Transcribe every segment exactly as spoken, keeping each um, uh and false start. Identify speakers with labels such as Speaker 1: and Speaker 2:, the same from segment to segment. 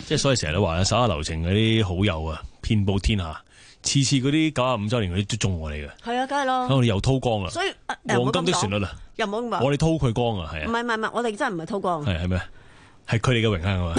Speaker 1: 即係所以成日都話啦，手下留情嗰啲好友啊，遍佈天下。次次嗰啲九十五週年嗰啲都中我哋嘅，係
Speaker 2: 啊，梗係咯。
Speaker 1: 我哋又偷光啦，
Speaker 2: 所以
Speaker 1: 黃金的旋律啦，
Speaker 2: 又冇咁講，
Speaker 1: 我哋偷佢光啊，係啊，
Speaker 2: 唔係唔係唔係，我哋真係唔係偷光，
Speaker 1: 係係咩？係佢哋嘅榮幸啊嘛。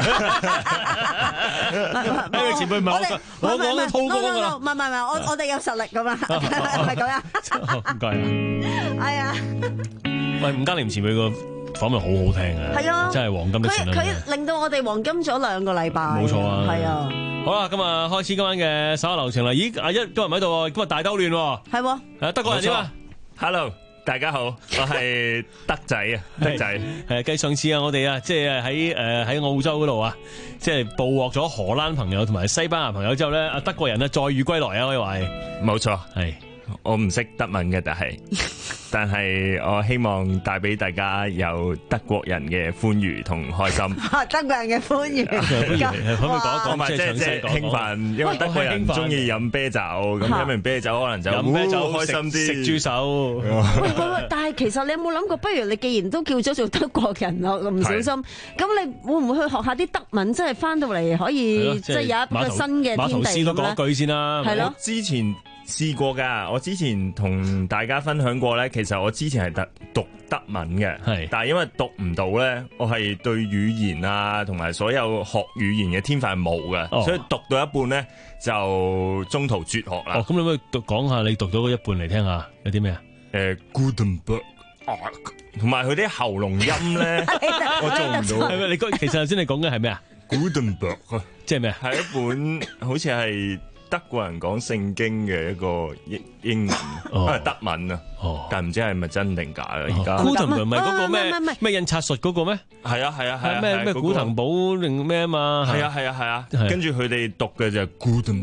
Speaker 1: 呢個前輩唔係我，我講嘅偷光㗎啦。
Speaker 2: 唔係唔係唔係，我我哋有實力㗎嘛，係咪咁樣？
Speaker 1: 唔該啊。
Speaker 2: 係啊。
Speaker 1: 喂，吳嘉玲前輩個訪問好好聽啊，係啊，真係黃金的旋律。
Speaker 2: 佢佢令到我哋黃金咗兩個禮拜。
Speaker 1: 冇錯啊。
Speaker 2: 係啊。
Speaker 1: 好啦，今日開始今晚嘅手下留情啦。咦，阿一今日唔喺度喎，今日大兜亂喎。
Speaker 2: 係喎。
Speaker 1: 係德國人點啊
Speaker 3: ？Hello， 大家好，我係德仔啊，德仔。
Speaker 1: 係繼上次啊，我哋啊，即係喺誒喺澳洲嗰度啊，即係捕獲咗荷蘭朋友同埋西班牙朋友之後咧，阿德國人啊再遇歸來啊，可以話係。
Speaker 3: 冇錯，
Speaker 1: 係
Speaker 3: 我唔識德文嘅，但係。但係我希望帶俾大家有德國人嘅歡愉同開心。
Speaker 2: 德國人嘅歡愉，
Speaker 1: 可唔可以講一講？
Speaker 3: 即係即係興奮，因為德國人中意飲啤酒，咁飲完啤酒可能就
Speaker 1: 飲啤酒
Speaker 3: 開心啲，
Speaker 1: 食豬手。
Speaker 2: 喂喂喂！但係其實你有冇諗過？不如你既然都叫咗做德國人咯，唔小心，咁你會唔會去學下啲德文？即係翻到嚟可以即係有一個新嘅天地咁咧？馬頭詩都講一句先啦。係咯，
Speaker 3: 之前。試過㗎，我之前同大家分享過咧，其實我之前係讀讀德文嘅，係，但係因為讀唔到咧，我係對語言啊同埋所有學語言嘅天分係冇嘅，哦、所以讀到一半咧就中途輟學啦。
Speaker 1: 哦，咁你可以讀講下你讀到嗰一半嚟聽下，有啲咩啊？
Speaker 3: 誒 Gutenberg 同埋佢啲喉嚨音咧，我做唔到。
Speaker 1: 係咪？你其實頭先你講嘅係咩啊
Speaker 3: ？Gutenberg 即
Speaker 1: 係咩啊？
Speaker 3: 係一本好似係。德國人講聖經嘅一個英英文，
Speaker 1: 哦、
Speaker 3: 係德文啊，哦、但係唔知係咪真定假啊？而家
Speaker 1: 古騰唔係嗰個咩咩印刷術嗰個咩？
Speaker 3: 係啊係啊係啊，
Speaker 1: 咩咩古騰堡定咩啊嘛？
Speaker 3: 係啊係啊係啊，跟住佢哋讀嘅就係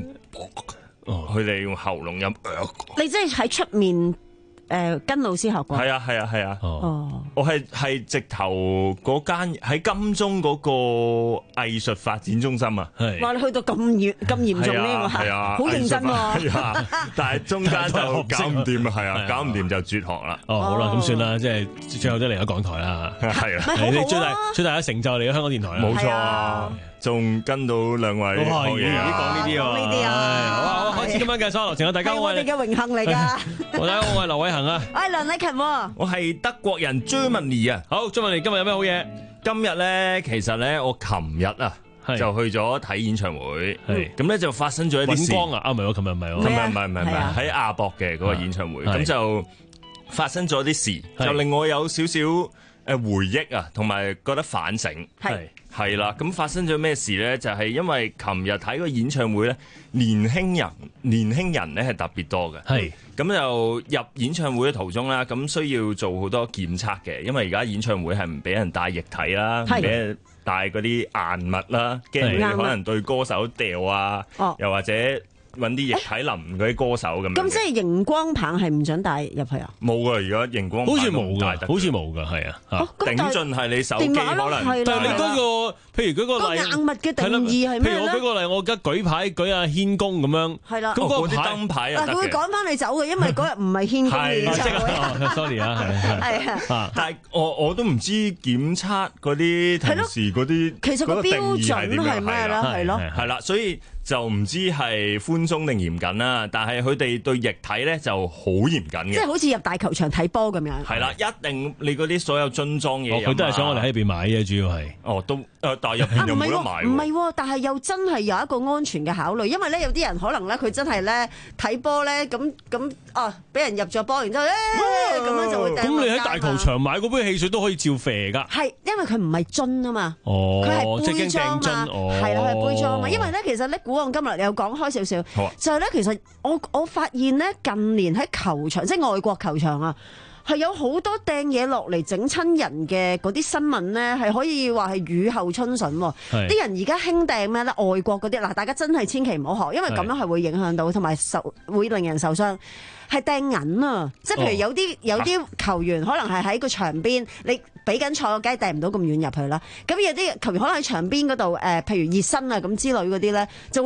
Speaker 3: Gutenberg， 佢哋用喉嚨音。
Speaker 2: 你即係喺出面。誒跟老師學過，
Speaker 3: 係啊係啊係啊，
Speaker 2: 哦，
Speaker 3: 我係係直頭嗰間喺金鐘嗰個藝術發展中心啊，係，
Speaker 2: 哇！你去到咁嚴咁嚴重呢個係啊，好認真喎，
Speaker 3: 但係中間就搞唔掂啊，係啊，搞唔掂就輟學啦。
Speaker 1: 哦，好啦，咁算啦，即係最後都嚟咗港台啦，
Speaker 3: 係啊，
Speaker 1: 你最大最大嘅成就嚟咗香港電台啦，
Speaker 3: 冇錯啊，仲跟到兩位學嘢啊，
Speaker 1: 講呢啲啊，
Speaker 2: 呢啲啊，
Speaker 1: 好啊，開始今晚嘅手下留情啊，大家好，
Speaker 2: 我哋嘅榮幸嚟㗎，
Speaker 1: 大家好，我係劉偉恒啊，
Speaker 2: 我係梁禮勤喎，
Speaker 3: 我係德國人 Germany 啊，
Speaker 1: 好 Germany 今日有咩好嘢？
Speaker 3: 今日咧，其實咧，我琴日啊。就去咗睇演唱會，咁咧就發生咗一啲事。
Speaker 1: 尹光啊，啊唔係我琴日唔係，
Speaker 3: 唔係唔係唔係唔係喺亞博嘅嗰個演唱會，咁就發生咗啲事，就令我有少少誒回憶啊，同埋覺得反省。係係啦，咁發生咗咩事咧？就係因為琴日睇個演唱會咧，年輕人年輕人咧係特別多嘅。係咁就入演唱會嘅途中啦，咁需要做好多檢測嘅，因為而家演唱會係唔俾人帶液體啦，唔俾人帶嗰啲硬物啦，驚佢可能對歌手掉啊，哦、又或者揾啲液體淋嗰啲歌手咁樣。咁即係
Speaker 2: 熒光棒係唔准帶入去啊？
Speaker 3: 冇噶，而家熒光棒
Speaker 1: 好似冇噶，好似冇噶，係啊。
Speaker 3: 頂盡係你手機可能，
Speaker 1: 但係你嗰個，譬如舉個例，
Speaker 2: 硬物嘅定義係咩咧？
Speaker 1: 譬如我舉個例，我而家舉牌舉阿軒公咁樣，
Speaker 2: 係啦，
Speaker 3: 咁嗰啲燈牌啊，
Speaker 2: 佢會趕翻你走嘅，因為嗰日唔係軒公嘅演唱會。
Speaker 1: sorry 啊，係
Speaker 3: 啊，但係我我都唔知檢測嗰啲同事嗰啲，
Speaker 2: 其實個標準係咩啦？係咯，
Speaker 3: 係啦，所以。就唔知係寬鬆定嚴謹啦，但係佢哋對液體咧就好嚴謹嘅，
Speaker 2: 即係好似入大球場睇波咁樣。
Speaker 3: 係啦，一定你嗰啲所有樽裝嘢，
Speaker 1: 佢都係想我哋喺入邊買嘅，主要係。
Speaker 3: 哦，都誒，但係入邊又冇得買。
Speaker 2: 唔係，但係又真係有一個安全嘅考慮，因為咧有啲人可能咧佢真係咧睇波咧咁咁啊，俾人入咗波，然之後咧咁樣就會。
Speaker 1: 咁你喺大球場買嗰杯汽水都可以照啡㗎。
Speaker 2: 係，因為佢唔係樽啊嘛，
Speaker 1: 佢
Speaker 2: 係杯裝嘛，係啦，係杯裝嘛。因為咧其實咧，古往今日有講開少少，啊、就係咧，其實我我發現咧，近年喺球場，即係外國球場啊，係有好多掟嘢落嚟整親人嘅嗰啲新聞咧，係可以話係雨後春筍。啲人而家興掟咩咧？外國嗰啲嗱，大家真係千祈唔好學，因為咁樣係會影響到，同埋受會令人受傷。係掟銀啊！即係譬如有啲、哦、有啲球員可能係喺個場邊，你比緊賽，梗係掟唔到咁遠入去啦。咁有啲球員可能喺場邊嗰度誒，譬如熱身啊咁之類嗰啲咧，就會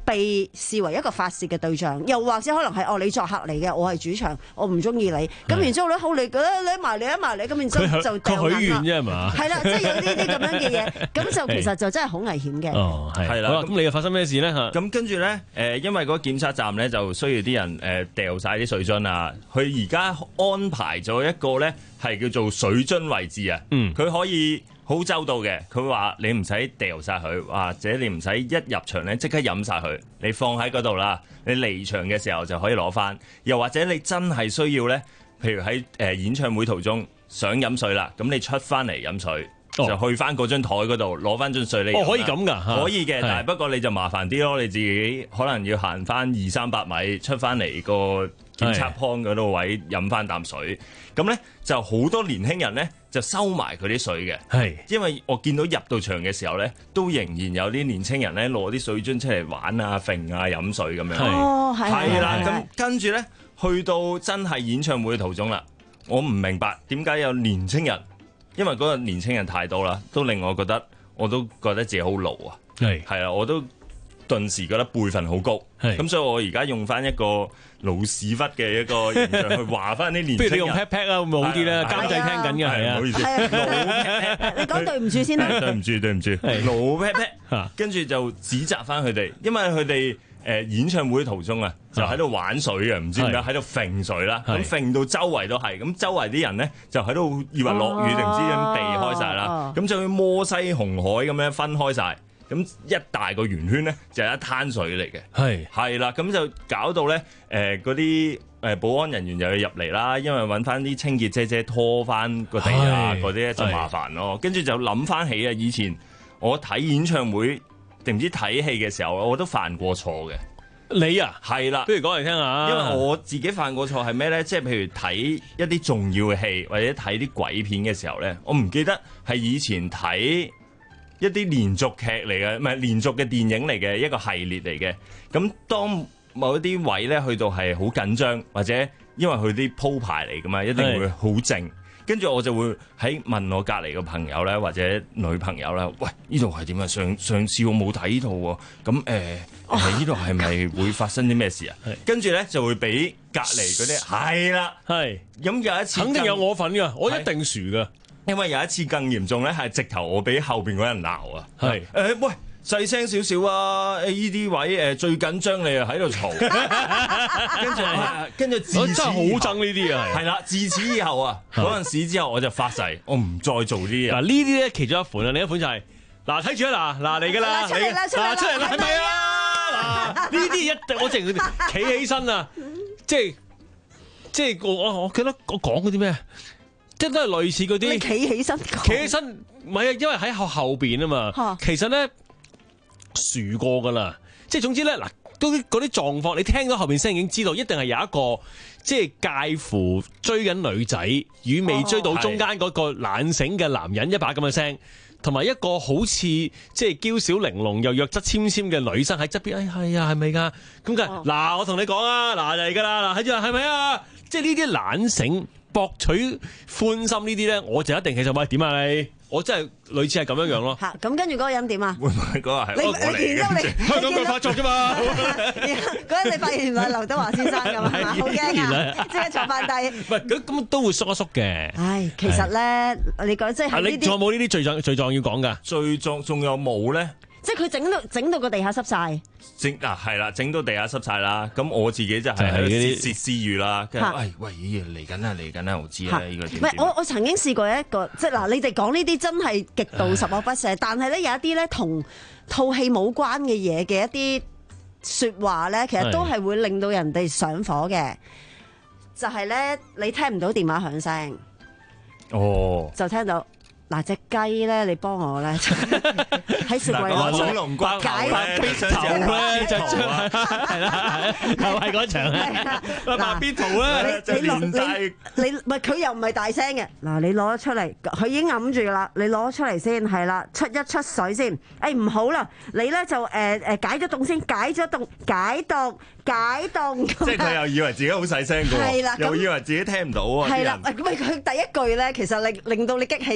Speaker 2: 被視為一個發泄嘅對象，又或者可能係哦你作客嚟嘅，我係主場，我唔中意你，咁然之後咧好你覺得你埋嚟一埋嚟，咁然之後就掉
Speaker 1: 佢許願啫係嘛？
Speaker 2: 係啦，即係有呢啲咁樣嘅嘢，咁就其實就真係好危險嘅。
Speaker 1: 哦，係啦，咁你又發生咩事咧嚇？
Speaker 3: 咁跟住咧誒，因為嗰個檢測站咧就需要啲人誒掉晒啲水樽啊，佢而家安排咗一個咧係叫做水樽位置啊，嗯，佢可以好周到嘅，佢話你唔使掉晒佢，或者你唔使一入場咧即刻飲晒佢，你放喺嗰度啦，你離場嘅時候就可以攞翻。又或者你真係需要咧，譬如喺誒演唱會途中想飲水啦，咁你出翻嚟飲水。哦、就去翻嗰張台嗰度攞翻樽水你飲。哦，
Speaker 1: 可以咁噶，
Speaker 3: 可以嘅，但係不過你就麻煩啲咯，你自己可能要行翻二三百米出翻嚟個檢測筐嗰度位飲翻啖水。咁咧就好多年輕人咧就收埋佢啲水嘅，係因為我見到入到場嘅時候咧，都仍然有啲年青人咧攞啲水樽出嚟玩啊、揈啊、飲水咁樣。
Speaker 2: 哦，係
Speaker 3: 係啦，咁跟住咧去到真係演唱會嘅途中啦，我唔明白點解有年青人。因為嗰個年青人太多啦，都令我覺得，我都覺得自己好老啊。係係啊，我都頓時覺得輩分好高。係咁，所以我而家用翻一個老屎忽嘅一個形象去話翻啲年青人。不如你用 pat pat 啊，會唔會好啲咧？監製聽緊嘅係啊，唔好意思，老 pat pat。你講對唔住先啦。對唔住，對唔住，老 pat pat。跟住就指責翻佢哋，因為佢哋。誒演唱會途中啊，就喺度玩水嘅，唔知點解喺度揈水啦，咁揈到周圍都係，咁周圍啲人咧就喺度以為落雨定唔知點避開晒啦，咁就要摩西紅海咁樣分開晒，咁一大個圓圈咧就係一灘水嚟嘅，係係啦，咁就搞到咧誒嗰啲誒保安人員又要入嚟啦，因為揾翻啲清潔姐姐拖翻個地啊嗰啲咧就麻煩咯，跟住就諗翻起啊，以前我睇演唱會。定唔知睇戲嘅時候，我都犯過錯嘅。
Speaker 1: 你啊，
Speaker 3: 係啦，
Speaker 1: 不如講嚟聽下。
Speaker 3: 因為我自己犯過錯係咩咧？即係譬如睇一啲重要嘅戲，或者睇啲鬼片嘅時候咧，我唔記得係以前睇一啲連續劇嚟嘅，唔係連續嘅電影嚟嘅一個系列嚟嘅。咁當某一啲位咧去到係好緊張，或者因為佢啲鋪排嚟㗎嘛，一定會好靜。跟住我就會喺問我隔離嘅朋友咧，或者女朋友咧，喂，呢度係點啊？上上次我冇睇呢套喎，咁誒，呢度係咪會發生啲咩事啊？跟住咧就會俾隔離嗰啲係啦，係咁有一次
Speaker 1: 肯定有我份㗎，我一定輸㗎。
Speaker 3: 因為有一次更嚴重咧，係直頭我俾後邊嗰人鬧啊，係誒喂。細聲少少啊！誒依啲位誒最緊張，你又喺度嘈，跟住跟住自此
Speaker 1: 真係好憎呢啲啊！
Speaker 3: 係啦，自此以後啊，嗰陣時之後我就發誓，我唔再做呢啲嘢。嗱
Speaker 1: 呢啲咧其中一款啊，另一款就係嗱睇住啊嗱嗱嚟㗎啦，
Speaker 2: 出嚟啦出嚟啦
Speaker 1: 出嚟啦係咪啊？嗱呢啲一定我淨係企起身啊！即係即係我我我記得我講嗰啲咩？即係都係類似嗰啲。
Speaker 2: 你企起身，
Speaker 1: 企起身唔係啊，因為喺後後邊啊嘛。其實咧。數過噶啦，即係總之咧，嗱，都嗰啲狀況，你聽到後邊聲已經知道，一定係有一個即係介乎追緊女仔與未追到中間嗰個懶醒嘅男人一把咁嘅聲，同埋一個好似即係嬌小玲瓏又弱質纖纖嘅女生喺側邊，哎係啊，係咪噶？咁嘅嗱，我同你講啊，嗱嚟噶啦，嗱喺度係咪啊？即係呢啲懶醒博取歡心呢啲咧，我就一定其實喂點啊你？我真係類似係咁樣樣咯。嚇，咁跟住嗰個人點啊？會唔會嗰個係我嚟嘅？香港腳發作啫嘛。嗰日你發現原來劉德華先生咁啊，好驚啊！即刻坐翻低。唔係咁咁都會縮一縮嘅。唉，其實咧，你講即係呢啲。你仲有冇呢啲罪狀罪狀要講㗎？罪狀仲有冇咧？即係佢整到整到個地下濕晒，整啊係啦，整到地下濕晒啦。咁我自己就係喺度竊竊私語啦。跟住喂喂，嚟緊啦嚟緊啦，我知啦呢個點。唔係我我曾經試過一個，即係嗱，你哋講呢啲真係極度十惡不赦。但係咧有一啲咧同套戲冇關嘅嘢嘅一啲説話咧，其實都係會令到人哋上火嘅。就係咧，你聽唔到電話響聲，哦，就聽到。嗱隻雞咧，你幫我咧喺雪櫃攞出嚟解白邊頭咧，就係啦，又係嗰場咧。白邊頭咧，你你你你唔係佢又唔係大聲嘅。嗱，你攞咗出嚟，佢已經揞住啦。你攞出嚟先，係啦，出一出水先。誒唔好啦，你咧就誒誒解咗凍先，解咗凍，解凍。解凍，即係佢又以為自己好細聲嘅，又以為自己聽唔到啊！係啦，咁佢第一句咧，其實令令到你激氣嘅係咩？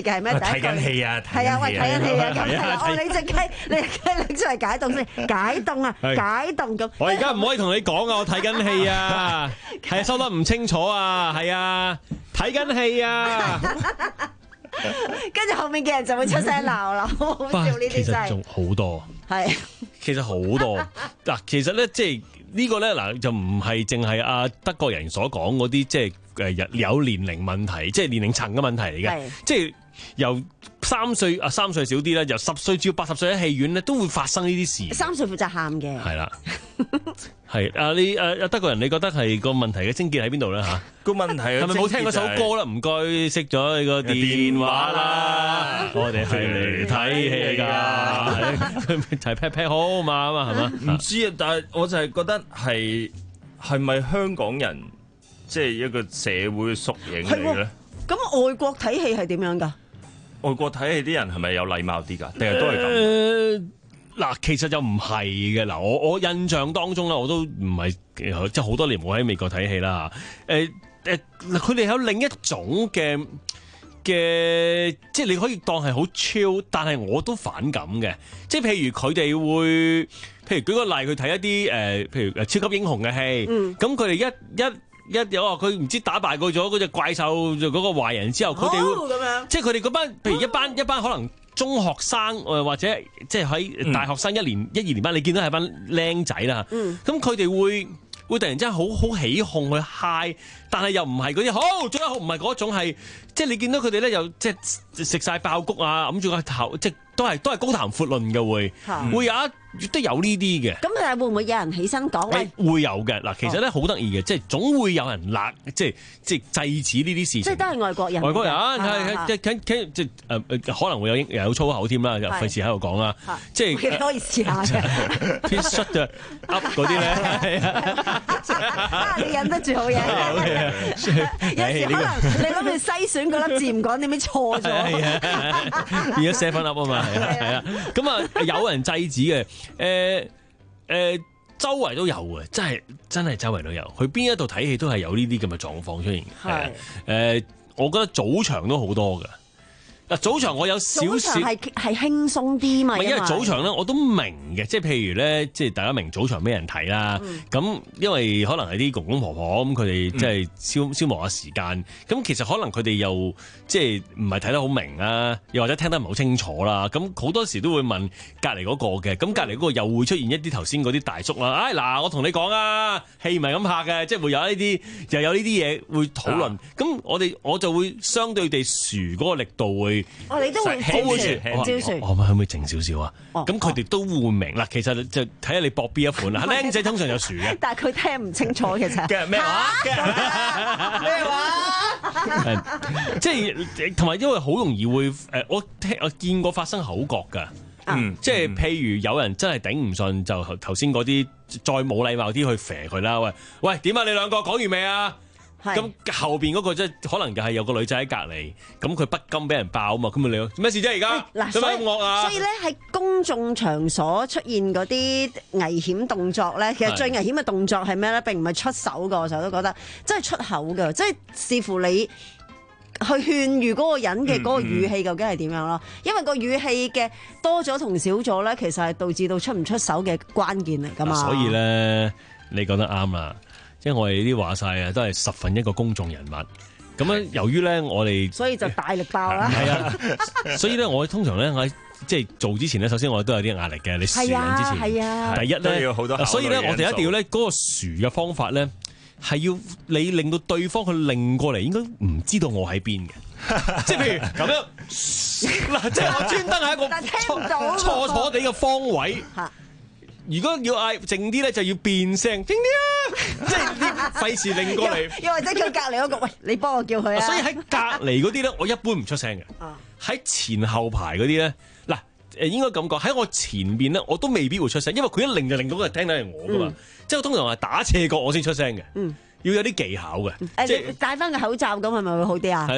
Speaker 3: 睇緊戲啊，
Speaker 2: 係啊，喂，睇緊戲啊，咁係啊，你隻雞，你隻雞拎出嚟解凍先，解凍啊，解凍咁。
Speaker 1: 我而家唔可以同你講啊，我睇緊戲啊，係收得唔清楚啊，係啊，睇緊戲啊。
Speaker 2: 跟住後面嘅人就會出聲鬧啦，好好笑呢啲真係。其實
Speaker 1: 仲好多，
Speaker 2: 係
Speaker 1: 其實好多嗱，其實咧即係呢個咧嗱就唔係淨係阿德國人所講嗰啲即係誒有年齡問題，即係年齡層嘅問題嚟嘅，即係由三歲啊三歲少啲咧，由十歲至到八十歲喺戲院咧都會發生呢啲事。三
Speaker 2: 歲負責喊嘅，
Speaker 1: 係啦，係啊你誒德國人，你覺得係個問題嘅症結喺邊度咧嚇？個問題係咪冇聽嗰首歌啦？唔該，熄咗你個電話啦，我哋係嚟睇戲㗎，就係 pat pat 好嘛啊嘛係嘛？
Speaker 3: 唔知啊，但係我就係覺得係係咪香港人即係一個社會嘅縮影嚟嘅咧？
Speaker 2: 咁外國睇戲係點樣㗎？
Speaker 3: 外國睇戲啲人係咪有禮貌啲㗎？定係都係咁？
Speaker 1: 嗱、呃，其實就唔係嘅。嗱，我我印象當中咧，我都唔係即係好多年冇喺美國睇戲啦。誒、呃、誒，佢、呃、哋有另一種嘅嘅，即係你可以當係好 chill，但係我都反感嘅。即係譬如佢哋會，譬如舉個例，佢睇一啲誒、呃，譬如誒超級英雄嘅戲，咁佢哋一一。一有話佢唔知打敗過咗嗰隻怪獸就嗰個壞人之後，佢哋會、哦、即係佢哋嗰班，譬如一班、哦、一班可能中學生誒或者即係喺大學生一年、嗯、一二年班，你見到係班僆仔啦，咁佢哋會會突然之間好好起哄去 high，但係又唔係嗰啲好，最好唔係嗰種係，即係你見到佢哋咧又即係食晒爆谷啊，揞住個頭，即係都係都係高談闊論嘅會，嗯、會有一。都有呢啲嘅，咁但係會唔會有人起身講？誒會有嘅嗱，其實咧好得意嘅，即係總會有人勒，即係即係制止呢啲事情。即係都係外國人，外國人係係即即誒誒，可能會有有粗口添啦，又費事喺度講啦。即係你可以試下嘅，shut the up 嗰啲咧，你忍得住好嘢。有時可能你諗住篩選嗰粒字唔講，點解錯咗？變咗 seven up 啊嘛，係啊，咁啊有人制止嘅。誒誒、呃呃，周圍都有嘅，真係真係周圍都有。去邊一度睇戲都係有呢啲咁嘅狀況出現。係誒、呃，我覺得早場都好多㗎。嗱，早場我有少少係係輕鬆啲嘛，因為早場咧我都明嘅，即係譬如咧，即係大家明早場咩人睇啦。咁、嗯、因為可能係啲公公婆婆咁，佢哋即係消消磨下時間。咁其實可能佢哋又即係唔係睇得好明啊，又或者聽得唔係好清楚啦。咁好多時都會問隔離嗰個嘅，咁隔離嗰個又會出現一啲頭先嗰啲大叔啦。唉，嗱，我同你講啊，戲唔係咁拍嘅，即係會有呢啲又有呢啲嘢會討論。咁、啊、我哋我就會相對地殊嗰個力度會。哦，你都會招樹，我可唔可以靜少少啊？咁佢哋都會明嗱，其實就睇下你搏邊一款啦。僆仔通常有樹嘅，但係佢聽唔清楚其實。咩話？咩話？即係同埋因為好容易會誒，我聽我見過發生口角㗎。嗯，即係譬如有人真係頂唔順，就頭先嗰啲再冇禮貌啲去肥佢啦。喂喂，點啊？你兩個講完未啊？咁後邊嗰個即係可能就係有個女仔喺隔離，咁佢不甘俾人爆啊嘛，咁咪你咯，咩事啫而家？嗱，所以所以咧喺公眾場所出現嗰啲危險動作咧，其實最危險嘅動作係咩咧？並唔係出手噶，我成日都覺得，即係出口噶，即係視乎你去勸喻嗰個人嘅嗰個語氣究竟係點樣咯。因為個語氣嘅多咗同少咗咧，其實係導致到出唔出手嘅關鍵嚟噶嘛。所以咧，你講得啱啦。即係我哋啲話晒啊，都係十分一個公眾人物。咁樣由於咧，我哋所以就大力爆啦。係啊，所以咧，我通常咧，我即係做之前咧，首先我哋都有啲壓力嘅。你樹人之前，係啊，第一咧，所以咧，我哋一定要咧，嗰個樹嘅方法咧，係要你令到對方去擰過嚟，應該唔知道我喺邊嘅。即係譬如咁樣，嗱，即係我專登喺一個錯錯錯地嘅方位。如果要嗌靜啲咧，就要變聲靜啲啊！即係費事擰過嚟，又或者叫隔離嗰個，喂，你幫我叫佢啊！所以喺隔離嗰啲咧，我一般唔出聲嘅。喺前後排嗰啲咧，嗱誒應該咁講，喺我前邊咧，我都未必會出聲，因為佢一擰就擰到嗰個聽到係我噶嘛。嗯、即係通常係打斜角我先出聲嘅。嗯，要有啲技巧嘅。誒、嗯，即係戴翻個口罩咁係咪會好啲啊？係。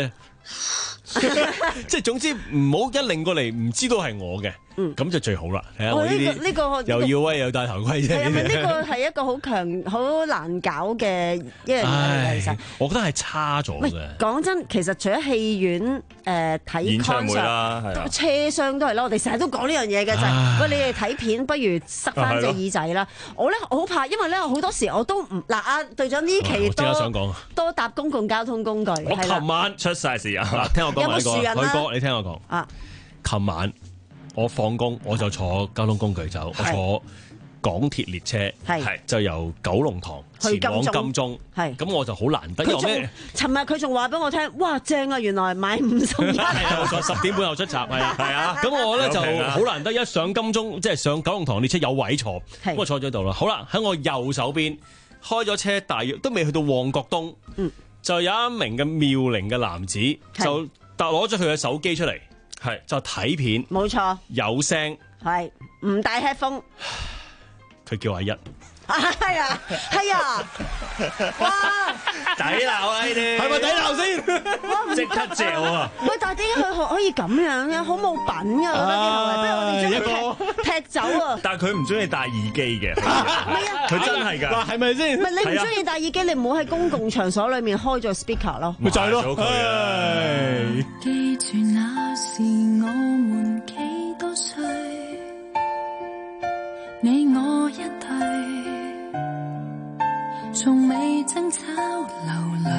Speaker 1: 即係總之唔好一擰過嚟唔知道係我嘅，咁就最好啦。係啊，我呢啲
Speaker 2: 呢個
Speaker 1: 又要威又戴頭盔啫。
Speaker 2: 係咪呢個係一個好強、好難搞嘅一樣嘢嚟？其實
Speaker 1: 我覺得係差咗嘅。
Speaker 2: 講真，其實除咗戲院誒睇
Speaker 3: 演唱會啦，
Speaker 2: 車廂都係啦。我哋成日都講呢樣嘢嘅就係，喂，你哋睇片不如塞翻隻耳仔啦。我咧我好怕，因為咧好多時我都唔嗱啊隊長呢期多
Speaker 1: 想講
Speaker 2: 多搭公共交通工具。
Speaker 1: 我琴晚
Speaker 3: 出晒事啊！
Speaker 1: 嗱，聽我講埋呢個，
Speaker 2: 許
Speaker 1: 哥，你聽我講啊。琴晚我放工我就坐交通工具走，我坐港鐵列車，係就由九龍塘前往金鐘，係咁我就好難得。因為咩？
Speaker 2: 尋日佢仲話俾我聽，哇正啊！原來買五送一，
Speaker 1: 冇錯，十點半後出閘，係啊，係啊。咁我咧就好難得，一上金鐘即係上九龍塘列車有位坐，咁我坐咗度啦。好啦，喺我右手邊開咗車，大約都未去到旺角東，嗯，就有一名嘅妙齡嘅男子就攞咗佢嘅手機出嚟。係就睇片，
Speaker 2: 冇錯，
Speaker 1: 有聲，
Speaker 2: 係唔帶 headphone，
Speaker 1: 佢叫阿一，
Speaker 2: 係啊，係啊，哇，
Speaker 3: 抵鬧啊呢啲，
Speaker 1: 係咪抵鬧先？即刻嚼啊！
Speaker 2: 喂，但係點解佢可以咁樣嘅？好冇品㗎，我覺得啲行為，不如我哋將佢踢踢走啊！
Speaker 3: 但係佢唔中意戴耳機嘅，係啊，佢真係㗎，
Speaker 1: 係咪先？
Speaker 2: 唔係你唔中意戴耳機，你唔好喺公共場所裏面開咗 speaker 咯，
Speaker 1: 咪就係咯。
Speaker 4: 記住那時我們幾多歲，你我一對，從未爭吵流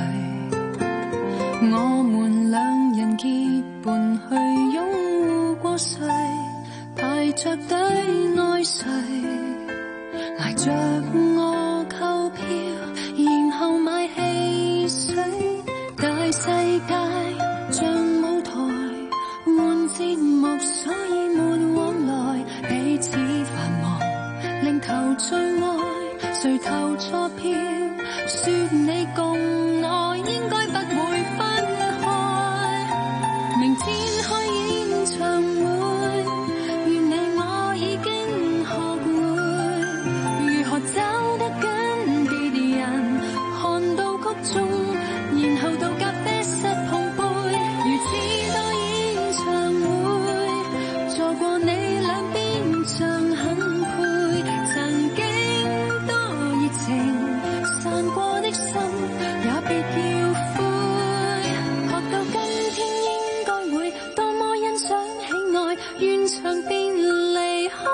Speaker 4: 淚，我們兩人結伴去擁護過誰，排着隊愛誰，挨着我購票，然後買汽水，大世界像舞台，換節目，所以沒往來，彼此繁忙，另求最愛，誰投錯票，說你共我應該不會分開，明天開演唱會，願你我已經學會，如何走得跟別人，看到曲終，然後到咖啡室碰杯，如此多演唱會，坐過你兩邊像很配，曾經多熱情，散過的心也別要灰，學到今天應該會多麼欣賞喜愛，完場便離開，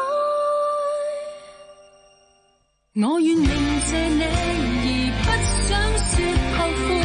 Speaker 4: 我願明謝你而不想說後悔。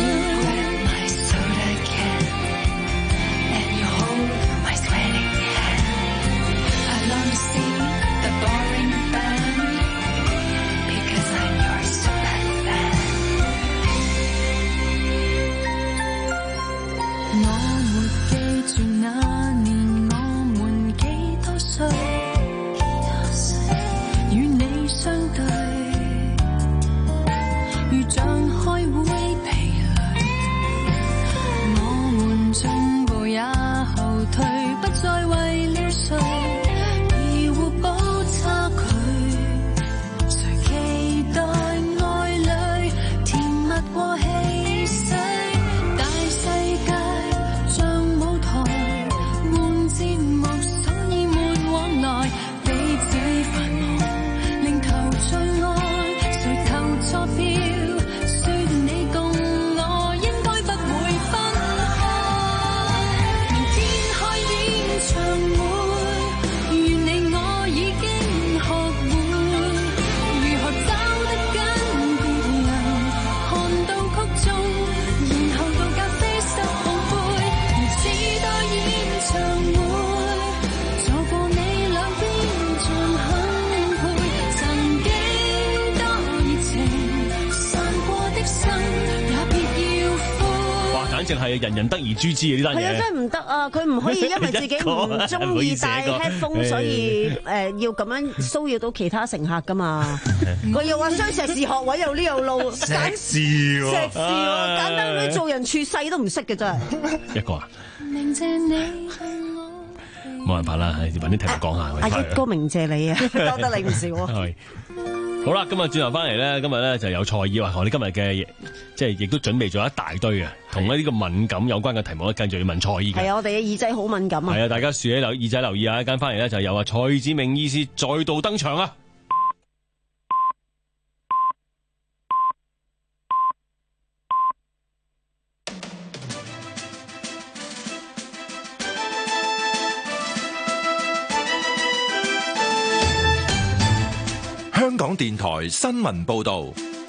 Speaker 1: 係人人得而誅之嘅呢單嘢，
Speaker 2: 係啊，真係唔得啊！佢唔可以因為自己唔中意戴 headphone，所以誒要咁樣騷擾到其他乘客噶嘛？佢又話雙碩士學位又呢又路，
Speaker 3: 碩士喎，
Speaker 2: 碩士喎，簡單啲做人處世都唔識嘅真係。
Speaker 1: 一個啊，冇辦法啦，揾啲題目講下。
Speaker 2: 阿一哥鳴謝你啊，多得你唔少啊。
Speaker 1: 好啦，今日轉頭翻嚟咧，今日咧就有蔡意華，我哋今日嘅即係亦都準備咗一大堆嘅，同呢個敏感有關嘅題目咧，繼續要問蔡醫嘅。
Speaker 2: 係啊，我哋嘅耳仔好敏感啊。
Speaker 1: 係啊，大家豎起留耳仔留意啊！一間翻嚟咧就有啊蔡志明醫師再度登場啊！
Speaker 5: 香港電台新聞報道，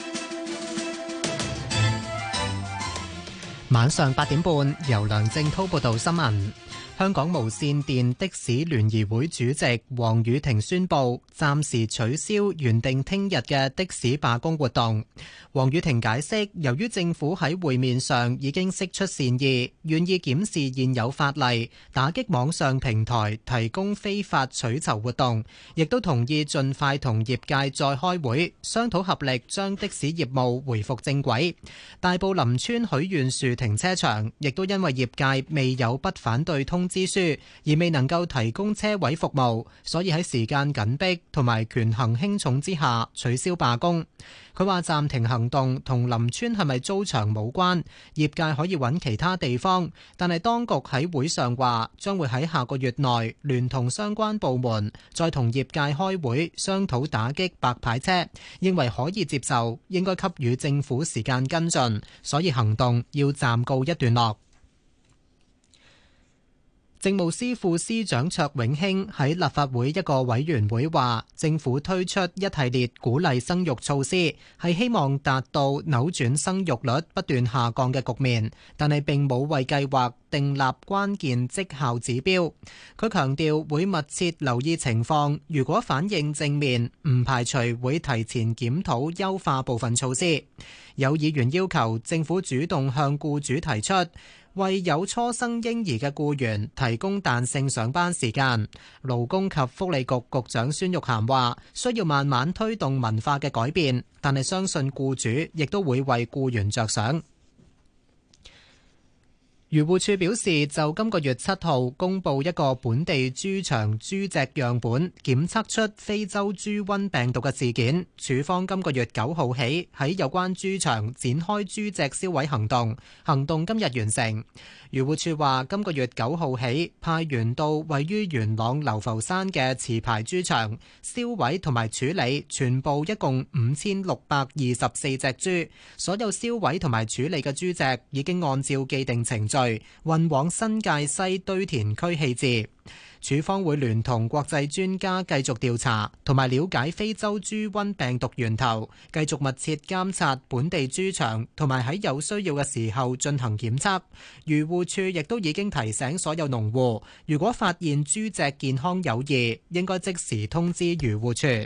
Speaker 6: 晚上八點半由梁正滔報道新聞。香港無線電的士聯誼會主席黃宇霆宣布暫時取消原定聽日嘅的士罷工活動。黃宇霆解釋，由於政府喺會面上已經釋出善意，願意檢視現有法例，打擊網上平台提供非法取酬活動，亦都同意盡快同業界再開會，商討合力將的士業務回復正軌。大埔林村許願樹停車場亦都因為業界未有不反對通知書而未能夠提供車位服務，所以喺時間緊迫同埋權衡輕重之下取消罷工。佢話暫停行動同林村係咪租場無關，業界可以揾其他地方，但係當局喺會上話將會喺下個月內聯同相關部門再同業界開會商討打擊白牌車，認為可以接受，應該給予政府時間跟進，所以行動要暫告一段落。政務司副司長卓永興喺立法會一個委員會話，政府推出一系列鼓勵生育措施，係希望達到扭轉生育率不斷下降嘅局面，但係並冇為計劃訂立關鍵績效指標。佢強調會密切留意情況，如果反應正面，唔排除會提前檢討優化部分措施。有議員要求政府主動向僱主提出，為有初生嬰兒嘅僱員提供彈性上班時間。勞工及福利局局長孫玉菡話，需要慢慢推動文化嘅改變，但係相信僱主亦都會為僱員着想。漁護署表示，就今個月七號公布一個本地豬場豬隻樣本檢測出非洲豬瘟病毒嘅事件，署方今個月九號起喺有關豬場展開豬隻銷毀行動，行動今日完成。漁護署話，今個月九號起派員到位於元朗流浮山嘅持牌豬場銷毀同埋處理全部一共五千六百二十四隻豬，所有銷毀同埋處理嘅豬隻已經按照既定程序運往新界西堆填區棄置。署方會聯同國際專家繼續調查同埋了解非洲豬瘟病毒源頭，繼續密切監察本地豬場同埋喺有需要嘅時候進行檢測。漁護署亦都已經提醒所有農戶，如果發現豬隻健康有異，應該即時通知漁護署。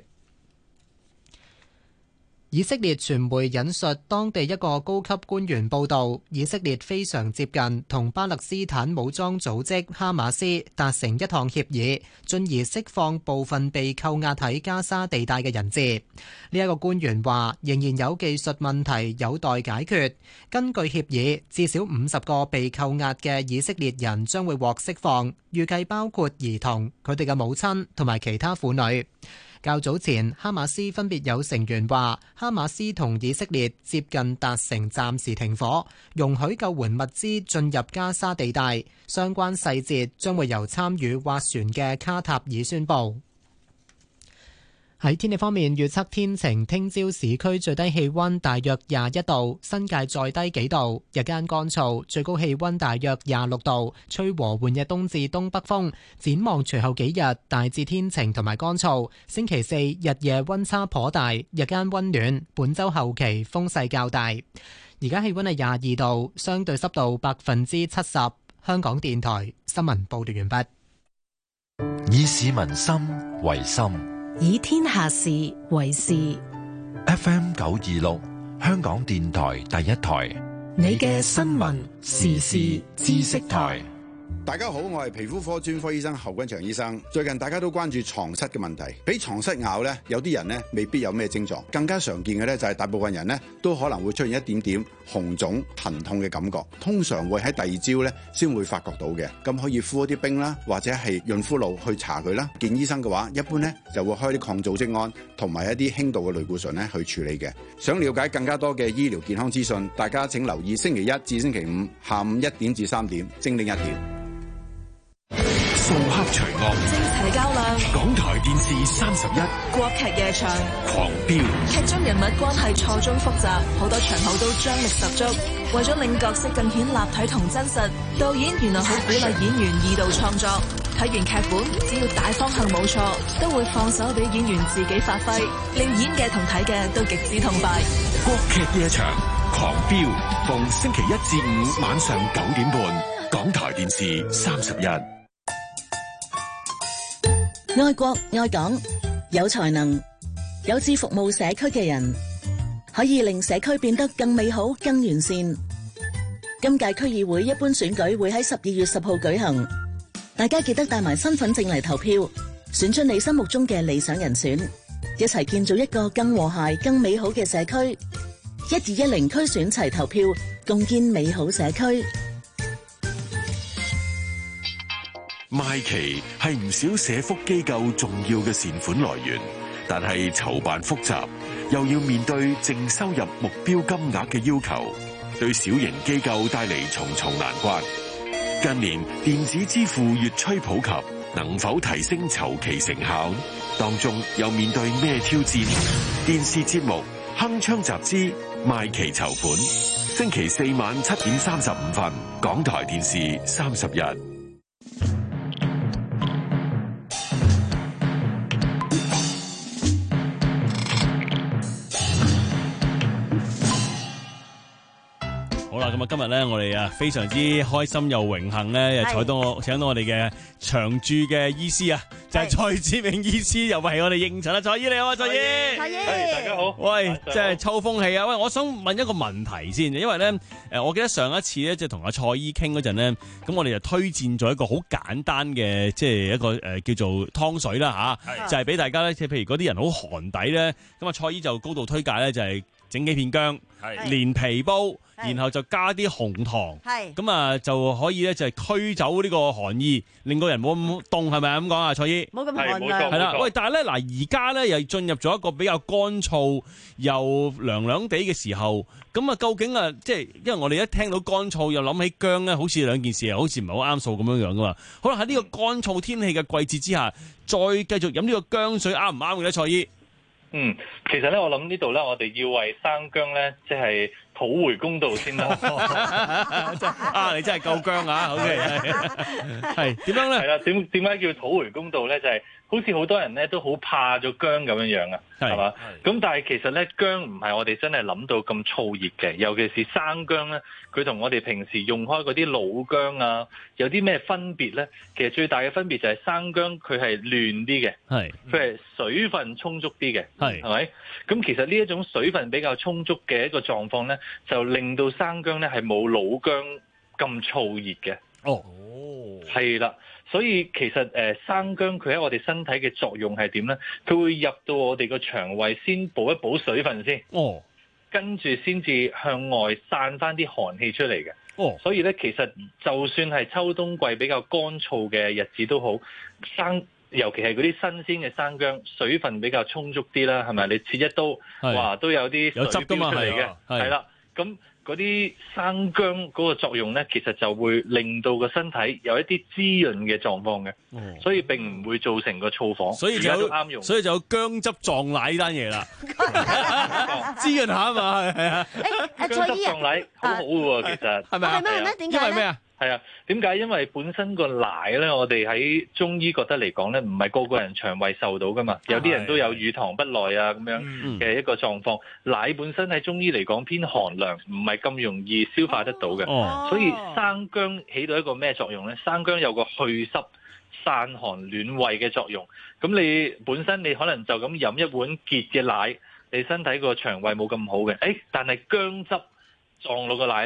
Speaker 6: 以色列傳媒引述當地一個高級官員報道，以色列非常接近同巴勒斯坦武裝組織哈馬斯達成一項協議，進而釋放部分被扣押喺加沙地帶嘅人質。呢一個官員話，仍然有技術問題有待解決。根據協議，至少五十個被扣押嘅以色列人將會獲釋放，預計包括兒童、佢哋嘅母親同埋其他婦女。較早前，哈馬斯分別有成員話，哈馬斯同以色列接近達成暫時停火，容許救援物資進入加沙地帶。相關細節將會由參與斡旋嘅卡塔爾宣佈。喺天氣方面，預測天晴，聽朝市區最低氣溫大約廿一度，新界再低幾度，日間乾燥，最高氣溫大約廿六度，吹和緩嘅東至東北風。展望隨後幾日，大致天晴同埋乾燥。星期四日夜溫差頗大，日間溫暖。本週後期風勢較大。而家氣溫係廿二度，相對濕度百分之七十。香港電台新聞報道完畢。
Speaker 5: 以市民心為心，
Speaker 7: 以天下事為事。
Speaker 5: F M 九二六，香港電台第一台，
Speaker 7: 你嘅新聞時事知識台。
Speaker 8: 大家好，我係皮膚科專科醫生侯君祥醫生。最近大家都關注床蝨嘅問題，俾床蝨咬呢，有啲人呢未必有咩症狀，更加常見嘅呢就係大部分人呢都可能會出現一點點紅腫疼痛嘅感覺，通常會喺第二朝呢先會發覺到嘅。咁可以敷一啲冰啦，或者係潤膚露去搽佢啦。見醫生嘅話，一般呢就會開啲抗組織胺同埋一啲輕度嘅類固醇呢去處理嘅。想了解更加多嘅醫療健康資訊，大家請留意星期一至星期五下午一點至三點，精靈一點。
Speaker 5: 掃黑除惡，
Speaker 7: 正邪較量，
Speaker 5: 港台電視三十一，
Speaker 7: 國劇夜場，
Speaker 5: 狂飆，
Speaker 7: 劇中人物關係錯綜複雜，好多場口都張力十足。為咗令角色更顯立體同真實，導演原來好鼓勵演員二度創作。睇完劇本，只要大方向冇錯，都會放手俾演員自己發揮，令演嘅同睇嘅都極之痛快。
Speaker 5: 國劇夜場，狂飆，逢星期一至五晚上九點半，港台電視三十一。
Speaker 9: 愛國愛港，有才能、有志服務社區嘅人，可以令社區變得更美好、更完善。今屆區議會一般選舉會喺十二月十號舉行，大家記得帶埋身份證嚟投票，選出你心目中嘅理想人選，一齊建造一個更和諧、更美好嘅社區。一二一零區選齊投票，共建美好社區。
Speaker 5: 賣旗係唔少社福機構重要嘅善款來源，但係籌辦複雜，又要面對淨收入目標金額嘅要求，對小型機構帶嚟重重難關。近年電子支付越趨普及，能否提升籌旗成效？當中又面對咩挑戰？電視節目《鏗鏘集資》賣旗籌款，星期四晚七點三十五分，港台電視三十一。
Speaker 1: 好啦，咁啊，今日咧，我哋啊非常之開心又榮幸咧，又採到我請到我哋嘅長駐嘅醫師啊，就係蔡志明醫師，又為我哋應診啦。蔡醫你好啊，蔡醫，
Speaker 2: 蔡醫，
Speaker 10: 大家好。
Speaker 1: 喂，即係秋風氣啊！喂，我想問一個問題先，因為咧，誒，我記得上一次咧，即係同阿蔡醫傾嗰陣咧，咁我哋就推薦咗一個好簡單嘅，即係一個誒叫做湯水啦吓，就係俾大家咧，即係譬如嗰啲人好寒底咧，咁啊蔡醫就高度推介咧，就係整幾片薑，連皮煲。然後就加啲紅糖，咁啊就可以咧就係驅走呢個寒意，令個人冇咁凍，係咪啊咁講啊？蔡醫
Speaker 2: 冇咁寒涼，
Speaker 1: 係啦。喂，但係咧嗱，而家咧又進入咗一個比較乾燥又涼涼地嘅時候，咁啊究竟啊即係因為我哋一聽到乾燥又諗起薑咧，好似兩件事啊，好似唔係好啱數咁樣樣噶嘛。可能喺呢個乾燥天氣嘅季節之下，再繼續飲呢個薑水啱唔啱嘅咧？蔡醫？
Speaker 10: 嗯，其實咧，我諗呢度咧，我哋要為生薑咧，即係討回公道先啦。
Speaker 1: 啊，你真係夠薑啊！好嘅，係點樣咧？
Speaker 10: 係啦，點點解叫討回公道咧？就係、是、好似好多人咧都好怕咗薑咁樣樣啊，係嘛？咁但係其實咧，薑唔係我哋真係諗到咁燥熱嘅，尤其是生薑咧，佢同我哋平時用開嗰啲老薑啊，有啲咩分別咧？其實最大嘅分別就係生薑佢係嫩啲嘅，係佢係水分充足啲嘅，係係咪？咁其實呢一種水分比較充足嘅一個狀況咧，就令到生薑咧係冇老薑咁燥熱嘅。哦，係啦。所以其實誒生薑佢喺我哋身體嘅作用係點咧？佢會入到我哋個腸胃先補一補水分先，哦，跟住先至向外散翻啲寒氣出嚟嘅。哦，所以咧其實就算係秋冬季比較乾燥嘅日子都好，生尤其係嗰啲新鮮嘅生薑，水分比較充足啲啦，係咪？你切一刀，哇都有啲水飆出嚟嘅，係啦，咁。嗰啲生薑嗰個作用咧，其實就會令到個身體有一啲滋潤嘅狀況嘅，嗯、所以並唔會造成個燥火。所以就啱用，
Speaker 1: 所以就有薑汁撞奶呢單嘢啦，滋潤下啊嘛，係啊。
Speaker 10: 薑汁撞奶好好嘅喎，其實
Speaker 1: 係咪啊？
Speaker 2: 係咩？點解咧？
Speaker 1: 因為咩啊？
Speaker 10: 係啊，點解？因為本身個奶咧，我哋喺中醫覺得嚟講咧，唔係個個人腸胃受到噶嘛，有啲人都有乳糖不耐啊咁樣嘅一個狀況。嗯、奶本身喺中醫嚟講偏寒涼，唔係咁容易消化得到嘅，哦、所以生薑起到一個咩作用咧？生薑有個去濕、散寒、暖胃嘅作用。咁你本身你可能就咁飲一碗結嘅奶，你身體個腸胃冇咁好嘅，誒，但係薑汁撞落個奶咧，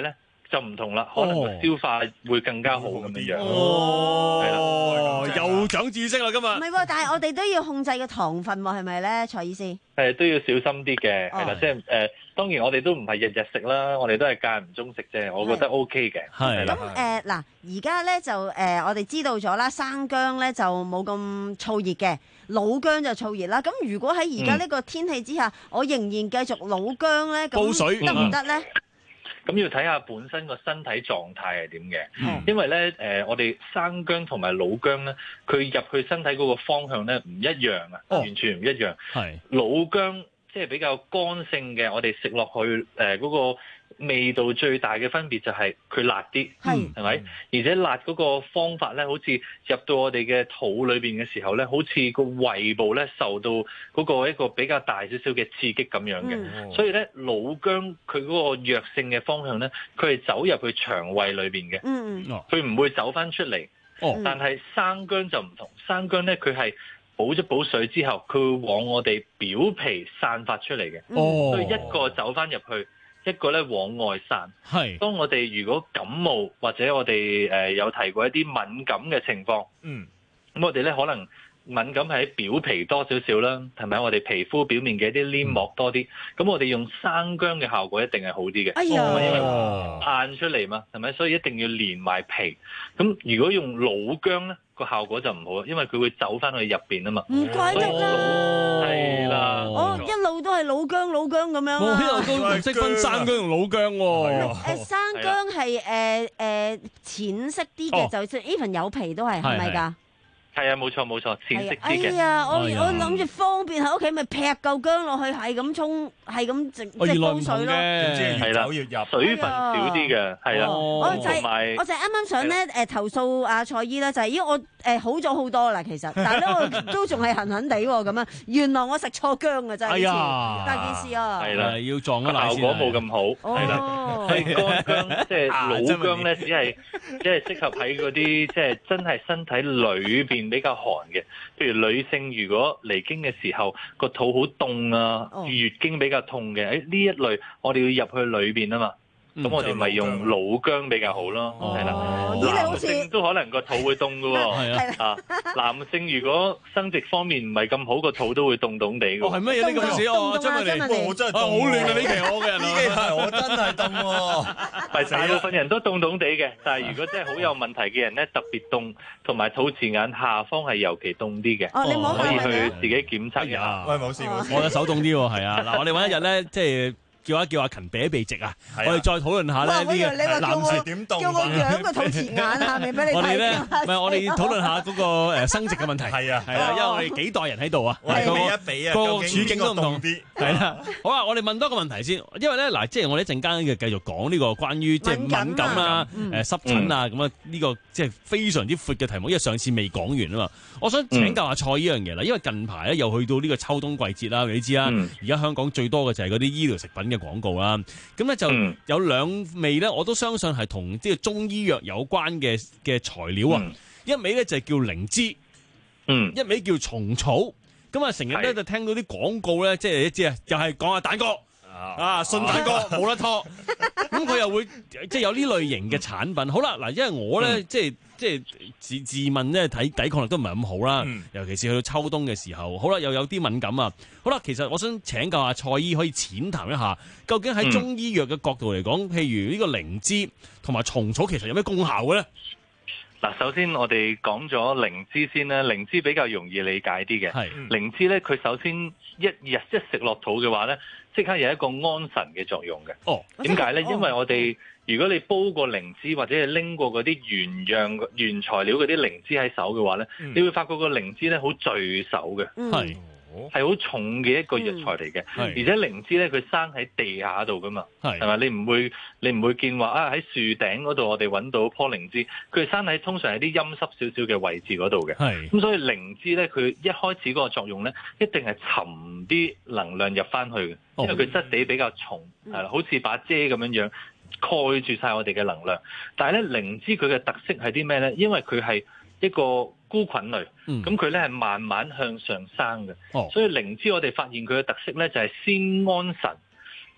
Speaker 10: 就唔同啦，可能個消化會更加好咁樣樣。
Speaker 1: 哦，係啦，又長知識啦今日。
Speaker 2: 唔係喎，但係我哋都要控制個糖分喎，係咪咧，蔡醫師？
Speaker 10: 係都要小心啲嘅，係啦，即係誒、呃，當然我哋都唔係日日食啦，我哋都係間唔中食啫，我覺得 O K 嘅。
Speaker 1: 係
Speaker 2: 咁誒嗱，而家咧就誒、呃，我哋知道咗啦，生薑咧就冇咁燥熱嘅，老薑就燥熱啦。咁如果喺而家呢個天氣之下，嗯、我仍然繼續老薑咧，
Speaker 1: 煲水
Speaker 2: 得唔得咧？
Speaker 10: 咁要睇下本身個身體狀態係點嘅，
Speaker 2: 嗯、
Speaker 10: 因為咧誒、呃，我哋生薑同埋老薑咧，佢入去身體嗰個方向咧唔一樣啊，哦、完全唔一樣。係老薑即係比較乾性嘅，我哋食落去誒嗰、呃那個味道最大嘅分別就係佢辣啲，係係咪？而且辣嗰個方法咧，好似入到我哋嘅肚裏邊嘅時候咧，好似個胃部咧受到嗰個一個比較大少少嘅刺激咁樣嘅。嗯、所以咧，老薑佢嗰個藥性嘅方向咧，佢係走入去腸胃裏邊嘅，嗯嗯，佢唔會走翻出嚟。哦，但係生薑就唔同，生薑咧佢係補咗補水之後，佢會往我哋表皮散發出嚟嘅。哦，所以一個走翻入去。一個咧往外散，係。當我哋如果感冒或者我哋誒有提過一啲敏感嘅情況，嗯，咁我哋咧可能敏感喺表皮多少少啦，係咪？我哋皮膚表面嘅一啲黏膜多啲，咁、嗯、我哋用生薑嘅效果一定係好啲嘅，哎呀，因為彈出嚟嘛，係咪？所以一定要連埋皮。咁如果用老薑咧，個效果就唔好，因為佢會走翻去入邊啊嘛。唔怪得啦，係啦，
Speaker 2: 我一路都係老薑老薑咁樣。
Speaker 1: 我一路都唔識分生薑同老薑喎。
Speaker 2: 誒，生薑係誒誒淺色啲嘅，就 even 有皮都係，係咪㗎？
Speaker 10: 係啊，冇錯冇錯，淺色啲嘅。
Speaker 2: 哎呀，我我諗住方便喺屋企，咪劈嚿薑落去，係咁沖，係咁整即係煲水咯。
Speaker 10: 係啦，水分少啲嘅，係啦。
Speaker 2: 我就係我就係啱啱想咧誒投訴阿蔡醫咧，就係因為我誒好咗好多啦，其實，但係咧我都仲係痕痕地喎咁啊。原來我食錯薑啊，真係呢次大件事啊。
Speaker 10: 係啦，
Speaker 1: 要撞啊，
Speaker 10: 效果冇咁好。係啦，係乾薑即係老薑咧，只係即係適合喺嗰啲即係真係身體裏邊比較寒嘅，譬如女性如果嚟經嘅時候個肚好凍啊，月經比較痛嘅，誒呢一類我哋要入去裏邊啊嘛。咁、嗯、我哋咪用老薑比較好咯，係啦、哦。男性都可能個肚會凍㗎喎，啊，男性如果生殖方面唔係咁好，個肚都會凍凍地嘅。
Speaker 1: 哦，係咩嘢呢個事？我真係嚟，我真係好亂啊！呢期我嘅人，呢期係我真係凍喎。
Speaker 10: 係大部分人都凍凍地嘅，但係如果真係好有問題嘅人咧，特別凍，同埋肚臍眼下方係尤其凍啲嘅。哦，你冇可以去自己檢測一下。
Speaker 1: 喂，冇事冇事，我嘅手凍啲喎，係啊。嗱，我哋揾一日咧，即係。叫一叫阿勤避一避席啊！我哋再討論下咧呢個男士點凍，
Speaker 2: 叫我養個肚臍眼下面俾你睇。
Speaker 1: 我哋咧，唔係我哋討論下嗰個誒生殖嘅問題。係啊，係啊，因為我哋幾代人喺度啊，
Speaker 3: 比一比啊，
Speaker 1: 個處境都唔同啲。係啦，好啊，我哋問多個問題先，因為咧嗱，即係我哋一陣間嘅繼續講呢個關於即係敏感啊、誒濕疹啊咁啊呢個即係非常之闊嘅題目，因為上次未講完啊嘛。我想請教下蔡呢樣嘢啦，因為近排咧又去到呢個秋冬季節啦，你知啦，而家香港最多嘅就係嗰啲醫療食品嘅廣告啦。咁咧就有兩味咧，我都相信係同即係中醫藥有關嘅嘅材料啊。嗯、一味咧就係叫靈芝，嗯，一味叫蟲草。咁啊，成日咧就聽到啲廣告咧，即係你知啊，又係講下蛋哥啊，信蛋哥冇得拖。咁佢又會即係有呢類型嘅產品。好啦，嗱，因為我咧、嗯、即係。即係自自問咧，睇抵抗力都唔係咁好啦，嗯、尤其是去到秋冬嘅時候。好啦，又有啲敏感啊。好啦，其實我想請教下蔡醫，可以淺談一下，究竟喺中醫藥嘅角度嚟講，譬如呢個靈芝同埋蟲草，其實有咩功效嘅咧？
Speaker 10: 嗱，首先我哋講咗靈芝先啦，靈芝比較容易理解啲嘅。係靈芝咧，佢首先一日一食落肚嘅話咧，即刻有一個安神嘅作用嘅。哦，點解咧？因為我哋如果你煲過靈芝或者係拎過嗰啲原樣原材料嗰啲靈芝喺手嘅話咧，嗯、你會發覺個靈芝咧好聚手嘅，係係好重嘅一個藥材嚟嘅。嗯、而且靈芝咧佢生喺地下度噶嘛，係係嘛？你唔會你唔會見話啊喺樹頂嗰度我哋揾到棵靈芝，佢係生喺通常係啲陰濕少少嘅位置嗰度嘅。係咁，所以靈芝咧佢一開始嗰個作用咧，一定係沉啲能量入翻去嘅，因為佢質地比較重，係啦，好似把遮咁樣樣。蓋住晒我哋嘅能量，但係咧靈芝佢嘅特色係啲咩咧？因為佢係一個菇菌類，咁佢咧係慢慢向上生嘅，哦、所以靈芝我哋發現佢嘅特色咧就係先安神，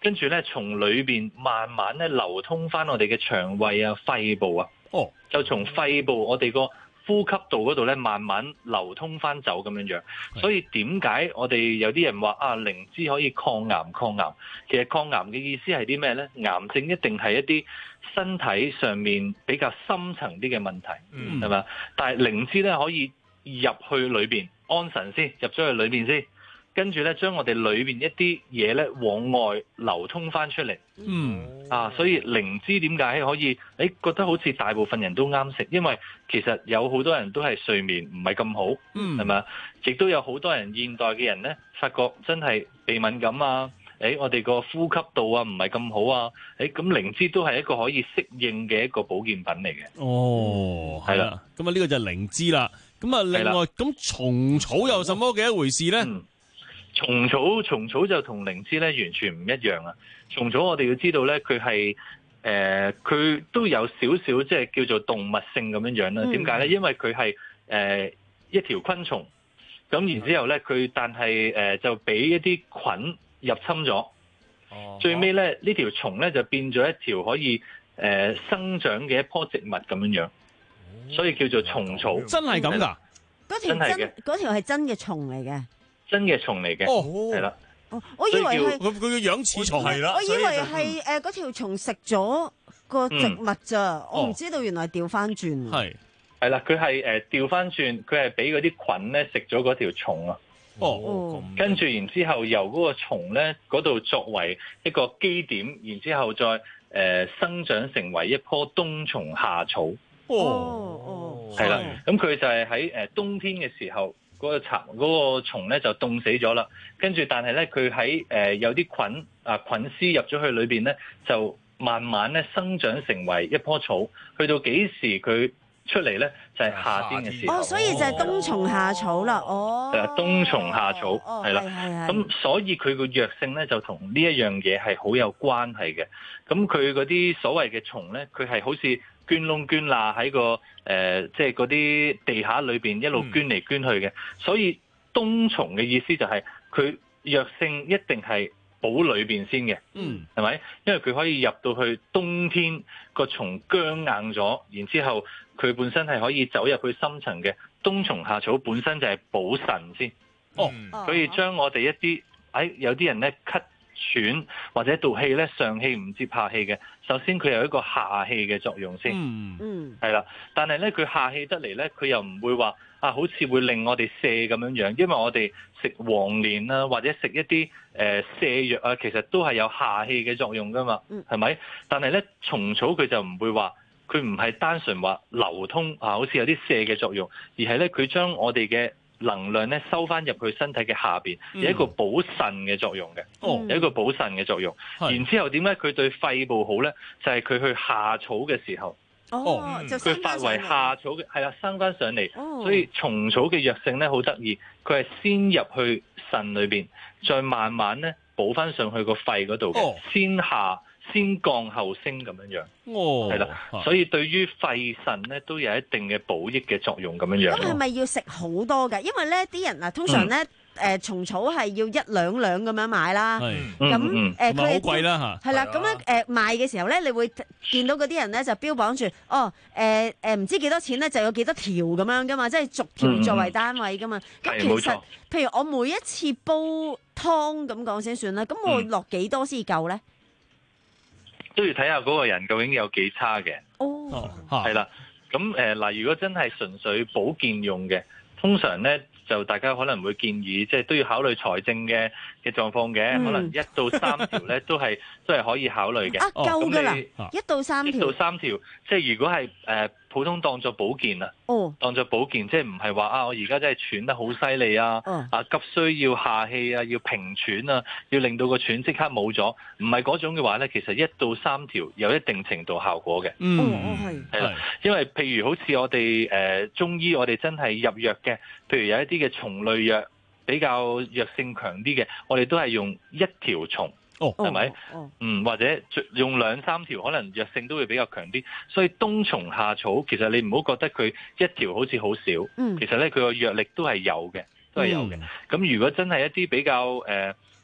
Speaker 10: 跟住咧從裏邊慢慢咧流通翻我哋嘅腸胃啊、肺部啊，
Speaker 1: 哦，
Speaker 10: 就從肺部我哋個呼吸道嗰度咧慢慢流通翻走咁樣樣。所以點解我哋有啲人話啊靈芝可以抗癌抗癌？其實抗癌嘅意思係啲咩咧？癌症一定係一啲身體上面比較深層啲嘅問題，係嘛、嗯？但係靈芝咧可以入去裏邊安神先，入咗去裏邊先，跟住咧將我哋裏邊一啲嘢咧往外流通翻出嚟。
Speaker 1: 嗯
Speaker 10: 啊，所以靈芝點解可以？你覺得好似大部分人都啱食，因為其實有好多人都係睡眠唔係咁好，
Speaker 1: 嗯，
Speaker 10: 係嘛？亦都有好多人現代嘅人咧，發覺真係鼻敏感啊。誒，我哋個呼吸道啊，唔係咁好啊！誒，咁靈芝都係一個可以適應嘅一個保健品嚟嘅。
Speaker 1: 哦，係啦，咁啊呢個就係靈芝啦。咁啊，另外咁蟲草又什麼嘅一回事咧？
Speaker 10: 嗯，蟲草蟲草就同靈芝咧完全唔一樣啊！蟲草我哋要知道咧，佢係誒佢都有少少即係叫做動物性咁樣樣啦。點解咧？因為佢係誒一條昆蟲，咁然之後咧佢但係誒就俾一啲菌入侵咗，最尾咧呢條蟲咧就變咗一條可以誒、呃、生長嘅一棵植物咁樣樣，所以叫做蟲草。
Speaker 1: 真係咁㗎？
Speaker 2: 嗰條真嗰條係真嘅蟲嚟嘅，
Speaker 10: 真嘅蟲嚟嘅，係啦。
Speaker 2: 哦，我以為係
Speaker 1: 佢佢嘅樣似蟲係啦。
Speaker 2: 我以為係誒嗰條蟲食咗個植物咋，嗯、我唔知道原來調翻轉。
Speaker 10: 係係啦，佢係誒調翻轉，佢係俾嗰啲菌咧食咗嗰條蟲啊。哦，跟住然之後由嗰個蟲咧嗰度作為一個基點，然之後再誒、呃、生長成為一棵冬蟲夏草。哦哦，係啦，咁佢就係喺誒冬天嘅時候，嗰、嗰個蠶嗰、嗰個蟲咧就凍死咗啦。跟住但係咧佢喺誒有啲菌啊菌絲入咗去裏邊咧，就慢慢咧生長成為一棵草。去到幾時佢出嚟咧就係、是、夏天嘅時候，
Speaker 2: 哦，所以就係冬蟲夏草啦，哦，
Speaker 10: 係啦，冬蟲夏草係啦，咁所以佢個藥性咧就同呢一樣嘢係好有關係嘅。咁佢嗰啲所謂嘅蟲咧，佢係好似捐窿捐罅喺個誒，即係嗰啲地下裏邊一路捐嚟捐去嘅。嗯、所以冬蟲嘅意思就係佢藥性一定係保裏邊先嘅，嗯，係咪？因為佢可以入到去冬天個蟲僵硬咗，然之後佢本身係可以走入去深層嘅。冬蟲夏草本身就係補腎先，哦，所以將我哋一啲誒、哎、有啲人咧咳喘或者道氣咧上氣唔接下氣嘅，首先佢有一個下氣嘅作用先，嗯嗯，係啦，但係咧佢下氣得嚟咧，佢又唔會話啊好似會令我哋瀉咁樣樣，因為我哋食黃連啊或者食一啲誒瀉藥啊，其實都係有下氣嘅作用噶嘛，係咪？但係咧蟲草佢就唔會話，佢唔係單純話流通啊，好似有啲瀉嘅作用，而係咧佢將我哋嘅能量咧收翻入去身體嘅下邊，有一個補腎嘅作用嘅，哦，有一個補腎嘅作用。然之後點解佢對肺部好咧？就係、是、佢去夏草嘅時候，哦，佢發為夏草嘅，係啦，生翻上嚟。哦、所以蟲草嘅藥性咧好得意，佢係先入去腎裏邊，再慢慢咧補翻上去個肺嗰度嘅，哦、先下。先降後升咁樣樣，哦，係啦，所以對於肺腎咧都有一定嘅補益嘅作用咁樣樣。
Speaker 2: 咁係咪要食好多㗎？因為咧啲人啊，通常咧誒蟲草係要一兩兩咁樣買啦，咁誒佢好貴啦嚇。係啦，咁樣誒賣嘅時候咧，你會見到嗰啲人咧就標榜住，哦誒誒唔知幾多錢咧，就有幾多條咁樣噶嘛，即係逐條作為單位噶嘛。咁其實譬如我每一次煲湯咁講先算啦，咁我落幾多先夠咧？
Speaker 10: 都要睇下嗰個人究竟有幾差嘅，哦，係啦，咁誒嗱，如果真係純粹保健用嘅，通常咧就大家可能會建議，即係都要考慮財政嘅嘅狀況嘅，嗯、可能一到三條咧都係都係可以考慮嘅。
Speaker 2: 啊，夠㗎啦，一到三條，
Speaker 10: 一到三條，即係如果係誒。呃普通當作保健啊，哦、當作保健，即係唔係話啊，我而家真係喘得好犀利啊，哦、啊急需要下氣啊，要平喘啊，要令到個喘即刻冇咗，唔係嗰種嘅話咧，其實一到三條有一定程度效果嘅。嗯，係係啦，因為譬如好似我哋誒、呃、中醫，我哋真係入藥嘅，譬如有一啲嘅蟲類藥比較藥性強啲嘅，我哋都係用一條蟲。哦，係咪？哦，嗯，或者用兩三條，可能藥性都會比較強啲。所以冬蟲夏草，其實你唔好覺得佢一條好似好少，嗯、其實咧佢個藥力都係有嘅，都係有嘅。咁、嗯、如果真係一啲比較誒、呃、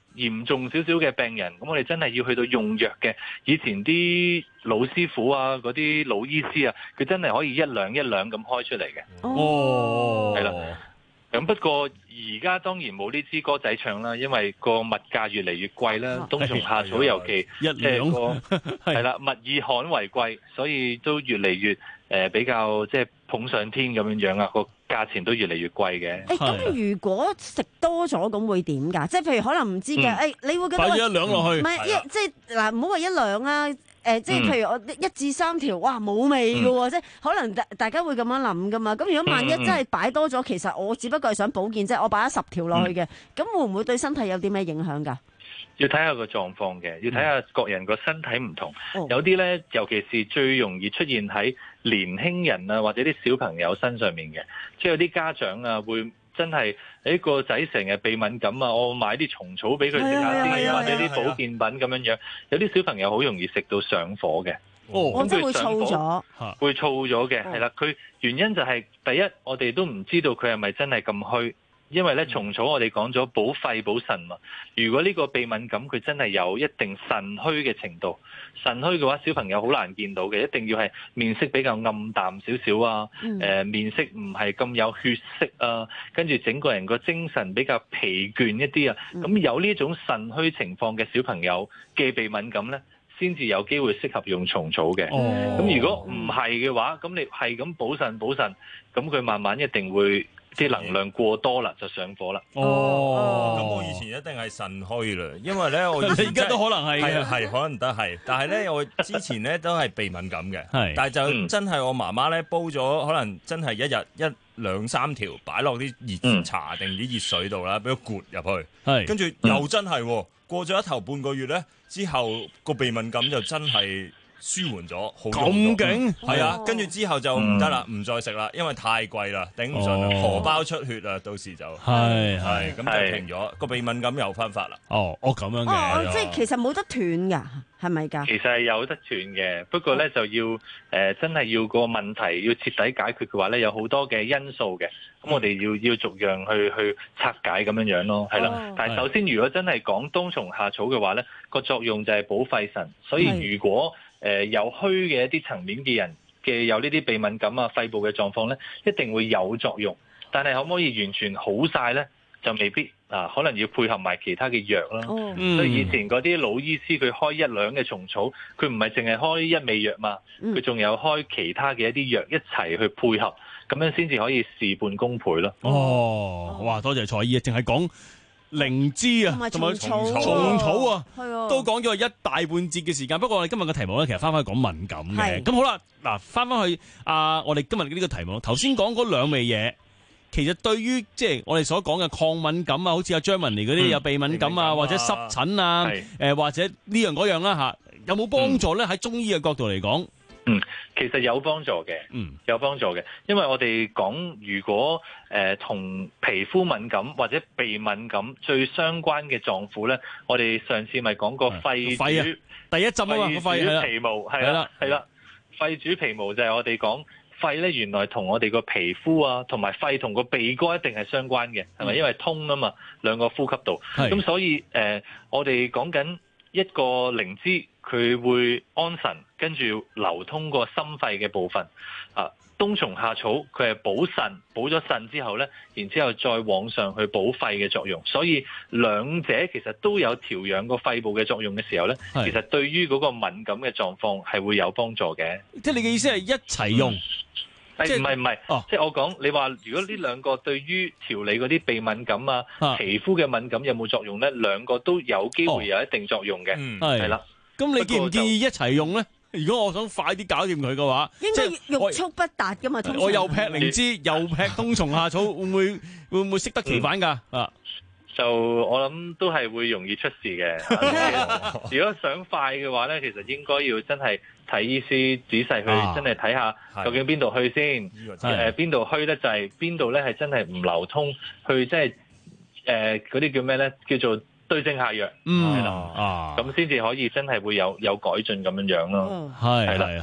Speaker 10: 嚴重少少嘅病人，咁我哋真係要去到用藥嘅。以前啲老師傅啊，嗰啲老醫師啊，佢真係可以一兩一兩咁開出嚟嘅。
Speaker 1: 哦，
Speaker 10: 係啦。咁不過而家當然冇呢支歌仔唱啦，因為個物價越嚟越貴啦，冬蟲夏草尤其
Speaker 1: 一兩
Speaker 10: 係啦，物以罕為貴，所以都越嚟越誒、呃、比較即係捧上天咁樣樣啊，個價錢都越嚟越貴嘅。
Speaker 2: 誒咁、欸、如果食多咗咁會點㗎？即係譬如可能唔知嘅，誒、嗯欸、你會覺得
Speaker 1: 擺咗一兩落去，
Speaker 2: 唔係一即係嗱，唔好話一兩啊。誒、呃，即係譬如我一至三條，哇，冇味嘅喎，嗯、即係可能大大家會咁樣諗噶嘛。咁如果萬一真係擺多咗，其實我只不過係想保健，即係我擺咗十條落去嘅，咁、嗯、會唔會對身體有啲咩影響㗎？
Speaker 10: 要睇下個狀況嘅，要睇下各人個身體唔同。嗯、有啲咧，尤其是最容易出現喺年輕人啊，或者啲小朋友身上面嘅，即係有啲家長啊會。真係誒個仔成日鼻敏感啊！我買啲蟲草俾佢食下先，或者啲保健品咁樣樣。有啲小朋友好容易食到上火嘅，
Speaker 2: 哦，即係會燥咗，
Speaker 10: 會燥咗嘅，係啦。佢原因就係第一，我哋都唔知道佢係咪真係咁虛。因為咧蟲草我哋講咗補肺補腎嘛，如果呢個鼻敏感佢真係有一定腎虛嘅程度，腎虛嘅話小朋友好難見到嘅，一定要係面色比較暗淡少少啊，誒、呃、面色唔係咁有血色啊，跟住整個人個精神比較疲倦一啲啊，咁有呢種腎虛情況嘅小朋友嘅鼻敏感咧，先至有機會適合用蟲草嘅。咁、哦、如果唔係嘅話，咁你係咁補腎補腎，咁佢慢慢一定會。啲能量過多啦，就上火啦。
Speaker 3: 哦，咁我以前一定係腎虛啦，因為咧我而
Speaker 1: 家都可能係
Speaker 3: 係係可能都係，但係咧我之前咧都係鼻敏感嘅，係，但係就真係我媽媽咧煲咗，可能真係一日一兩三條擺落啲熱茶定啲熱水度啦，俾佢灌入去，係，跟住又真係過咗一頭半個月咧之後個鼻敏感就真係。舒緩咗，好
Speaker 1: 咁勁，
Speaker 3: 係啊！跟住之後就唔得啦，唔再食啦，因為太貴啦，頂唔順啦，荷包出血啊，到時就係係咁就停咗，個鼻敏感又翻發啦。哦，
Speaker 1: 哦咁樣嘅，
Speaker 2: 哦，即係其實冇得斷㗎，係咪㗎？
Speaker 10: 其實係有得斷嘅，不過咧就要誒真係要個問題要徹底解決嘅話咧，有好多嘅因素嘅，咁我哋要要逐樣去去拆解咁樣樣咯，係啦。但係首先，如果真係講冬蟲夏草嘅話咧，個作用就係補肺腎，所以如果誒、呃、有虛嘅一啲層面嘅人嘅有呢啲鼻敏感啊、肺部嘅狀況咧，一定會有作用。但係可唔可以完全好晒咧？就未必啊，可能要配合埋其他嘅藥啦。哦、所以以前嗰啲老醫師佢開一兩嘅蟲草，佢唔係淨係開一味藥嘛，佢仲、嗯、有開其他嘅一啲藥一齊去配合，咁樣先至可以事半功倍咯。
Speaker 1: 哦，哇！多謝蔡醫啊，淨係講。靈芝啊，同埋蟲草啊，都講咗一大半節嘅時間。不過我哋今日嘅題目咧，其實翻返去講敏感嘅。咁好啦，嗱，翻返去啊，我哋今日呢個題目，頭先講嗰兩味嘢，其實對於即係我哋所講嘅抗敏感啊，好似阿張文妮嗰啲有鼻敏感啊，或者濕疹啊，誒或者呢樣嗰樣啦吓，有冇幫助咧？喺中醫嘅角度嚟講？
Speaker 10: 嗯，其實有幫助嘅，嗯，有幫助嘅，因為我哋講如果誒同、呃、皮膚敏感或者鼻敏感最相關嘅臟腑咧，我哋上次咪講過肺主、
Speaker 1: 肺啊、第一針啊嘛，個肺係
Speaker 10: 皮毛係啦，係啦，肺主皮毛就係我哋講肺咧，原來同我哋個皮膚啊，同埋肺同個鼻哥一定係相關嘅，係咪？嗯、因為通啊嘛，兩個呼吸道，咁是所以誒、呃，我哋講緊一個靈芝。佢會安神，跟住流通個心肺嘅部分。啊，冬蟲夏草佢係補腎，補咗腎之後咧，然之後再往上去補肺嘅作用。所以兩者其實都有調養個肺部嘅作用嘅時候咧，是其實對於嗰個敏感嘅狀況係會有幫助嘅。
Speaker 1: 即係你嘅意思係一齊用？
Speaker 10: 誒唔係唔係，即係我講你話，如果呢兩個對於調理嗰啲鼻敏感啊、啊皮膚嘅敏感有冇作用咧？兩個都有機會有一定作用嘅，係啦、哦。咁你建唔建議一齊用咧？如果我想快啲搞掂佢嘅話，
Speaker 2: 應該欲速不達噶嘛。
Speaker 1: 我又劈靈芝，又劈冬蟲夏草，會唔會會唔會適得其反㗎？啊，
Speaker 10: 就我諗都係會容易出事嘅。如果想快嘅話咧，其實應該要真係睇醫師，仔細去、啊、真係睇下究竟邊度去先。誒邊度虛咧，就係邊度咧係真係唔流通，去即係誒嗰啲叫咩咧？叫做對症下藥，係啦，咁先至可以真係會有有改進咁樣樣咯。
Speaker 1: 係係係，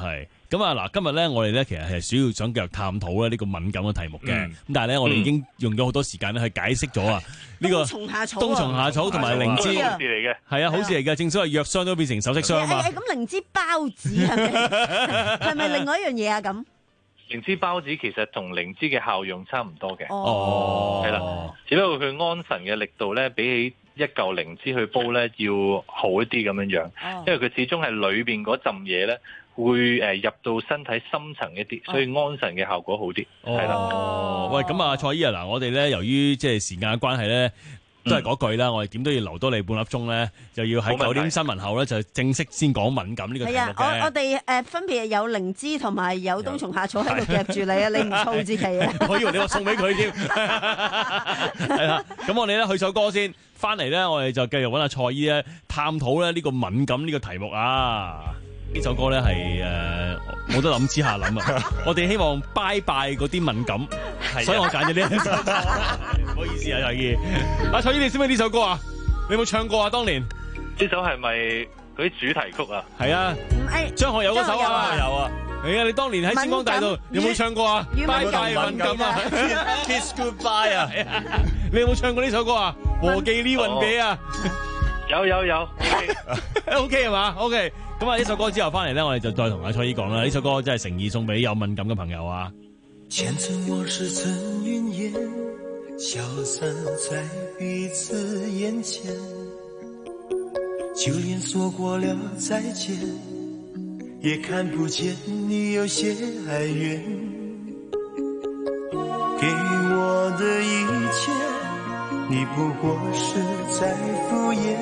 Speaker 1: 咁啊嗱，今日咧我哋咧其實係主要想繼續探討咧呢個敏感嘅題目嘅，咁、嗯、但係咧我哋已經用咗好多時間咧去解釋咗啊呢個冬蟲夏草、冬蟲夏草同埋靈芝
Speaker 10: 好事嚟嘅，
Speaker 1: 係啊好事嚟嘅，正所謂藥霜都變成首飾霜啊嘛。
Speaker 2: 咁靈芝孢子係咪係咪另外一樣嘢啊？咁
Speaker 10: 靈芝孢子其實同靈芝嘅效用差唔多嘅，
Speaker 1: 哦，
Speaker 10: 係啦，只不過佢安神嘅力度咧比起一嚿靈芝去煲咧要好一啲咁樣樣，因為佢始終係裏邊嗰陣嘢咧會誒入到身體深層一啲，所以安神嘅效果好啲，係啦。
Speaker 1: 哦，喂，咁啊，蔡醫啊，嗱，我哋咧由於即係時間嘅關係咧，都係嗰句啦，我哋點都要留多你半粒鐘咧，就要喺九點新聞後咧就正式先講敏感呢個題目嘅。
Speaker 2: 係啊，我我哋誒分別有靈芝同埋有冬蟲夏草喺度夾住你啊，你唔燥之奇啊！
Speaker 1: 我以為你話送俾佢添，係啦。咁我哋咧去首歌先，翻嚟咧我哋就繼續揾阿蔡醫咧探討咧呢個敏感呢個題目啊。呢首歌咧係誒，我都諗之下諗啊。我哋希望拜拜嗰啲敏感，所以我揀咗呢一首。唔好意思啊，蔡醫。阿蔡醫，你識唔識呢首歌啊？你有冇唱過啊？當年
Speaker 10: 呢首係咪嗰啲主題曲啊？
Speaker 1: 係啊，張學友嗰首啊，有啊。係啊，你當年喺星光大道有冇唱過啊？拜拜敏感啊 ，Kiss Goodbye 啊。你有冇唱過呢首歌啊？和記呢運比啊？
Speaker 10: 有有有
Speaker 1: ，OK 係嘛 ？OK。咁啊！呢首歌之後翻嚟咧，我哋就再同阿蔡醫講啦。呢首歌真係誠意送俾有敏感嘅朋友啊！
Speaker 11: 前塵往事曾雲煙，消散在彼此眼前，就連說過了再見，也看不見你有些哀怨。給我的一切，你不過是在敷衍。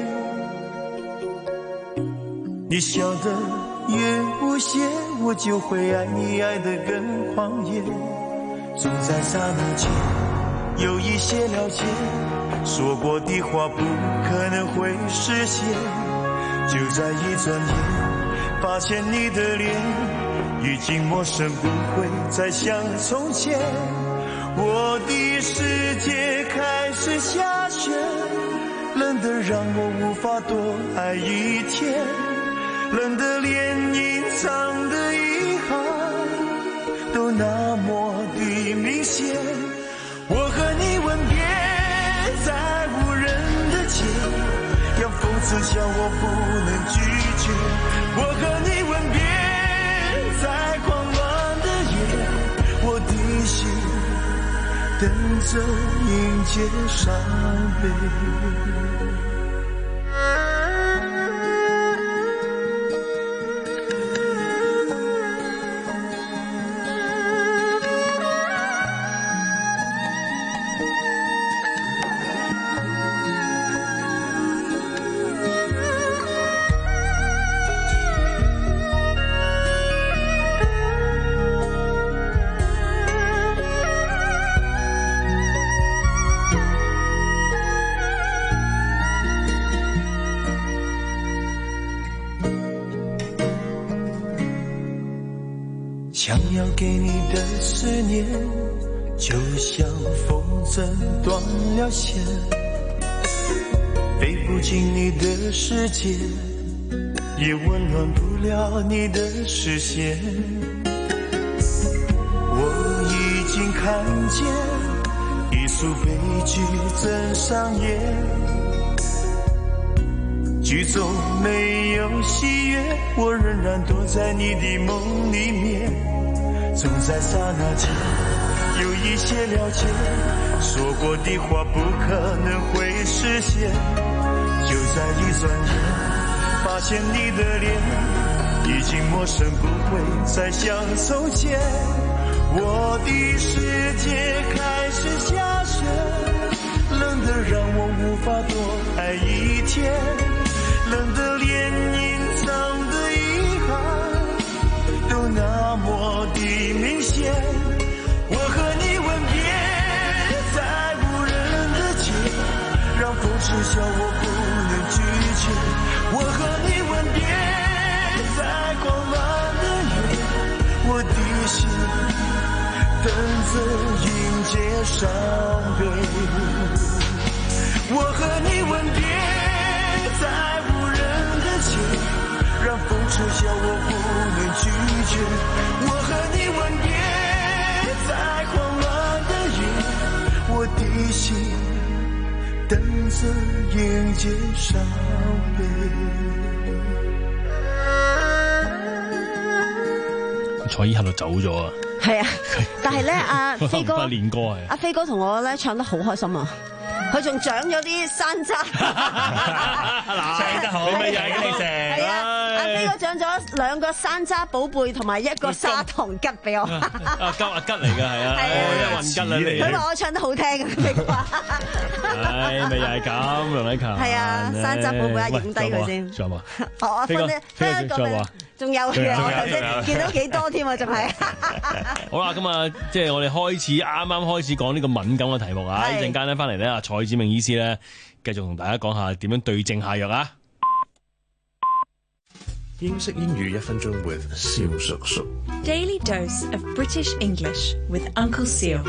Speaker 11: 你笑得越無邪，我就會愛你愛得更狂野。總在剎那間有一些了解，說過的話不可能會實現。就在一轉眼，發現你的臉已經陌生，不會再像從前。我的世界開始下雪，冷得讓我無法多愛一天。冷得連隱藏的遺憾都那麼的明顯。我和你吻別在無人的街，讓風刺笑我不能拒絕。我和你吻別在狂亂的夜，我的心等着迎接傷悲。想要給你的思念，就像風箏斷了線，飛不進你的世界，也溫暖不了你的視線。我已經看見一出悲劇正上演，劇中沒有喜悅，我仍然躲在你的夢裡面。總在剎那間有一些了解，說過的話不可能會實現。就在一轉眼，發現你的臉已經陌生，不會再像從前。我的世界開始下雪，冷得讓我無法多愛一天，冷得連隱藏的遺憾都那麼的明顯。我和你吻別在無人的街，讓風痴笑我不能拒絕。我和你吻別在狂亂的夜，我的心等着迎接傷悲。我和你吻別在無人的街，讓風痴笑我不能拒絕。 色眼睫上悲。
Speaker 1: 蔡依喺度走咗啊！
Speaker 2: 係啊，但係咧，阿飛哥
Speaker 1: 練歌係
Speaker 2: 阿飛哥同我咧唱得好開心啊！佢仲長咗啲山楂，
Speaker 3: 唱得好，咪又係你食。
Speaker 2: 係啊，阿飛哥長咗兩個山楂寶貝同埋一個砂糖桔俾我。
Speaker 1: 啊吉啊吉嚟㗎係啊，一運吉啦你。
Speaker 2: 佢話我唱得好聽啊，飛哥話。
Speaker 1: 唉，咪又係咁，梁禮勤。
Speaker 2: 係啊，山楂寶貝啊，影低佢先。
Speaker 1: 仲有冇？
Speaker 2: 我分咧分一個咩？仲有嘅，我頭先見到幾多添啊，仲係。
Speaker 1: 好啦，咁啊，即係我哋開始啱啱開始講呢個敏感嘅題目啊！一陣間咧翻嚟咧，阿蔡志明醫師咧繼續同大家講下點樣對症下藥啊！
Speaker 12: 英式英語一分鐘 with 蕭叔叔。
Speaker 13: Daily dose of British English with Uncle Seal。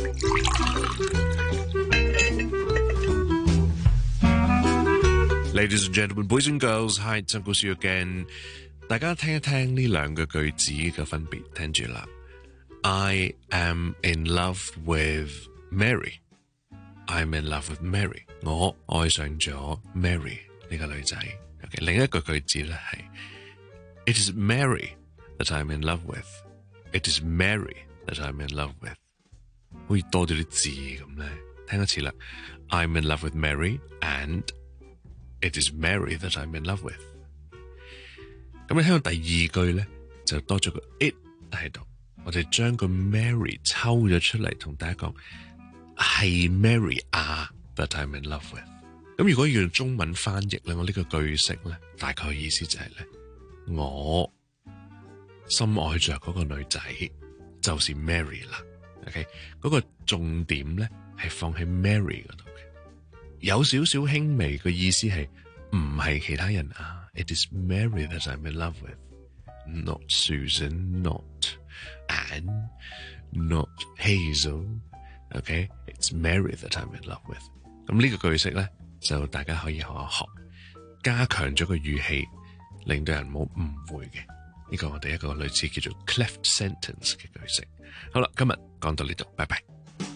Speaker 12: Ladies and gentlemen, boys and girls, hi, it's Uncle Seal again。大家聽一聽呢兩個句子嘅分別，聽住啦。I am in love with Mary. I'm in love with Mary. 我愛上咗 Mary 呢個女仔。Okay, 另一個句子咧係 It is Mary that I'm in love with. It is Mary that I'm in love with. 好似多咗啲字咁咧，聽一次啦。I'm in love with Mary and it is Mary that I'm in love with。咁你聽到第二句咧，就多咗個 it 喺度，我哋將個 Mary 抽咗出嚟，同大家講係 Mary 啊 that I'm in love with。咁如果要用中文翻譯咧，我呢個句式咧，大概意思就係咧，我深愛着嗰個女仔就是 Mary 啦。OK， 嗰個重點咧係放喺 Mary 嗰度嘅，有少少輕微嘅意思係唔係其他人啊。It is Mary that I'm in love with, not Susan, not Anne, not Hazel. Okay, it's Mary that I'm in love with. 咁呢個句式咧，就大家可以學一學，加強咗個語氣，令到人冇誤會嘅。呢個我哋一個類似叫做 cleft sentence 嘅句式。好啦，今日講到呢度，拜拜。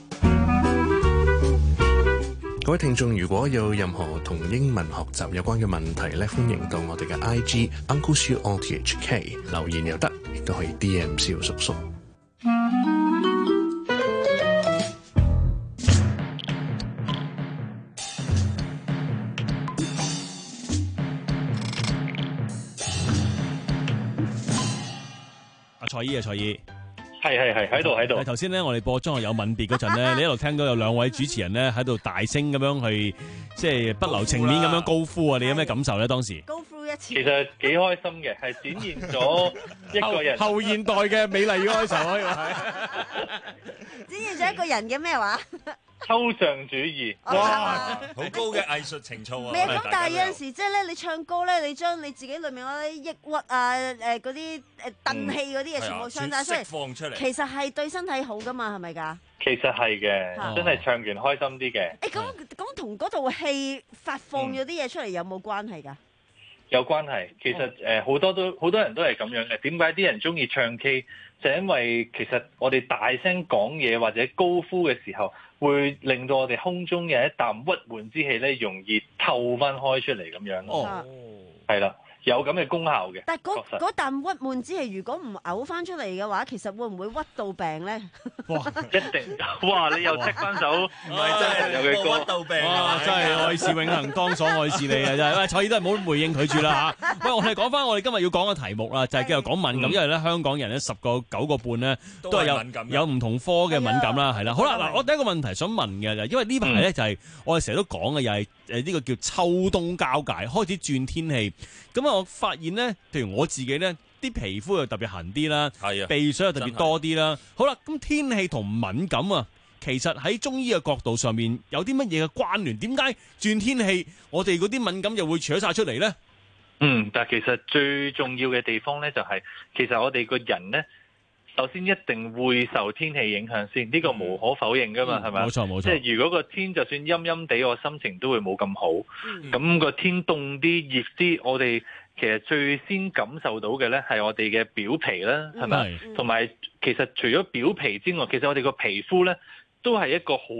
Speaker 12: 各位聽眾，如果有任何同英文學習有關嘅問題咧，歡迎到我哋嘅 I G Uncle Siu O T H K 留言又得，亦都可以 D M 蕭叔叔。
Speaker 1: 阿蔡姨啊，蔡姨。
Speaker 10: 係係係喺度喺度。
Speaker 1: 頭先咧，我哋播《中學有吻別》嗰陣咧，你一路聽到有兩位主持人咧喺度大聲咁樣去，即係不留情面咁樣高呼啊！你有咩感受咧？當時
Speaker 2: 高呼一次，
Speaker 10: 其實幾開心嘅，係展現咗一個人
Speaker 1: 後現代嘅美麗與哀愁可以話係。
Speaker 2: 展現咗一個人嘅咩話？
Speaker 10: 抽象主義，
Speaker 3: 哇，好高嘅藝術情操啊！
Speaker 2: 唔係咁，但係有陣時即係咧，你唱歌咧，你將你自己裏面嗰啲抑鬱啊、誒嗰啲誒憤氣嗰啲嘢全部唱晒出嚟，
Speaker 3: 放出嚟，
Speaker 2: 其實係對身體好噶嘛，係咪㗎？
Speaker 10: 其實係嘅，真係唱完開心啲嘅。
Speaker 2: 誒咁咁同嗰套戲發放咗啲嘢出嚟有冇關係㗎？
Speaker 10: 有關係，其實誒好多都好多人都係咁樣嘅。點解啲人中意唱 K？就因為其實我哋大聲講嘢或者高呼嘅時候，會令到我哋空中嘅一啖鬱悶之氣咧，容易透翻開出嚟咁樣咯。哦，係啦。有咁嘅功效嘅，
Speaker 2: 但係嗰嗰啖鬱悶之氣，如果唔嘔翻出嚟嘅話，其實會唔會屈到病咧？
Speaker 10: 哇！一定哇！你又踢翻手，唔係真係有佢歌屈到病
Speaker 1: 啊！真係愛是永恆，當所愛是你啊！真係喂，蔡姨都係唔好回應佢住啦嚇。喂，我哋講翻我哋今日要講嘅題目啦，就係繼續講敏感，因為咧香港人咧十個九個半咧都係有有唔同科嘅敏感啦，係啦。好啦，嗱，我第一個問題想問嘅就係，因為呢排咧就係我哋成日都講嘅，又係誒呢個叫秋冬交界，開始轉天氣。咁啊，我發現咧，譬如我自己咧，啲皮膚又特別痕啲啦，係啊，鼻水又特別多啲啦。好啦，咁天氣同敏感啊，其實喺中醫嘅角度上面有啲乜嘢嘅關聯？點解轉天氣，我哋嗰啲敏感又會扯晒出嚟咧？
Speaker 10: 嗯，但係其實最重要嘅地方咧，就係其實我哋個人咧，首先一定會受天氣影響先，呢個無可否認噶嘛，係咪？冇錯冇錯。即係如果個天就算陰陰地，我心情都會冇咁好。咁個天凍啲、熱啲，我哋其實最先感受到嘅咧，係我哋嘅表皮啦，係咪？同埋其實除咗表皮之外，其實我哋個皮膚咧都係一個好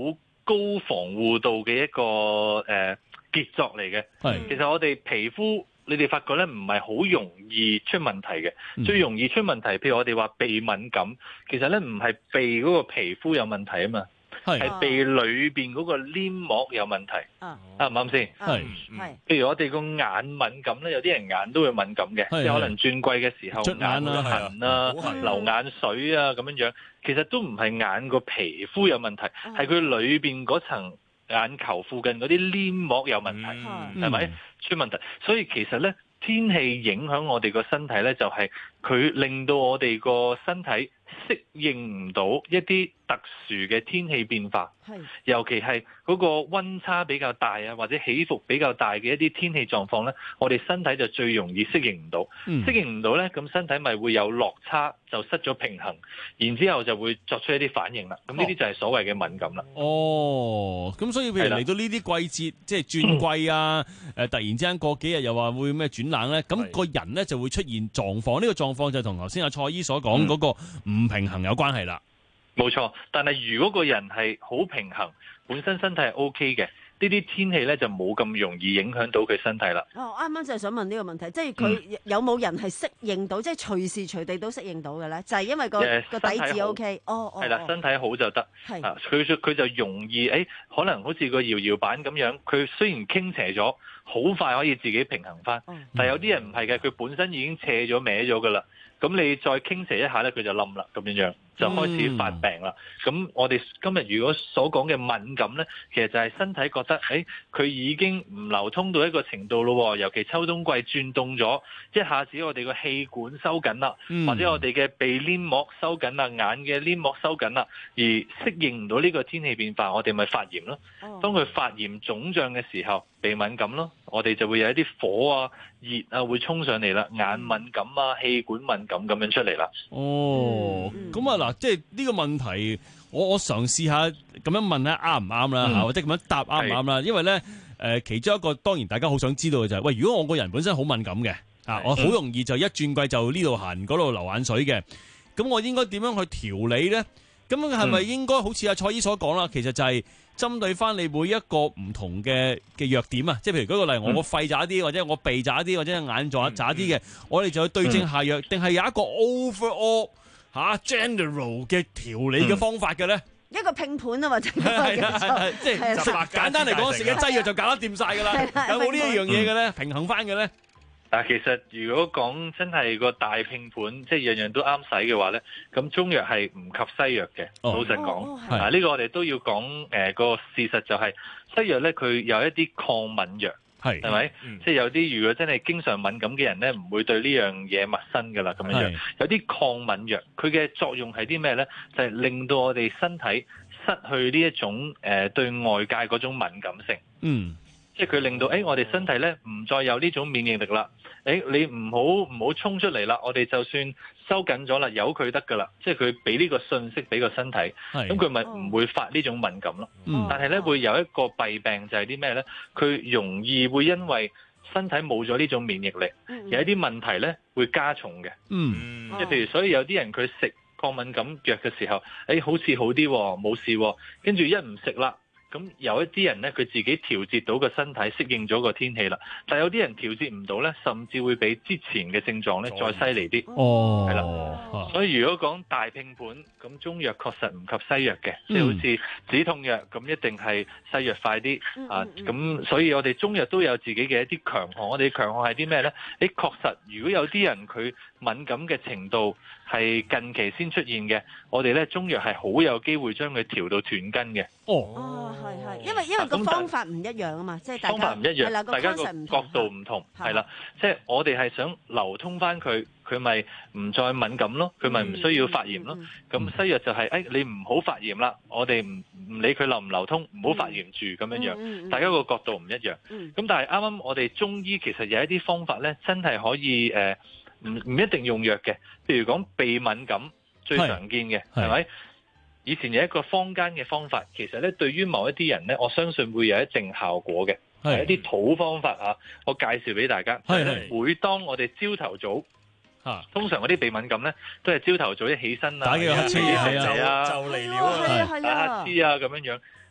Speaker 10: 高防護度嘅一個誒、呃、傑作嚟嘅。其實我哋皮膚，你哋發覺咧唔係好容易出問題嘅，嗯、最容易出問題，譬如我哋話鼻敏感，其實咧唔係鼻嗰個皮膚有問題啊嘛。係鼻裏邊嗰個黏膜有問題，啱唔啱先？係，譬如我哋個眼敏感咧，有啲人眼都會敏感嘅，即係可能轉季嘅時候眼會痕啊、流眼水啊咁樣樣，其實都唔係眼個皮膚有問題，係佢裏邊嗰層眼球附近嗰啲黏膜有問題，係咪出問題？所以其實咧，天氣影響我哋個身體咧，就係佢令到我哋個身體適應唔到一啲特殊嘅天氣變化，尤其係嗰個溫差比較大啊，或者起伏比較大嘅一啲天氣狀況咧，我哋身體就最容易適應唔到，嗯、適應唔到咧，咁身體咪會有落差，就失咗平衡，然之後就會作出一啲反應啦。咁呢啲就係所謂嘅敏感啦。
Speaker 1: 哦，咁所以譬如嚟到呢啲季節，即係轉季啊，誒、呃、突然之間過幾日又話會咩轉冷咧，咁個人咧就會出現狀況，呢、呢個狀況就同頭先阿蔡醫所講嗰個唔平衡有關係啦。
Speaker 10: 冇錯，但係如果個人係好平衡，本身身體係 O K 嘅，呢啲天氣咧就冇咁容易影響到佢身體啦。
Speaker 2: 哦，啱啱就係想問呢個問題，即係佢有冇人係適應到，嗯、即係隨時隨地都適應到嘅咧？就係、是、因為個個、呃、底子 O K。哦哦，
Speaker 10: 係啦，身體好就得。係啊，佢佢就容易誒、哎，可能好似個搖搖板咁樣，佢雖然傾斜咗，好快可以自己平衡翻。嗯、但係有啲人唔係嘅，佢本身已經斜咗歪咗噶啦。咁你再傾斜一下咧，佢就冧啦，咁樣樣就開始發病啦。咁、嗯、我哋今日如果所講嘅敏感咧，其實就係身體覺得，誒佢已經唔流通到一個程度咯。尤其秋冬季轉凍咗，一下子我哋個氣管收緊啦，嗯、或者我哋嘅鼻黏膜收緊啦，眼嘅黏膜收緊啦，而適應唔到呢個天氣變化，我哋咪發炎咯。哦、當佢發炎腫脹嘅時候，鼻敏感咯，我哋就會有一啲火啊、熱啊會衝上嚟啦，眼敏感啊、氣管敏感咁樣出嚟啦。
Speaker 1: 哦，咁啊嗱，即係呢個問題，我我嘗試下咁樣問下啱唔啱啦嚇，或者咁樣答啱唔啱啦？因為咧誒、呃，其中一個當然大家好想知道嘅就係、是，喂，如果我個人本身好敏感嘅啊，我好容易就一轉季就呢度痕嗰度流眼水嘅，咁我應該點樣去調理咧？咁係咪應該好似阿蔡醫所講啦？其實就係針對翻你每一個唔同嘅嘅弱點啊，即係譬如舉個例，我個肺渣啲，或者我鼻渣啲，或者眼狀渣啲嘅，我哋就去對症下藥，定係有一個 overall 嚇、啊、general 嘅調理嘅方法嘅咧？
Speaker 2: 一個拼盤啊，或者
Speaker 1: 係啊係啊，即係簡單嚟講，食一劑藥就搞得掂晒㗎啦。有冇呢一樣嘢嘅咧？平衡翻嘅咧？
Speaker 10: 但其實如果講真係個大拼盤，即係樣樣都啱使嘅話咧，咁中藥係唔及西藥嘅。哦、老實講，啊呢、呢個我哋都要講誒個事實就係、係、西藥咧，佢有一啲抗敏藥，係係咪？嗯、即係有啲如果真係經常敏感嘅人咧，唔會對呢樣嘢陌生㗎啦。咁樣樣有啲抗敏藥，佢嘅作用係啲咩咧？就係、係、令到我哋身體失去呢一種誒、呃、對外界嗰種敏感性。嗯。即係佢令到誒、哎，我哋身體咧唔再有呢種免疫力啦。誒、哎，你唔好唔好衝出嚟啦。我哋就算收緊咗啦，由佢得㗎啦。即係佢俾呢個信息俾個身體，咁佢咪唔會發呢種敏感咯。嗯、但係咧會有一個弊病就係啲咩咧？佢容易會因為身體冇咗呢種免疫力，嗯、有一啲問題咧會加重嘅。嗯，即係譬如，所以有啲人佢食抗敏感藥嘅時候，誒、哎、好似好啲冇事，跟住一唔食啦。咁有一啲人咧，佢自己調節到個身體，適應咗個天氣啦。但係有啲人調節唔到咧，甚至會比之前嘅症狀咧再犀利啲。哦，係啦。所以如果講大拼盤，咁中藥確實唔及西藥嘅，即係、嗯、好似止痛藥咁，一定係西藥快啲、嗯、啊。咁所以我哋中藥都有自己嘅一啲強項。我哋強項係啲咩咧？誒，確實如果有啲人佢敏感嘅程度係近期先出現嘅，我哋咧中藥係好有機會將佢調到斷根嘅。哦。
Speaker 2: 係係，因為因為個方法唔一樣啊嘛，即係方法唔一樣，
Speaker 10: 大家個角度唔同，係啦，即係我哋係想流通翻佢，佢咪唔再敏感咯，佢咪唔需要發炎咯。咁西藥就係誒你唔好發炎啦，我哋唔唔理佢流唔流通，唔好發炎住咁樣樣，大家個角度唔一樣。咁但係啱啱我哋中醫其實有一啲方法咧，真係可以誒唔唔一定用藥嘅，譬如講鼻敏感最常見嘅係咪？以前有一個坊間嘅方法，其實咧對於某一啲人咧，我相信會有一定效果嘅，係是一啲土方法啊。我介紹俾大家，係是每當我哋朝頭早，啊，通常嗰啲鼻敏感咧，都係朝頭早一起身啊，打幾個乞嗤啊，就嚟了啊，打乞嗤啊咁樣樣。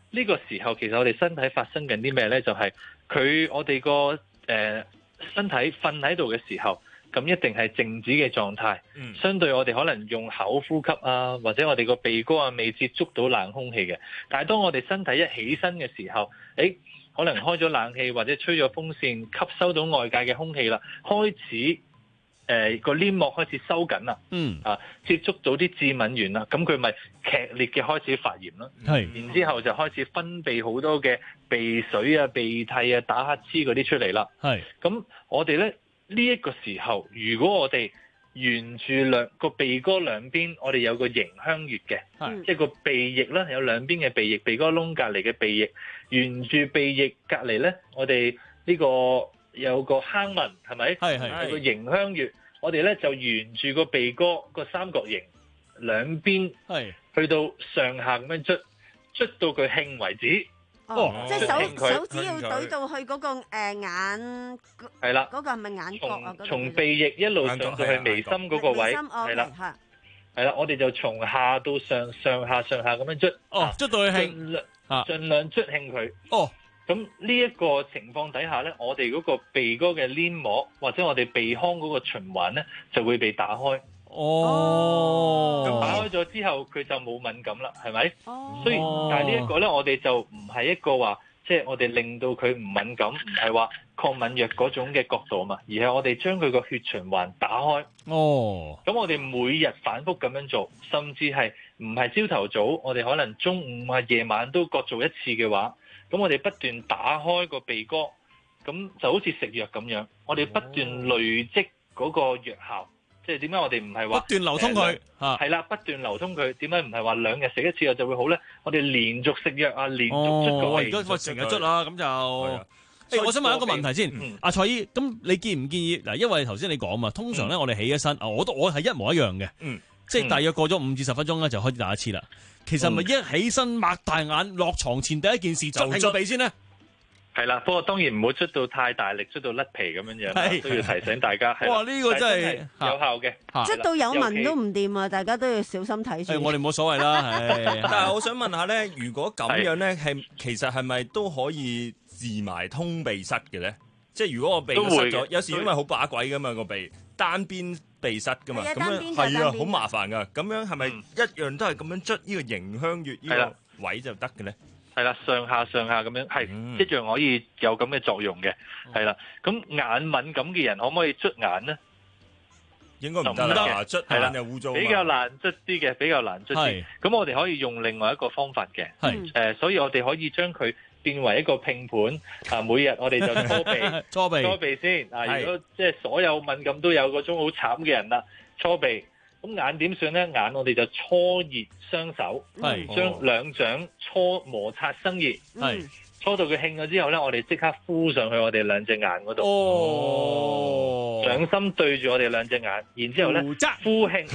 Speaker 10: 呢個時候其實我哋身體發生緊啲咩咧？就係、是、佢我哋個誒身體瞓喺度嘅時候，咁一定係靜止嘅狀態。嗯、相對我哋可能用口呼吸啊，或者我哋個鼻哥啊未接觸到冷空氣嘅。但係當我哋身體一起身嘅時候，誒可能開咗冷氣或者吹咗風扇，吸收到外界嘅空氣啦，開始。誒個黏膜開始收緊啦，嗯啊，接觸到啲致敏原啦，咁佢咪劇烈嘅開始發炎啦，係，然之後就開始分泌好多嘅鼻水啊、鼻涕啊、打乞嗤嗰啲出嚟啦，係，咁我哋咧呢一個時候，如果我哋沿住兩個鼻哥兩邊，我哋有個迎香穴嘅，即係個鼻翼啦，有兩邊嘅鼻翼，鼻哥窿隔離嘅鼻翼，沿住鼻翼隔離咧，我哋呢個。有個坑紋係咪？係係有個迎香穴，我哋咧就沿住個鼻哥個三角形兩邊，係去到上下咁樣捽，捽到佢興為止。
Speaker 2: 哦，即係手手指要懟到去嗰個誒眼，係啦，嗰個係咪眼角啊？
Speaker 10: 從鼻翼一路上到去眉心嗰個位，係啦，係啦，我哋就從下到上，上下上下咁樣捽。哦，捽到佢興，盡量捽興佢。哦。咁呢一個情況底下咧，我哋嗰個鼻哥嘅黏膜或者我哋鼻腔嗰個循環咧就會被打開。哦，咁打開咗之後，佢就冇敏感啦，係咪？哦，所以但係呢一個咧，我哋就唔係一個話，即係我哋令到佢唔敏感，唔係話抗敏藥嗰種嘅角度嘛，而係我哋將佢個血循環打開。哦，咁我哋每日反覆咁樣做，甚至係唔係朝頭早，我哋可能中午啊、夜晚都各做一次嘅話。咁我哋不斷打開個鼻哥，咁就好似食藥咁樣，我哋不斷累積嗰個藥效，即係點解我哋唔係話不斷流通佢？係啦，不斷流通佢。點解唔係話兩日食一次藥就會好咧？我哋連續食藥啊，連續捽個胃，
Speaker 1: 而家成日捽啦，咁就。誒，我想問一個問題先，阿蔡醫，咁你建唔建議嗱？因為頭先你講嘛，通常咧我哋起咗身，我都我係一模一樣嘅，即係大約過咗五至十分鐘咧就開始打一次啦。其實咪一起身擘大眼落床前第一件事捽興個鼻先咧？
Speaker 10: 係啦，不過當然唔好捽到太大力，捽到甩皮咁樣樣，都要提醒大家。
Speaker 1: 哇！呢個真係
Speaker 10: 有效嘅，
Speaker 2: 捽到有紋都唔掂啊！大家都要小心睇住。
Speaker 1: 我哋冇所謂啦。
Speaker 3: 但係我想問下咧，如果咁樣咧，係其實係咪都可以治埋通鼻塞嘅咧？即係如果我鼻塞咗，有時因為好把鬼噶嘛個鼻，單邊鼻塞噶嘛，咁樣係啊，好麻煩噶。咁樣係咪一樣都係咁樣捽呢個迎香穴呢個位就得嘅咧？
Speaker 10: 係啦，上下上下咁樣係一樣可以有咁嘅作用嘅。係啦，咁眼敏感嘅人可唔可以捽眼咧？
Speaker 3: 應該唔得嘅，捽眼又污糟。
Speaker 10: 比較難捽啲嘅，比較難捽啲。咁我哋可以用另外一個方法嘅。係誒，所以我哋可以將佢變為一個拼盤啊！每日我哋就搓鼻，
Speaker 1: 搓鼻，
Speaker 10: 搓鼻先啊！如果即係所有敏感都有嗰種好慘嘅人啦，搓鼻。咁眼點算咧？眼我哋就搓熱雙手，將兩掌搓摩擦生熱，搓到佢興咗之後咧，我哋即刻敷上去我哋兩隻眼嗰度。哦，掌心對住我哋兩隻眼，然之後咧敷興，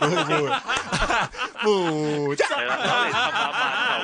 Speaker 10: 敷係啦，攞嚟氹下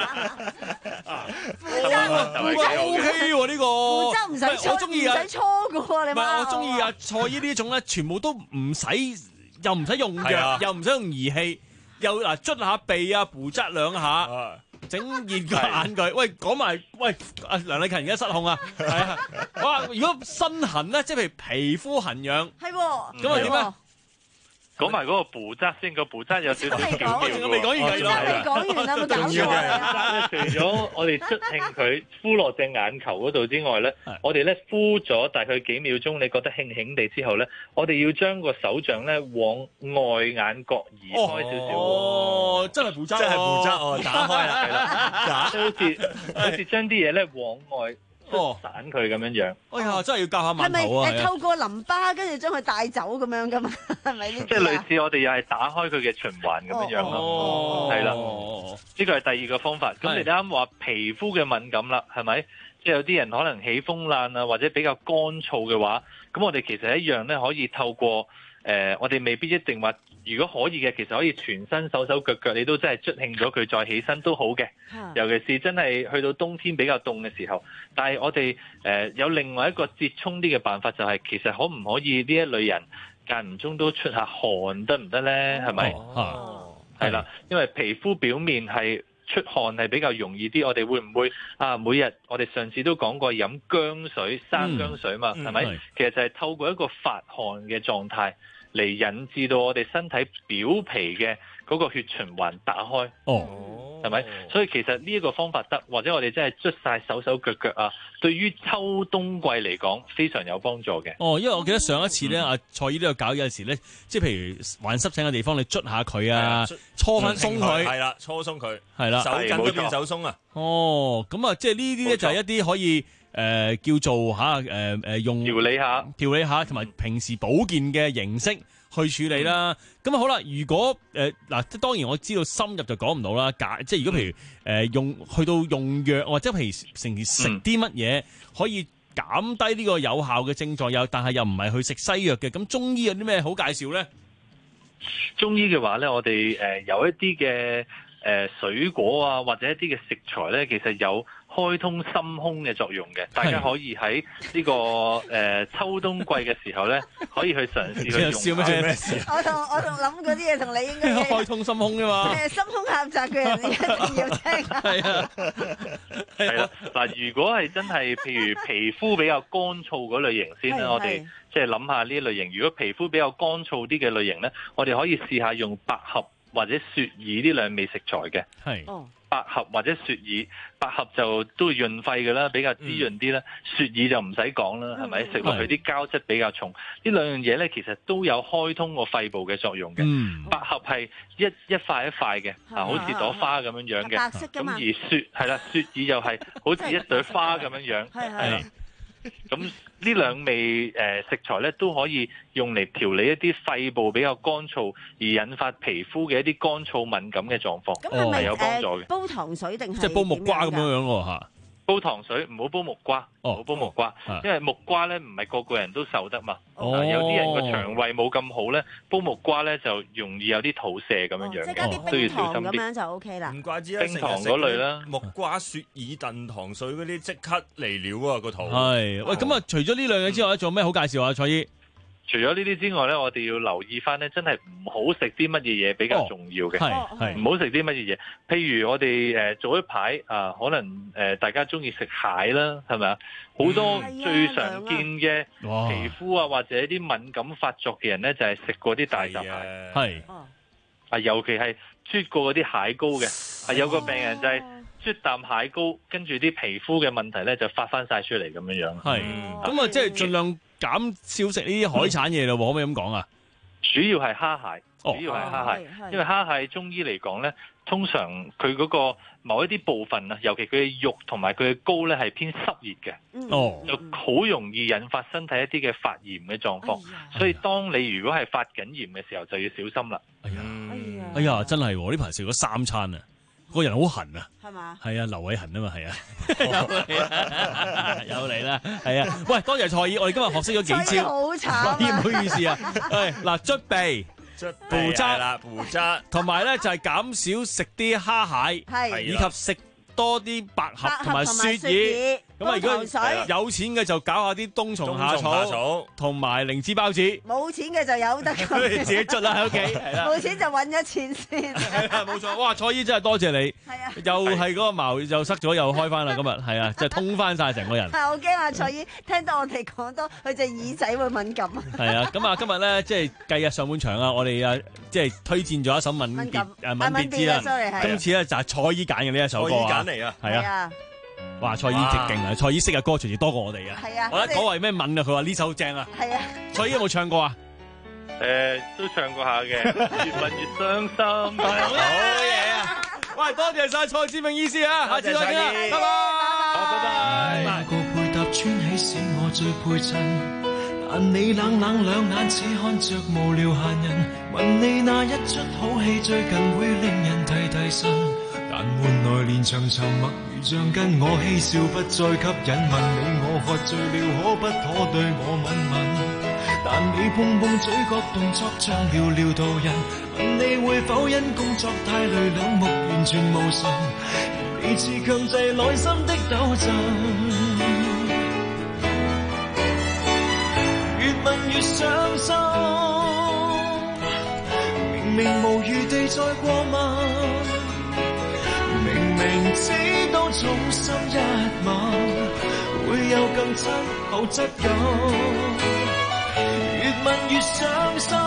Speaker 1: 馒頭。O K 喎呢個，
Speaker 2: 敷真唔使搓，唔使搓噶喎，你
Speaker 1: 唔係我中意啊蔡醫呢種咧，全部都唔使。又唔使用藥，啊、又唔使用儀器，又嗱捽下鼻啊，扶側兩下，整熱個眼佢。喂，講埋喂，阿梁麗勤而家失控啊，係啊，哇！如果身痕咧，即係譬如皮膚痕癢，
Speaker 2: 係喎，
Speaker 1: 咁啊點啊？
Speaker 10: 講埋嗰個補質先，個補質有少少巧妙喎。
Speaker 1: 我未講完㗎，
Speaker 2: 未講完啊，冇搞錯。
Speaker 10: 除咗我哋捽興佢敷落隻眼球嗰度之外咧，我哋咧敷咗大概幾秒鐘，你覺得興興地之後咧，我哋要將個手掌咧往外眼角移開少少。
Speaker 1: 哦，真係補質，
Speaker 3: 真係補質哦，打開啦，係
Speaker 10: 啦，好似好似將啲嘢咧往外。哦，散佢咁樣樣。
Speaker 1: 哎呀，真係要教下慢頭啊！
Speaker 2: 係咪透過淋巴跟住將佢帶走咁樣噶嘛？係咪呢？
Speaker 10: 即係類似我哋又係打開佢嘅循環咁樣樣咯。係啦，呢個係第二個方法。咁你啱啱話皮膚嘅敏感啦，係咪？即係有啲人可能起風爛啊，或者比較乾燥嘅話，咁我哋其實一樣咧，可以透過誒、呃，我哋未必一定話。如果可以嘅，其實可以全身手手腳腳你都真係捽興咗佢再起身都好嘅。尤其是真係去到冬天比較凍嘅時候，但係我哋誒、呃、有另外一個折衷啲嘅辦法，就係其實可唔可以呢一類人間唔中都出下汗得唔得咧？係咪？哦，係啦，因為皮膚表面係出汗係比較容易啲，我哋會唔會啊每日我哋上次都講過飲薑水、生薑水嘛，係咪、嗯？其實就係透過一個發汗嘅狀態嚟引致到我哋身體表皮嘅嗰個血循環打開。哦，係咪？所以其實呢一個方法得，或者我哋真係捽晒手手腳腳啊，對於秋冬季嚟講非常有幫助嘅。
Speaker 1: 哦，因為我記得上一次咧，阿、嗯、蔡姨都有搞，有陣時咧，即係譬如患濕疹嘅地方，你捽下佢啊，搓翻鬆佢，
Speaker 3: 係啦，搓鬆佢，
Speaker 1: 係啦，
Speaker 3: 手筋嗰邊手鬆啊。
Speaker 1: 哦，咁啊，即係呢啲咧就係一啲可以誒、呃、叫做嚇誒誒用
Speaker 10: 調理下、
Speaker 1: 調理下，同埋平時保健嘅形式去處理啦。咁、嗯、啊好啦，如果誒嗱，即、呃、當然我知道深入就講唔到啦。假即係如果譬如誒、呃、用去到用藥，或者譬如成時食啲乜嘢可以減低呢個有效嘅症狀，又但係又唔係去食西藥嘅，咁中醫有啲咩好介紹咧？
Speaker 10: 中醫嘅話咧，我哋誒有一啲嘅誒水果啊，或者一啲嘅食材咧，其實有開通心胸嘅作用嘅，大家可以喺呢、這個誒、呃、秋冬季嘅時候咧，可以去嘗試去用下。笑咩咩事？
Speaker 2: 我同我同諗嗰啲嘢同你應該
Speaker 1: 開通心胸㗎嘛。誒，
Speaker 2: 心胸狹窄嘅人一定要聽。係啊，
Speaker 10: 係啦。嗱，如果係真係譬如皮膚比較乾燥嗰類型先啦，我哋即係諗下呢類型。如果皮膚比較乾燥啲嘅類型咧，我哋可以試下用百合或者雪耳呢兩味食材嘅。係。哦。百合或者雪耳，百合就都潤肺嘅啦，比較滋潤啲啦。雪耳就唔使講啦，係咪？食落去啲膠質比較重，呢兩樣嘢咧其實都有開通個肺部嘅作用嘅。嗯、百合係一一塊一塊嘅，啊，好似朵花咁樣樣嘅。白色㗎嘛。咁而雪係啦，雪耳就係好似一朵花咁樣樣。係係。咁呢兩味誒食材咧都可以用嚟調理一啲肺部比較乾燥而引發皮膚嘅一啲乾燥敏感嘅狀況，係、哦、有幫助嘅。
Speaker 2: 煲糖水定係
Speaker 1: 即係煲木瓜咁樣樣喎嚇。
Speaker 10: 煲糖水唔好煲木瓜，唔好煲木瓜，哦、因為木瓜咧唔係個個人都受得嘛。哦、有啲人個腸胃冇咁好咧，煲木瓜咧就容易有啲肚瀉咁樣樣，
Speaker 2: 即係加啲冰糖咁樣就 O K 啦。
Speaker 3: 唔怪之
Speaker 10: 冰糖嗰類啦，
Speaker 3: 木瓜、雪耳、燉糖水嗰啲即刻嚟了啊個肚。
Speaker 1: 係，喂，咁啊，除咗呢兩樣之外，仲有咩好介紹啊？蔡姨？
Speaker 10: 除咗呢啲之外咧，我哋要留意翻咧，真係唔好食啲乜嘢嘢比較重要嘅。係、哦，係唔好食啲乜嘢嘢。譬如我哋誒早一排啊，可能誒、呃、大家中意食蟹啦，係咪啊？好多最常見嘅皮膚啊，或者啲敏感發作嘅人咧，就係食過啲大閘蟹。係啊，尤其係啜過嗰啲蟹膏嘅。係、哦、有個病人就係啜啖蟹膏，跟住啲皮膚嘅問題咧就發翻晒出嚟咁樣樣。係，
Speaker 1: 咁啊，即係盡量減少食呢啲海產嘢咯，可唔可以咁講啊？
Speaker 10: 主要係蝦蟹，主要係蝦蟹，因為蝦蟹中醫嚟講咧，通常佢嗰個某一啲部分啊，尤其佢嘅肉同埋佢嘅膏咧係偏濕熱嘅，哦，就好容易引發身體一啲嘅發炎嘅狀況，所以當你如果係發緊炎嘅時候，就要小心啦。
Speaker 1: 哎呀，哎呀，真係呢排食咗三餐啊！個人好痕啊，係嘛？係啊，劉偉恒啊嘛，係啊，有嚟啦，係啊。喂，多謝蔡姨，我哋今日學識咗幾招，
Speaker 2: 好慘，
Speaker 1: 唔好意思啊。誒，嗱，捽鼻、
Speaker 3: 胡渣啦、胡渣，
Speaker 1: 同埋咧就係減少食啲蝦蟹，係以及食多啲百合同埋雪耳。咁啊，如果有錢嘅就搞下啲冬蟲夏草，同埋靈芝包子。
Speaker 2: 冇錢嘅就有得
Speaker 1: 自己捽啦喺屋企。
Speaker 2: 冇錢就揾咗錢先。
Speaker 1: 係啊，冇錯。哇，蔡姨真係多謝你。係啊。又係嗰個矛又塞咗又開翻啦，今日係啊，即係通翻晒成個人。
Speaker 2: 係，我驚啊，蔡姨聽到我哋講多，佢隻耳仔會敏感啊。
Speaker 1: 係啊，咁啊，今日咧即係繼日上半場啊，我哋啊即係推薦咗一首吻別誒吻別之啦。今次咧就係蔡姨揀嘅呢一首歌啊。
Speaker 3: 蔡姨揀嚟啊。
Speaker 1: 係啊。哇！蔡姨直勁啊！蔡姨識嘅歌隨時多過我哋啊！係啊！我一講話咩吻啊，佢話呢首正啊！係啊！蔡姨有冇唱過啊？
Speaker 10: 誒，都唱過下嘅，越吻越傷心。
Speaker 1: 好嘢啊！喂，多謝晒蔡志明醫師啊！下次再見啦，拜拜！好，拜拜！
Speaker 11: 那個配搭穿起使我最配襯，但你冷冷兩眼似看着無聊閒人，問你那一出好戲最近會令人提提神，但換來連場沉默。像跟我嬉笑不再吸引，問你我喝醉了可不可對我吻吻，但你碰碰嘴角動作像寥寥途人，問你會否因工作太累兩目完全無神，彼此強制內心的抖震，越問越傷心，明明無餘地再過問，明知道重心一晚會有更親厚質感，越問越傷心，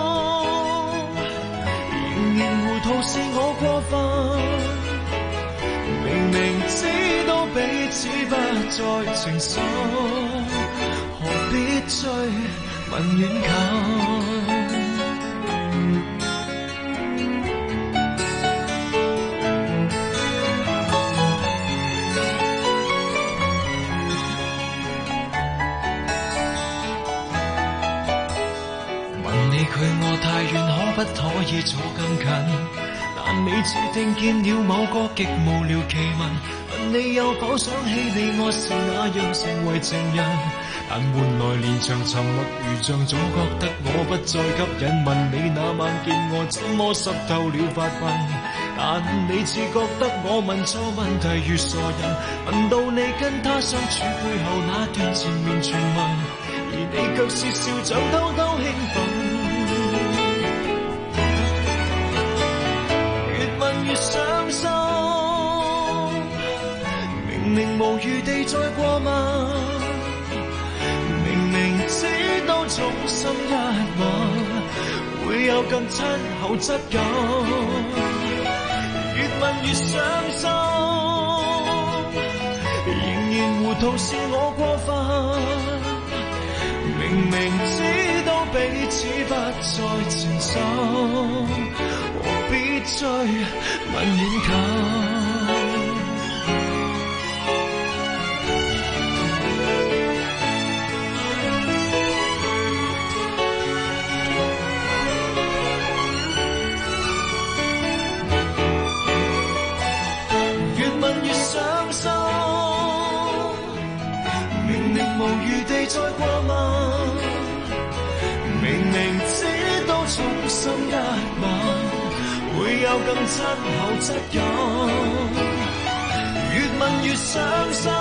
Speaker 11: 仍然糊塗是我過分。明明知道彼此不再情深，何必追問遠近？問你距我太遠，可不可以坐更近？但你注定見了某個極無聊奇聞，問你有否想起你我是那樣成為情人？但換來連場沉默如像總覺得我不再吸引。問你那晚見我怎麼濕透了發鬢？但你似覺得我問錯問題如傻人。問到你跟他相處背後那段纏綿傳聞，而你卻是笑着偷偷興奮。越傷心，明明無餘地再過問，明明知道重心一晚會有更親厚質感，越問越傷心，仍然糊塗是我過分。明明知道彼此不再情深，何必追問遠近？越問越傷心，明明無餘地再過問。明明知道重心一晚會有更親厚質感，越問越傷心，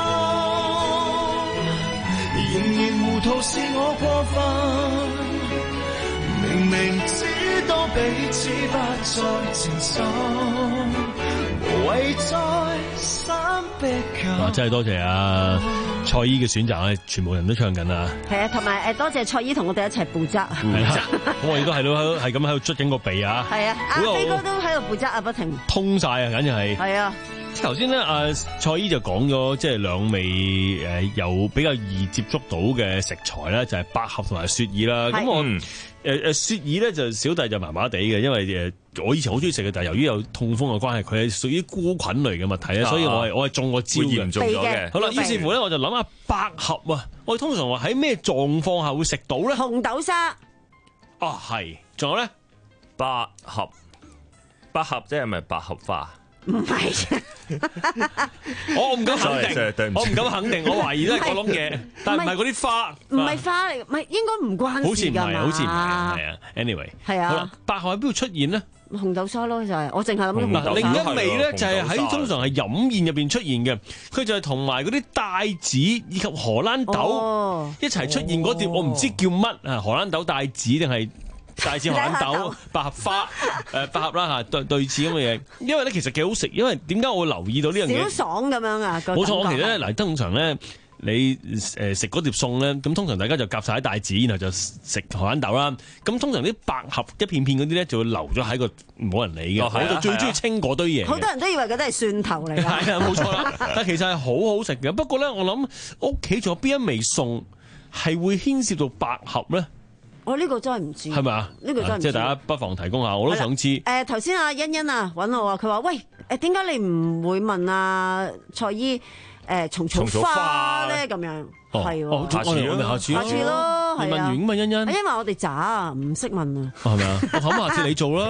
Speaker 11: 仍然糊塗是我過分。明明知道彼此不再情深，無謂再三逼近。
Speaker 1: 哇！真係多謝啊蔡依嘅選擇啊，全部人都唱緊啊！
Speaker 2: 係啊，同埋誒多謝蔡依同我哋一齊負責。
Speaker 1: 係啦，咁我亦都係咯，係咁喺度捽緊個鼻啊！
Speaker 2: 係啊，阿飛哥都喺度負責啊，不停
Speaker 1: 通晒啊，簡直係。
Speaker 2: 係啊！
Speaker 1: 頭先咧，阿蔡依就講咗，即係兩味誒有比較易接觸到嘅食材啦，就係百合同埋雪耳啦。咁我誒誒雪耳咧就小弟就麻麻地嘅，因為誒我以前好中意食嘅，但係由於有痛風嘅關係，佢係屬於菇菌類嘅物體咧，所以我係我係中過招嘅，
Speaker 3: 嚴重咗嘅。
Speaker 1: 好啦，於是乎咧，我就諗下百合啊，我哋通常話喺咩狀況下會食到咧？
Speaker 2: 紅豆沙
Speaker 1: 啊，係，仲有咧
Speaker 3: 百合，百合即係咪百合花？
Speaker 2: 唔係，
Speaker 1: 我唔敢肯定，我唔敢肯定，我懷疑都係嗰種嘢，但係唔係嗰啲花，
Speaker 2: 唔係花嚟，唔係應該唔關事㗎嘛，
Speaker 1: 好似唔係，好似唔係，係啊 ，anyway，
Speaker 2: 係啊，
Speaker 1: 好啦，百合喺邊度出現咧？
Speaker 2: 紅豆沙咯，就係我淨係諗到紅豆沙。
Speaker 1: 另一味咧就係喺通常係飲宴入邊出現嘅，佢就係同埋嗰啲帶子以及荷蘭豆一齊出現嗰碟，我唔知叫乜啊，荷蘭豆帶子定係？大似荷蘭豆、百合花、誒百合啦嚇，對對似咁嘅嘢。因為咧其實幾好食，因為點解我會留意到呢樣嘢？
Speaker 2: 小爽咁樣啊！
Speaker 1: 冇錯，我其實咧嗱，通常咧你誒食嗰碟餸咧，咁通常大家就夾晒啲帶子，然後就食荷蘭豆啦。咁通常啲百合一片片嗰啲咧，就會留咗喺個冇人理嘅。我就最中意清嗰堆嘢。
Speaker 2: 好多人都以為嗰啲係蒜頭嚟㗎。
Speaker 1: 係啊，冇錯啦。但其實係好好食嘅。不過咧，我諗屋企仲有邊一味餸係會牽涉到百合咧？
Speaker 2: 我呢個真係唔知，
Speaker 1: 係咪啊？
Speaker 2: 呢個真係唔知，
Speaker 1: 即係大家不妨提供下，我都想知。
Speaker 2: 誒頭先阿欣欣啊揾我啊，佢話喂誒點解你唔會問阿蔡依誒蟲草花咧咁樣？係喎，
Speaker 1: 下次咯，下次
Speaker 2: 下次咯，
Speaker 1: 你問完咁啊，欣欣。
Speaker 2: 因為我哋渣啊，唔識問啊。
Speaker 1: 係咪啊？我諗下次你做啦。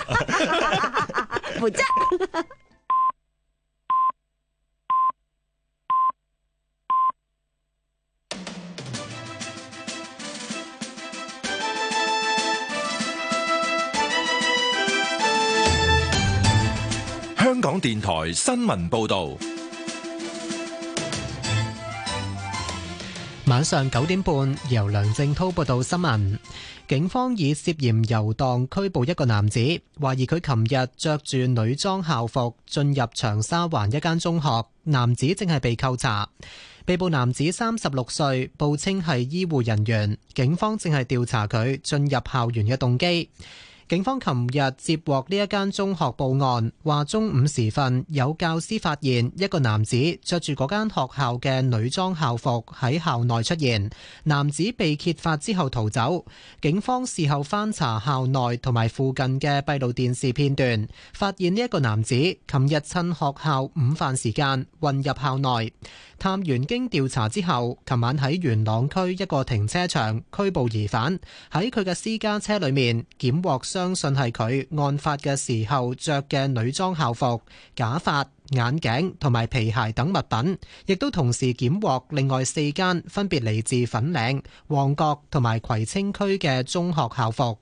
Speaker 2: 負責。
Speaker 14: 香港電台新聞報道。
Speaker 6: 晚上九點半，由梁正滔報道新聞。警方以涉嫌遊蕩拘捕一個男子，懷疑佢琴日着住女裝校服進入長沙灣一間中學，男子正係被扣查。被捕男子三十六歲，報稱係醫護人員，警方正係調查佢進入校園嘅動機。警方琴日接獲呢一間中學報案，話中午時分有教師發現一個男子着住嗰間學校嘅女裝校服喺校內出現，男子被揭發之後逃走。警方事後翻查校內同埋附近嘅閉路電視片段，發現呢一個男子琴日趁學校午飯時間混入校內。探員經調查之後，琴晚喺元朗區一個停車場拘捕疑犯，喺佢嘅私家車裏面檢獲相信係佢案發嘅時候着嘅女裝校服、假髮、眼鏡同埋皮鞋等物品，亦都同時檢獲另外四間分別嚟自粉嶺、旺角同埋葵青區嘅中學校服。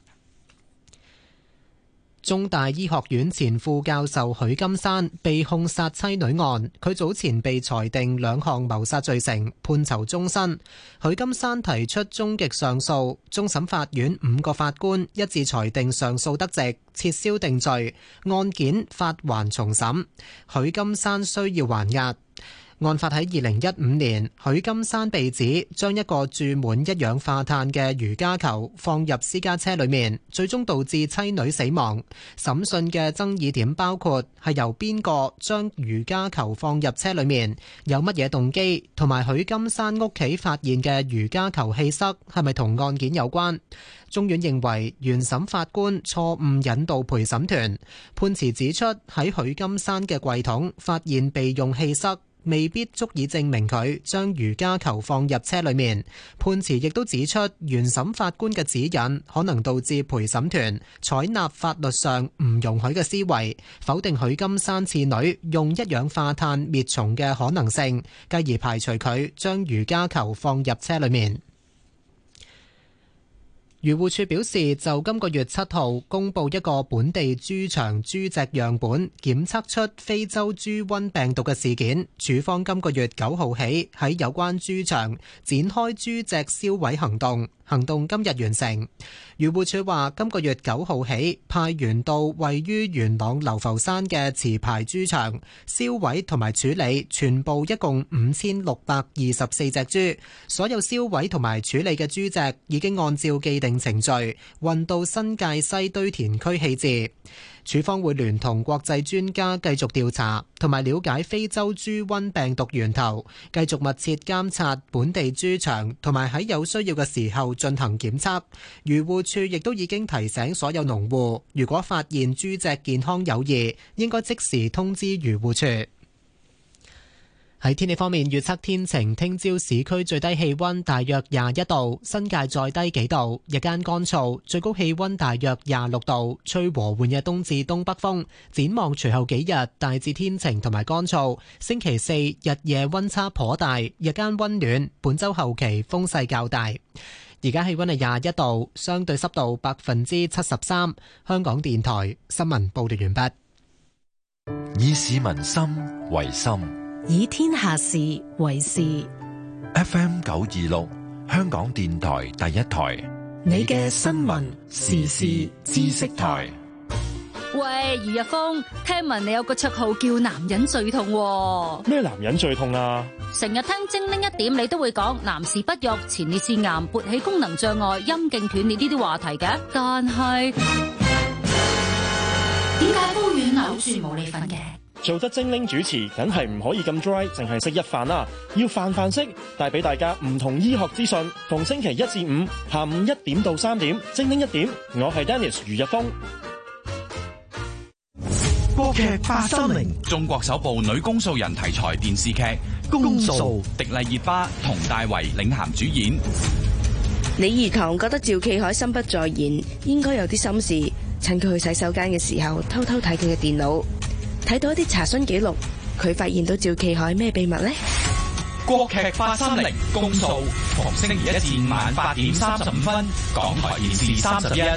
Speaker 6: 中大醫學院前副教授許金山被控殺妻女案，佢早前被裁定兩項謀殺罪成，判囚終身。許金山提出終極上訴，終審法院五個法官一致裁定上訴得直，撤銷定罪，案件發還重審。許金山需要還押。案發喺二零一五年，許金山被指將一個注滿一氧化碳嘅瑜伽球放入私家車裏面，最終導致妻女死亡。審訊嘅爭議點包括係由邊個將瑜伽球放入車裏面，有乜嘢動機，同埋許金山屋企發現嘅瑜伽球氣塞係咪同案件有關。中院認為原審法官錯誤引導陪審團，判詞指出喺許金山嘅櫃桶發現備用氣塞，未必足以證明佢將瑜伽球放入車裏面。判詞亦都指出，原審法官嘅指引可能導致陪審團採納法律上唔容許嘅思維，否定許金山次女用一氧化碳滅蟲嘅可能性，繼而排除佢將瑜伽球放入車裏面。漁護署表示，就今個月七號公布一個本地豬場豬隻樣本檢測出非洲豬瘟病毒嘅事件，署方今個月九號起喺有關豬場展開豬隻銷毀行動。行動今日完成。漁護署話，今個月九號起派員到位於元朗流浮山嘅持牌豬場銷毀同埋處理全部一共五千六百二十四隻豬，所有銷毀同埋處理嘅豬隻已經按照既定程序運到新界西堆填區棄置。署方會聯同國際專家繼續調查同埋了解非洲豬瘟病毒源頭，繼續密切監察本地豬場同埋喺有需要嘅時候進行檢測。漁護署亦都已經提醒所有農戶，如果發現豬隻健康有異，應該即時通知漁護署。喺天氣方面，預測天晴，聽朝市區最低氣溫大約廿一度，新界再低幾度，日間乾燥，最高氣溫大約廿六度，吹和緩嘅東至東北風。展望隨後幾日，大致天晴同埋乾燥。星期四日夜溫差頗大，日間溫暖。本週後期風勢較大。而家氣溫係廿一度，相對濕度百分之七十三。香港電台新聞報道完畢。
Speaker 14: 以市民心為心，
Speaker 15: 以天下事為事。
Speaker 14: F M 九二六，香港電台第一台，
Speaker 15: 你嘅新聞時事知識台。
Speaker 16: 喂，余日峰，聽聞你有個綽號叫男人最痛喎。
Speaker 17: 咩男人最痛啊？
Speaker 16: 成日聽精靈一點，你都會講男士不育、前列腺癌、勃起功能障礙、陰莖斷裂呢啲話題嘅，但係點解煲丸扭住冇你份嘅？
Speaker 17: 做得精靈主持，梗係唔可以咁 dry，淨係識一飯啦，要飯飯識，帶俾大家唔同醫學資訊。逢星期一至五下午一點到三點，精靈一點，我係 Dennis 余日峰。
Speaker 18: 國劇八三零，中國首部女公訴人題材電視劇《公訴》，迪麗熱巴、佟大為領銜主演。
Speaker 19: 李儀堂覺得趙啟海心不在焉，應該有啲心事，趁佢去洗手間嘅時候，偷偷睇佢嘅電腦，睇到一啲查詢記錄，佢發現到趙啟海咩秘密呢？
Speaker 18: 國劇八三零《公訴》，逢星期一至五晚八點三十五分，港台電視三十一。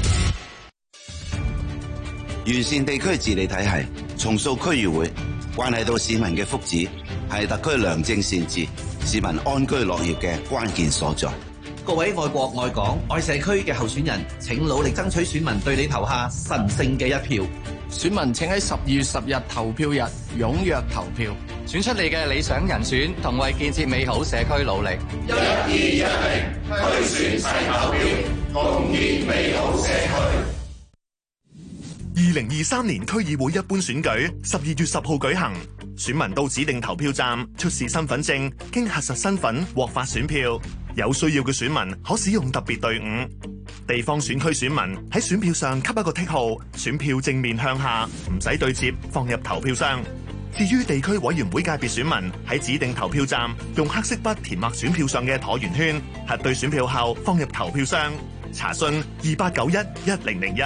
Speaker 20: 完善地區治理體系，重塑區議會，關係到市民嘅福祉，係特區良政善治、 市民安居樂業嘅關鍵所在。
Speaker 21: 各位愛國愛港愛社區嘅候選人，請努力爭取選民對你投下神聖嘅一票。
Speaker 22: 選民請喺十二月十日投票日踴躍投票，選出你嘅理想人選，同為建設美好社區努力。
Speaker 11: 一二一零推選齊投票，共建美好社區。
Speaker 23: 二零二三年區議會一般選舉十二月十號舉行，選民到指定投票站出示身份證，經核實身份獲發選票。有需要嘅選民可使用特別隊伍。地方選區選民喺選票上給一個剔號，選票正面向下，唔使對接，放入投票箱。至於地區委員會界別選民喺指定投票站用黑色筆填畫選票上嘅橢圓圈，核對選票後放入投票箱。查詢二八九一一零零一。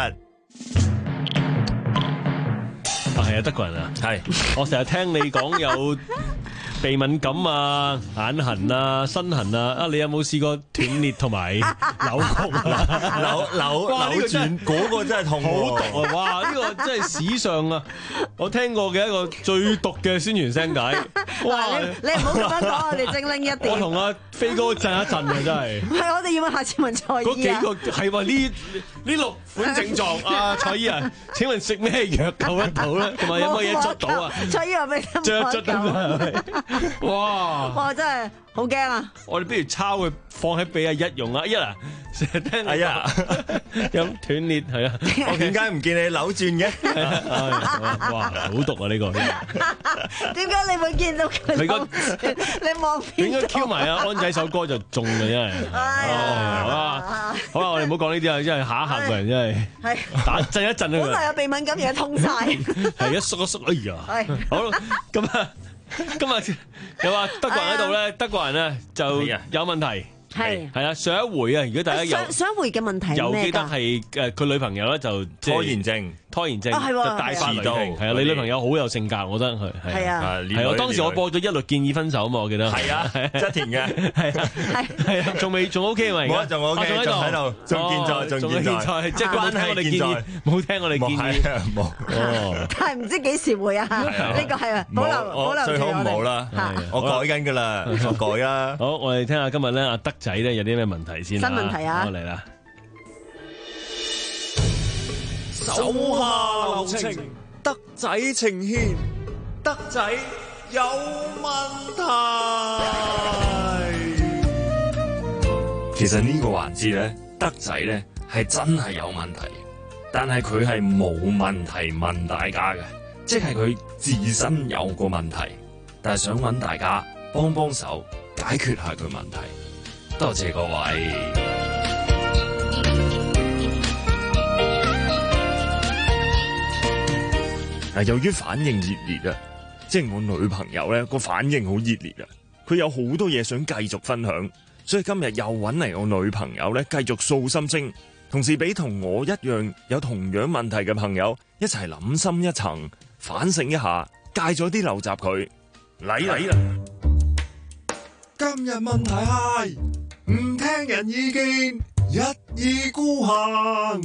Speaker 1: 係啊，德國人啊，係我成日聽你講有鼻敏感啊、眼痕啊、身痕啊，啊你有冇試過斷裂同埋扭曲啊？
Speaker 3: 扭扭扭轉嗰個真係痛，
Speaker 1: 好毒啊！哇，呢個真係史上啊，我聽過嘅一個最毒嘅宣傳聲帶。哇！
Speaker 2: 你唔好咁樣講，我哋精靈一點。
Speaker 1: 我同阿飛哥震一震啊，真係。
Speaker 2: 唔係，我哋要問下次問蔡姨啊。
Speaker 1: 嗰幾個係話呢呢六款症狀啊，蔡姨啊，請問食咩藥救得到咧？同埋有冇嘢捽到啊？
Speaker 2: 蔡姨話俾你
Speaker 1: 捽一捽得哇！
Speaker 2: 哇！真係好驚啊！
Speaker 1: 我哋不如抄佢放喺俾阿一用啊！一啊，成日聽阿一有斷裂係啊！
Speaker 3: 我點解唔見你扭轉嘅？
Speaker 1: 哇！好毒啊！呢個
Speaker 2: 點解你會見到佢扭轉？你望邊度？
Speaker 1: 應該 Q 埋啊！安仔首歌就中啦，真係。好啊！好啦，我哋唔好講呢啲啊，真係嚇一嚇個人真係。係打震一震啊！
Speaker 2: 本來有鼻敏感，而家通晒。
Speaker 1: 係一縮一縮，哎呀！係好啦，咁啊。今日又話德國人喺度咧，德國人咧就有問題。係係啊，上一回啊，如果大家有
Speaker 2: 上上一回嘅問題
Speaker 1: 又記得係誒佢女朋友咧就
Speaker 3: 拖延症，
Speaker 1: 拖延症
Speaker 2: 就帶
Speaker 1: 翻嚟。係啊，你女朋友好有性格，我覺得佢
Speaker 2: 係啊，
Speaker 1: 係啊，當時我播咗一律建議分手啊嘛，我記得
Speaker 3: 係啊，側田嘅係啊，
Speaker 1: 係啊，仲未仲 OK 嘛而家，
Speaker 3: 仲 OK，仲喺度，仲健在，仲健在，
Speaker 1: 即係冇聽我哋建議，冇聽我哋建議，冇哦。
Speaker 2: 但係唔知幾時會啊？呢個係啊，保留保留
Speaker 3: 最好唔好啦，我改緊㗎啦，我改啊。
Speaker 1: 好，我哋聽下今日咧阿德仔咧有啲咩問題先。
Speaker 2: 新問題啊！
Speaker 1: 嚟啦！
Speaker 11: 手下留情，
Speaker 3: 德仔呈獻，
Speaker 11: 德仔有問題。
Speaker 3: 其實呢個環節咧，德仔咧係真係有問題，但係佢係冇問題問大家嘅，即係佢自身有個問題，但係想揾大家幫幫手解決下佢問題。多謝各位。嗱，由於反應熱烈啊，即係我女朋友咧個反應好熱烈啊，佢有好多嘢想繼續分享，所以今日又揾嚟我女朋友咧繼續訴心聲，同時俾同我一樣有同樣問題嘅朋友一齊諗深一層，反省一下，戒咗啲陋習佢。嚟嚟啦！
Speaker 11: 今日問題係唔聽人意見，一意孤行。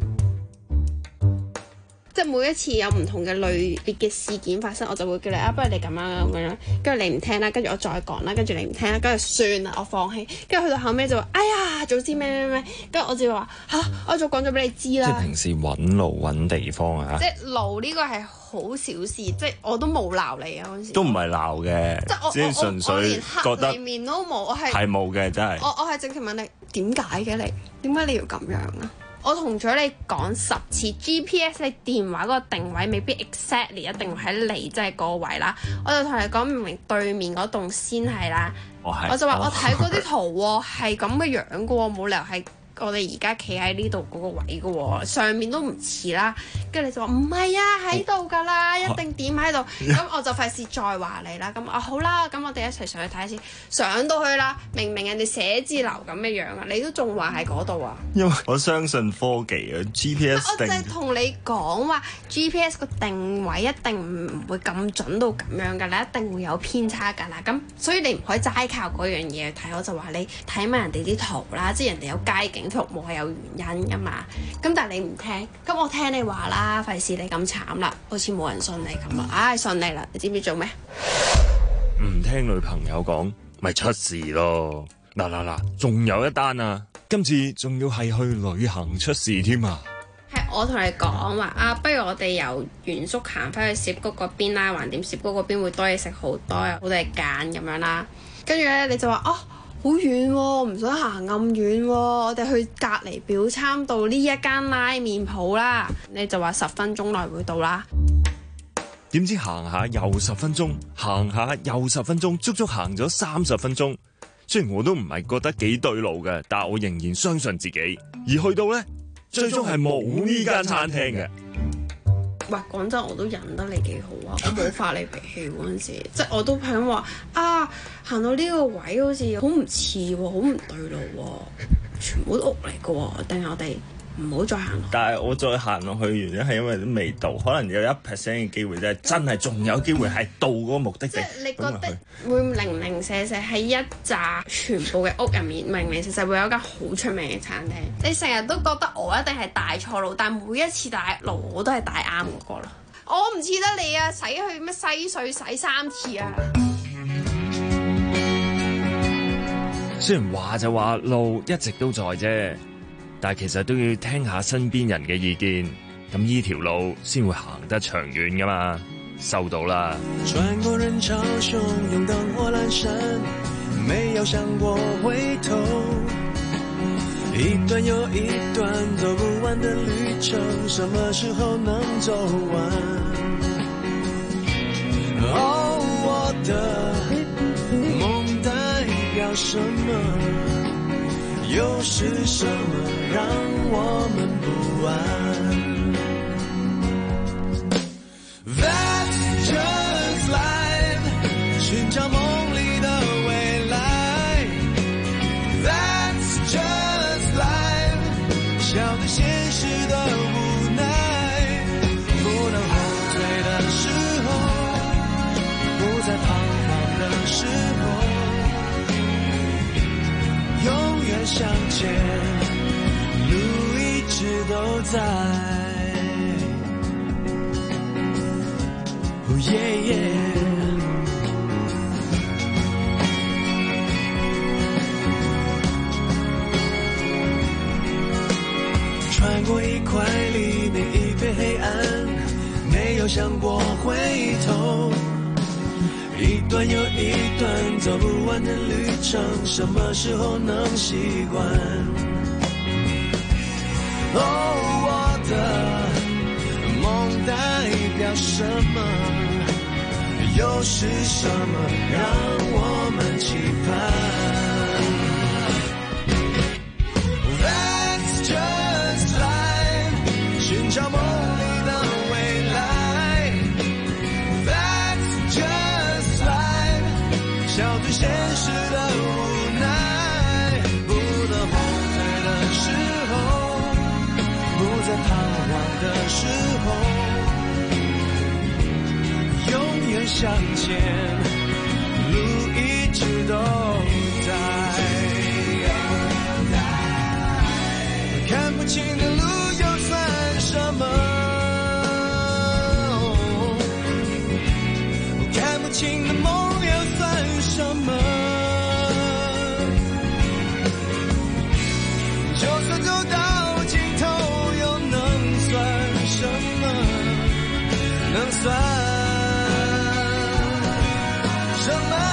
Speaker 24: 即係每一次有唔同嘅類別嘅事件發生，我就會叫你啊，不如你咁樣咁樣，跟住你唔聽啦，跟住我再講啦，跟住你唔聽啦，跟住算啦，我放棄。跟住去到後尾就話，哎呀，早知咩咩咩，跟住我就話吓，我就講咗俾你知啦。
Speaker 3: 即係平時揾路揾地方啊。
Speaker 24: 即係路呢個係好小事，即係我都冇鬧你啊嗰陣時。
Speaker 3: 都唔係鬧嘅，
Speaker 24: 即係我
Speaker 3: 只係純粹覺得
Speaker 24: 連面都冇，我係
Speaker 3: 係冇嘅，真係。
Speaker 24: 我我係直情問你點解嘅你？點解你要咁樣啊？我同咗你講十次 G P S 你電話嗰個定位未必 exactly 一定會喺你即係嗰個位啦，我就同你講明明對面嗰棟先係啦，
Speaker 3: 我，
Speaker 24: 我就話我睇嗰啲圖喎係咁嘅樣嘅喎，冇理由係我哋而家企喺呢度嗰個位嘅喎，上面都唔似啦，跟住你就話唔係啊，喺度㗎啦，一定點喺度，咁我就費事再話你啦，咁啊好啦，咁我哋一齊上去睇下先，上到去啦，明明人哋寫字樓咁嘅樣啊，你都仲話喺嗰度啊？
Speaker 3: 因為我相信科技啊 ，G P S
Speaker 24: 我就係同你講話 G P S 個定位一定唔會咁準到咁樣㗎啦，一定會有偏差㗎啦，咁所以你唔可以齋靠嗰樣嘢去睇，我就話你睇埋人哋啲圖啦，即係人哋有街景。服務係有原因噶嘛，咁但係你唔聽，咁我聽你話啦，費事你咁慘啦，好似冇人信你咁啊，唉，信你啦，你知唔知做咩？
Speaker 3: 唔聽女朋友講， 咪出事咯。嗱嗱嗱，仲有一單啊，今次仲要係去旅行出事添啊！
Speaker 24: 係我同你講話啊，不如我哋由原宿行翻去涉谷嗰邊啦，橫掂涉谷嗰邊會多嘢食好多，有好多嘢揀咁樣啦。跟住咧你就話啊，好遠喎，唔想行咁遠喎，我哋去隔離表參道呢一間拉麵鋪啦。你就話十分鐘內會到啦。
Speaker 3: 點知行下又十分鐘，行下又十分鐘，足足行咗三十分鐘。雖然我都唔係覺得幾對路嘅，但係我仍然相信自己。而去到呢，最終係冇呢間餐廳嘅。
Speaker 24: 喂，講真，我都忍得你幾好啊！我冇發你脾氣嗰陣時，即係我都係咁話啊，行到呢個位好似好唔似喎，好唔對路喎，全部都屋嚟嘅喎，定係我哋唔好再行落。
Speaker 3: 但係我再行落去原因係因為都未到，可能有一 percent 嘅機會啫，真係仲有機會係到嗰個目的地。
Speaker 24: 即係你覺得會零零舍舍喺一紮全部嘅屋入面，零零舍舍會有一間好出名嘅餐廳。你成日都覺得我一定係大錯路，但每一次大路我都係大啱嗰個啦。我唔似得你啊，使去咩西隧洗三次啊！
Speaker 3: 雖然話就話路一直都在啫。但係其實都要聽下身邊人嘅意見，咁呢條路先會行得長遠噶嘛。收到啦。
Speaker 11: 穿過人潮洶湧燈火闌珊，沒有想過回頭，一段又一段走不完的旅程，什麼時候能走完？哦，我的夢代表什麼？又是什麼讓我們不安？ That's just life， 尋找夢裡的未來。 That's just life， 笑對現實的無奈。不能後退的時候，不再彷徨的時候，永遠向前，路一直都在。Oh yeah yeah， 穿過一塊黎明，一片黑暗，沒有想過回頭。一段又一段走不完的旅程，什麼時候能習慣？哦，我的夢代表什麼？又是什麼讓我們期盼？ That's just life， 尋找夢裡的未來。That's just笑對現實的無奈，不能後退的時候，不再彷徨的時候，永遠向前，路一直都在。看不清的路又算什麼？看不清的夢什麼？就算走到盡頭，又能算什麼？能算什麼？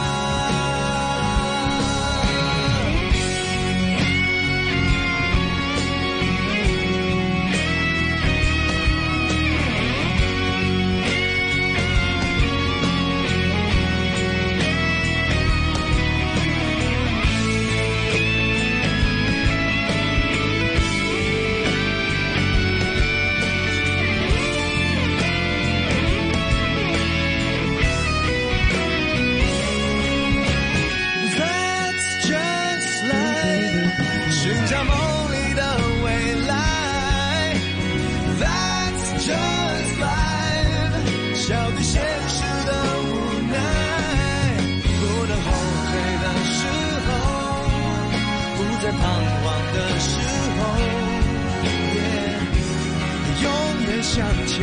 Speaker 11: 向前，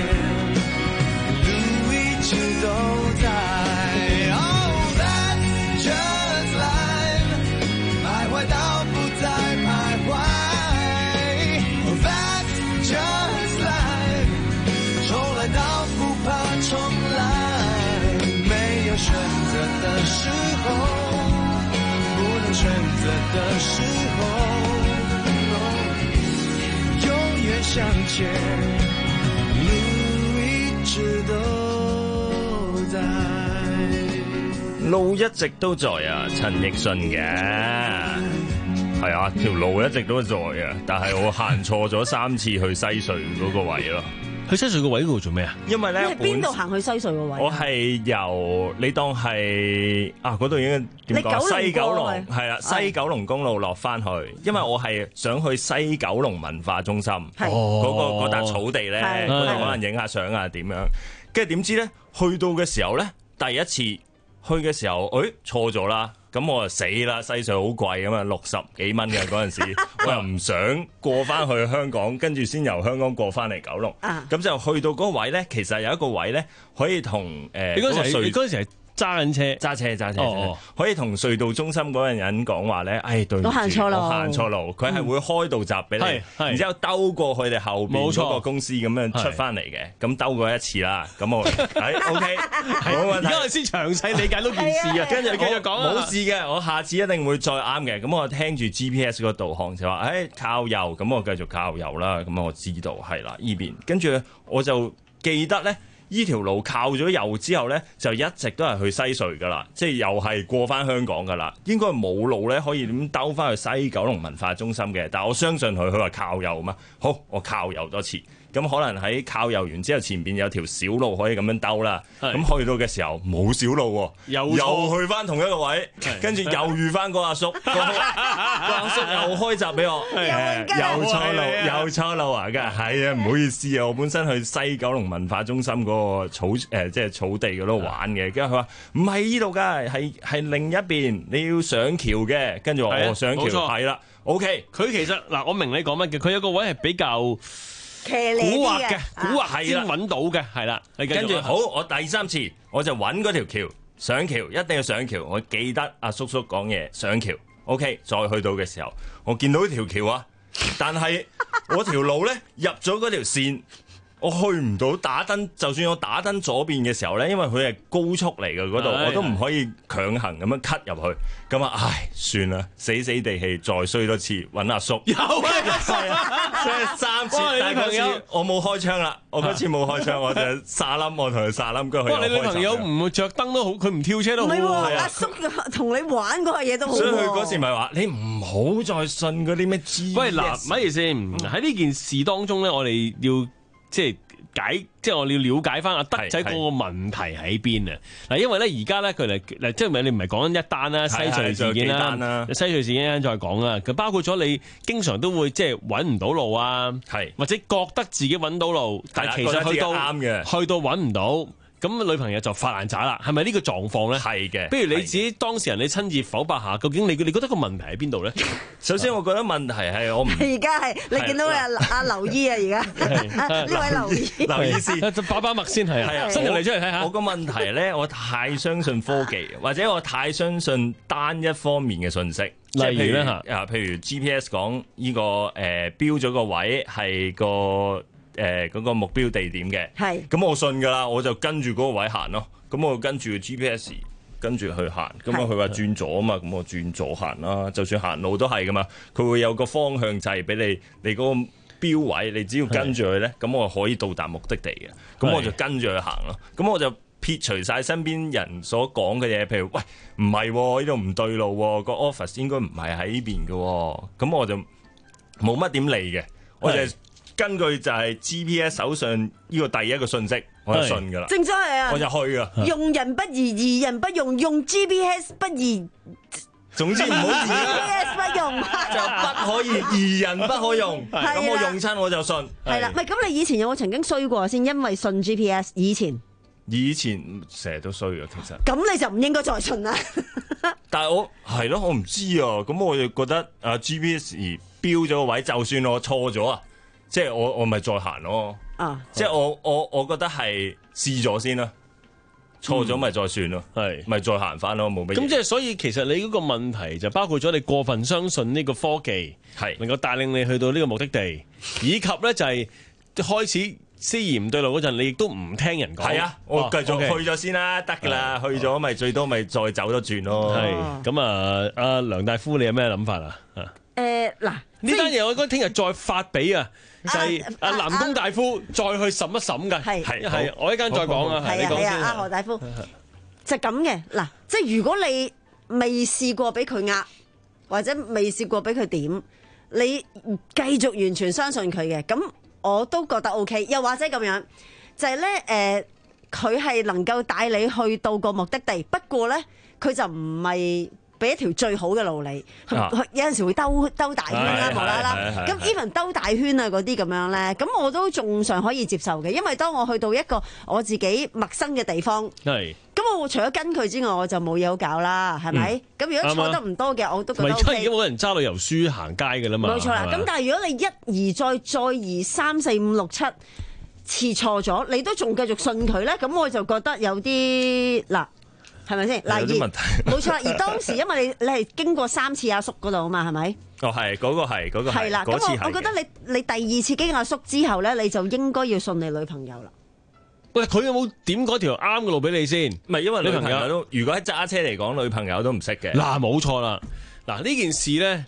Speaker 11: 路一直都在。Oh, that's just 切，路一直都在。
Speaker 3: 路一直都在啊，陳奕迅嘅係啊，條路一直都在啊，但係我行錯咗三次去西隧嗰個位咯。
Speaker 1: 去西隧個位嗰度做咩啊？
Speaker 3: 因為咧，
Speaker 2: 你係邊度行去西隧個位？
Speaker 3: 我係由你當係啊嗰度應該點講？西九龍係啦，西九龍公路落翻去，因為我係想去西九龍文化中心嗰、嗰個嗰笪草地咧，嗰度可能影下相啊點樣。跟住點知咧，去到嘅時候咧，第一次去嘅時候，誒錯咗啦。咁我就死啦！西隧好貴㗎嘛，六十幾蚊嘅嗰陣時，我又唔想過翻去香港，跟住先由香港過翻嚟九龍。咁就去到嗰個位咧，其實有一個位咧，可以同誒
Speaker 1: 你嗰陣時，你嗰陣時係揸緊車，
Speaker 3: 揸車揸車，
Speaker 1: 哦、
Speaker 3: 可以同隧道中心嗰個人講話咧，哎對唔住，
Speaker 2: 我行錯路，
Speaker 3: 我行錯路，佢係會開道閘俾你，
Speaker 1: 嗯、
Speaker 3: 然之後兜過佢哋後邊嗰個公司咁樣出翻嚟嘅，咁兜過一次啦，咁我誒 OK， 冇問題。
Speaker 1: 而家我先詳細理解到件事啊，跟住繼續講
Speaker 3: 冇事嘅，我下次一定會再啱嘅。咁我聽住 G P S 個導航就話，誒、哎、靠右，咁我繼續靠右啦。咁我知道係啦，依邊。跟住我就記得咧。依條路靠咗右之後咧，就一直都係去西隧噶啦，即係又係過翻香港噶啦。應該冇路咧可以點兜翻去西九龍文化中心嘅，但係我相信佢，佢話靠右嘛。好，我靠右多次。咁可能喺靠右完之後，前邊有條小路可以咁樣兜啦。咁去到嘅時候冇小路喎，又又去翻同一個位，跟住又遇翻個阿叔，個阿叔又開閘俾我，又錯路，又錯路啊！梗係係啊，唔好意思啊，我本身去西九龍文化中心嗰個草誒，即係草地嗰度玩嘅，跟住佢話唔係呢度㗎，係係另一邊，你要上橋嘅。跟住我我上橋係啦 ，OK。
Speaker 1: 佢其實嗱，我明你講乜嘅，佢有個位係比較
Speaker 2: 古惑
Speaker 1: 嘅，古惑先揾到嘅，係啦。
Speaker 3: 跟住好，我第三次我就揾嗰條橋上橋，一定要上橋。我記得阿叔叔講嘢上橋 ，OK。再去到嘅時候，我見到條橋啊，但係我條路咧入咗嗰條線。我去唔到打燈，就算我打燈左邊嘅時候咧，因為佢係高速嚟嘅嗰度，我都唔可以強行咁樣 cut 入去。咁啊，唉，算啦，死死地氣，再衰多次揾阿叔。有啊，所以三次，但係嗰次我冇開槍啦，我嗰次冇開槍，我就沙冧，我同佢沙冧，跟住佢又開。
Speaker 1: 哇！你女朋友唔着燈都好，佢唔跳車都好。
Speaker 2: 唔係喎，阿叔同你玩嗰個嘢都好。
Speaker 3: 所以佢嗰時咪話：你唔好再信嗰啲咩 G P S。
Speaker 1: 喂，嗱，咪住先，喺呢件事當中咧，我哋要。即係解，即係我哋要了解翻阿德仔嗰個問題喺邊啊！嗱，因為咧而家咧佢嚟嗱，即係你唔係講緊一單啦，西隧事件啦，西隧事件再講啦。佢包括咗你經常都會即係揾唔到路啊，或者覺得自己揾到路，但係其實去到啱嘅，去到揾唔到。咁女朋友就發爛渣啦，係咪呢個狀況咧？
Speaker 3: 係嘅。
Speaker 1: 不如你自己當事人，你親自剖白下，究竟你你覺得個問題喺邊度咧？
Speaker 3: 首先，我覺得問題係我唔
Speaker 2: 而家係你見到阿阿劉姨啊，而家呢位劉姨。
Speaker 3: 劉醫師，
Speaker 1: 把把脈先係啊，伸條脷出嚟睇下。
Speaker 3: 我個問題咧，我太相信科技，或者我太相信單一方面嘅信息。
Speaker 1: 例如咧嚇，
Speaker 3: 啊，譬如 G P S 講呢個誒標咗個位係個。誒嗰、呃那個目標地點嘅，係咁我信㗎啦，我就跟住嗰個位行咯。咁我跟住個 G P S 跟住去行。咁啊佢話轉左啊嘛，咁我轉左行啦。就算行路都係㗎嘛，佢會有個方向掣俾你，你嗰個標位，你只要跟住佢咧，咁我可以到達目的地嘅。咁我就跟住去行咯。咁我就撇除晒身邊人所講嘅嘢，譬如喂唔係呢度唔對路喎，個 office 應該唔係喺呢邊嘅。咁我就冇乜點理嘅，我就。根據就係 G P S 手上呢個第一個信息，我就信㗎啦。
Speaker 2: 正所謂啊，
Speaker 3: 我就去啊。
Speaker 2: 用人不疑，疑人不用，用 G P S 不疑。
Speaker 3: 總之唔好疑啦。
Speaker 2: G P S 不用，
Speaker 3: 就不可以疑人不可用。咁我用親我就信。
Speaker 2: 係啦，唔係咁你以前有冇曾經衰過先？因為信 G P S 以前。
Speaker 3: 以前成日都衰嘅，其實。
Speaker 2: 咁你就唔應該再信啦。
Speaker 3: 但係我係咯，我唔知啊。咁我就覺得啊 G P S 標咗個位，就算我錯咗啊。即係我我咪再行咯，啊、即係我我我覺得係試咗先啦，錯咗咪再算咯，係咪、嗯、再行翻咯，冇乜嘢。
Speaker 1: 咁即係所以其實你嗰個問題就包括咗你過分相信呢個科技係能夠帶領你去到呢個目的地，以及咧就係開始思疑唔對路嗰陣，你亦都唔聽人講。
Speaker 3: 係啊，我繼續去咗先啦，得㗎啦，去咗咪最多咪再走多轉咯。
Speaker 1: 係咁啊，阿梁大夫你有咩諗法啊？
Speaker 2: 誒嗱、呃，
Speaker 1: 呢單嘢我覺得聽日再發俾啊，就係阿南宮大夫再去審一審㗎。係係，我一陣再講啊。
Speaker 2: 係啊係啊，阿何大夫就咁嘅嗱，即係如果你未試過俾佢呃，或者未試過俾佢點，你繼續完全相信佢嘅，咁我都覺得 OK。又或者咁樣，就係咧誒，佢係能夠帶你去到個目的地，不過咧佢就唔係俾一條最好嘅路你，啊、有陣時會兜兜大圈啦，無啦啦。咁 even 兜大圈啊嗰啲咁樣咧，咁我都仲尚可以接受嘅，因為當我去到一個我自己陌生嘅地方，咁我除咗跟佢之外，我就冇嘢好搞啦，係咪？咁、嗯、如果錯得唔多嘅，嗯、我都覺得 OK。
Speaker 1: 而家冇人揸旅遊書行街㗎啦嘛。
Speaker 2: 冇錯啦。咁但係如果你一而再再而三四五六七次錯咗，你都仲繼續信佢咧，咁我就覺得有啲嗱。係咪先？嗱，而冇錯，而當時因為你你係經過三次阿叔嗰度啊嘛，係咪？
Speaker 3: 哦，係嗰、嗰個係嗰、嗰個係啦。咁我我覺得你你第二次經阿叔之後咧，你就應該要信你女朋友啦。
Speaker 1: 喂，佢有冇點嗰條啱嘅路俾你先？
Speaker 3: 唔係，因為女朋友都如果喺揸車嚟講，女朋友都唔識嘅。
Speaker 1: 嗱，冇錯啦。嗱，呢件事咧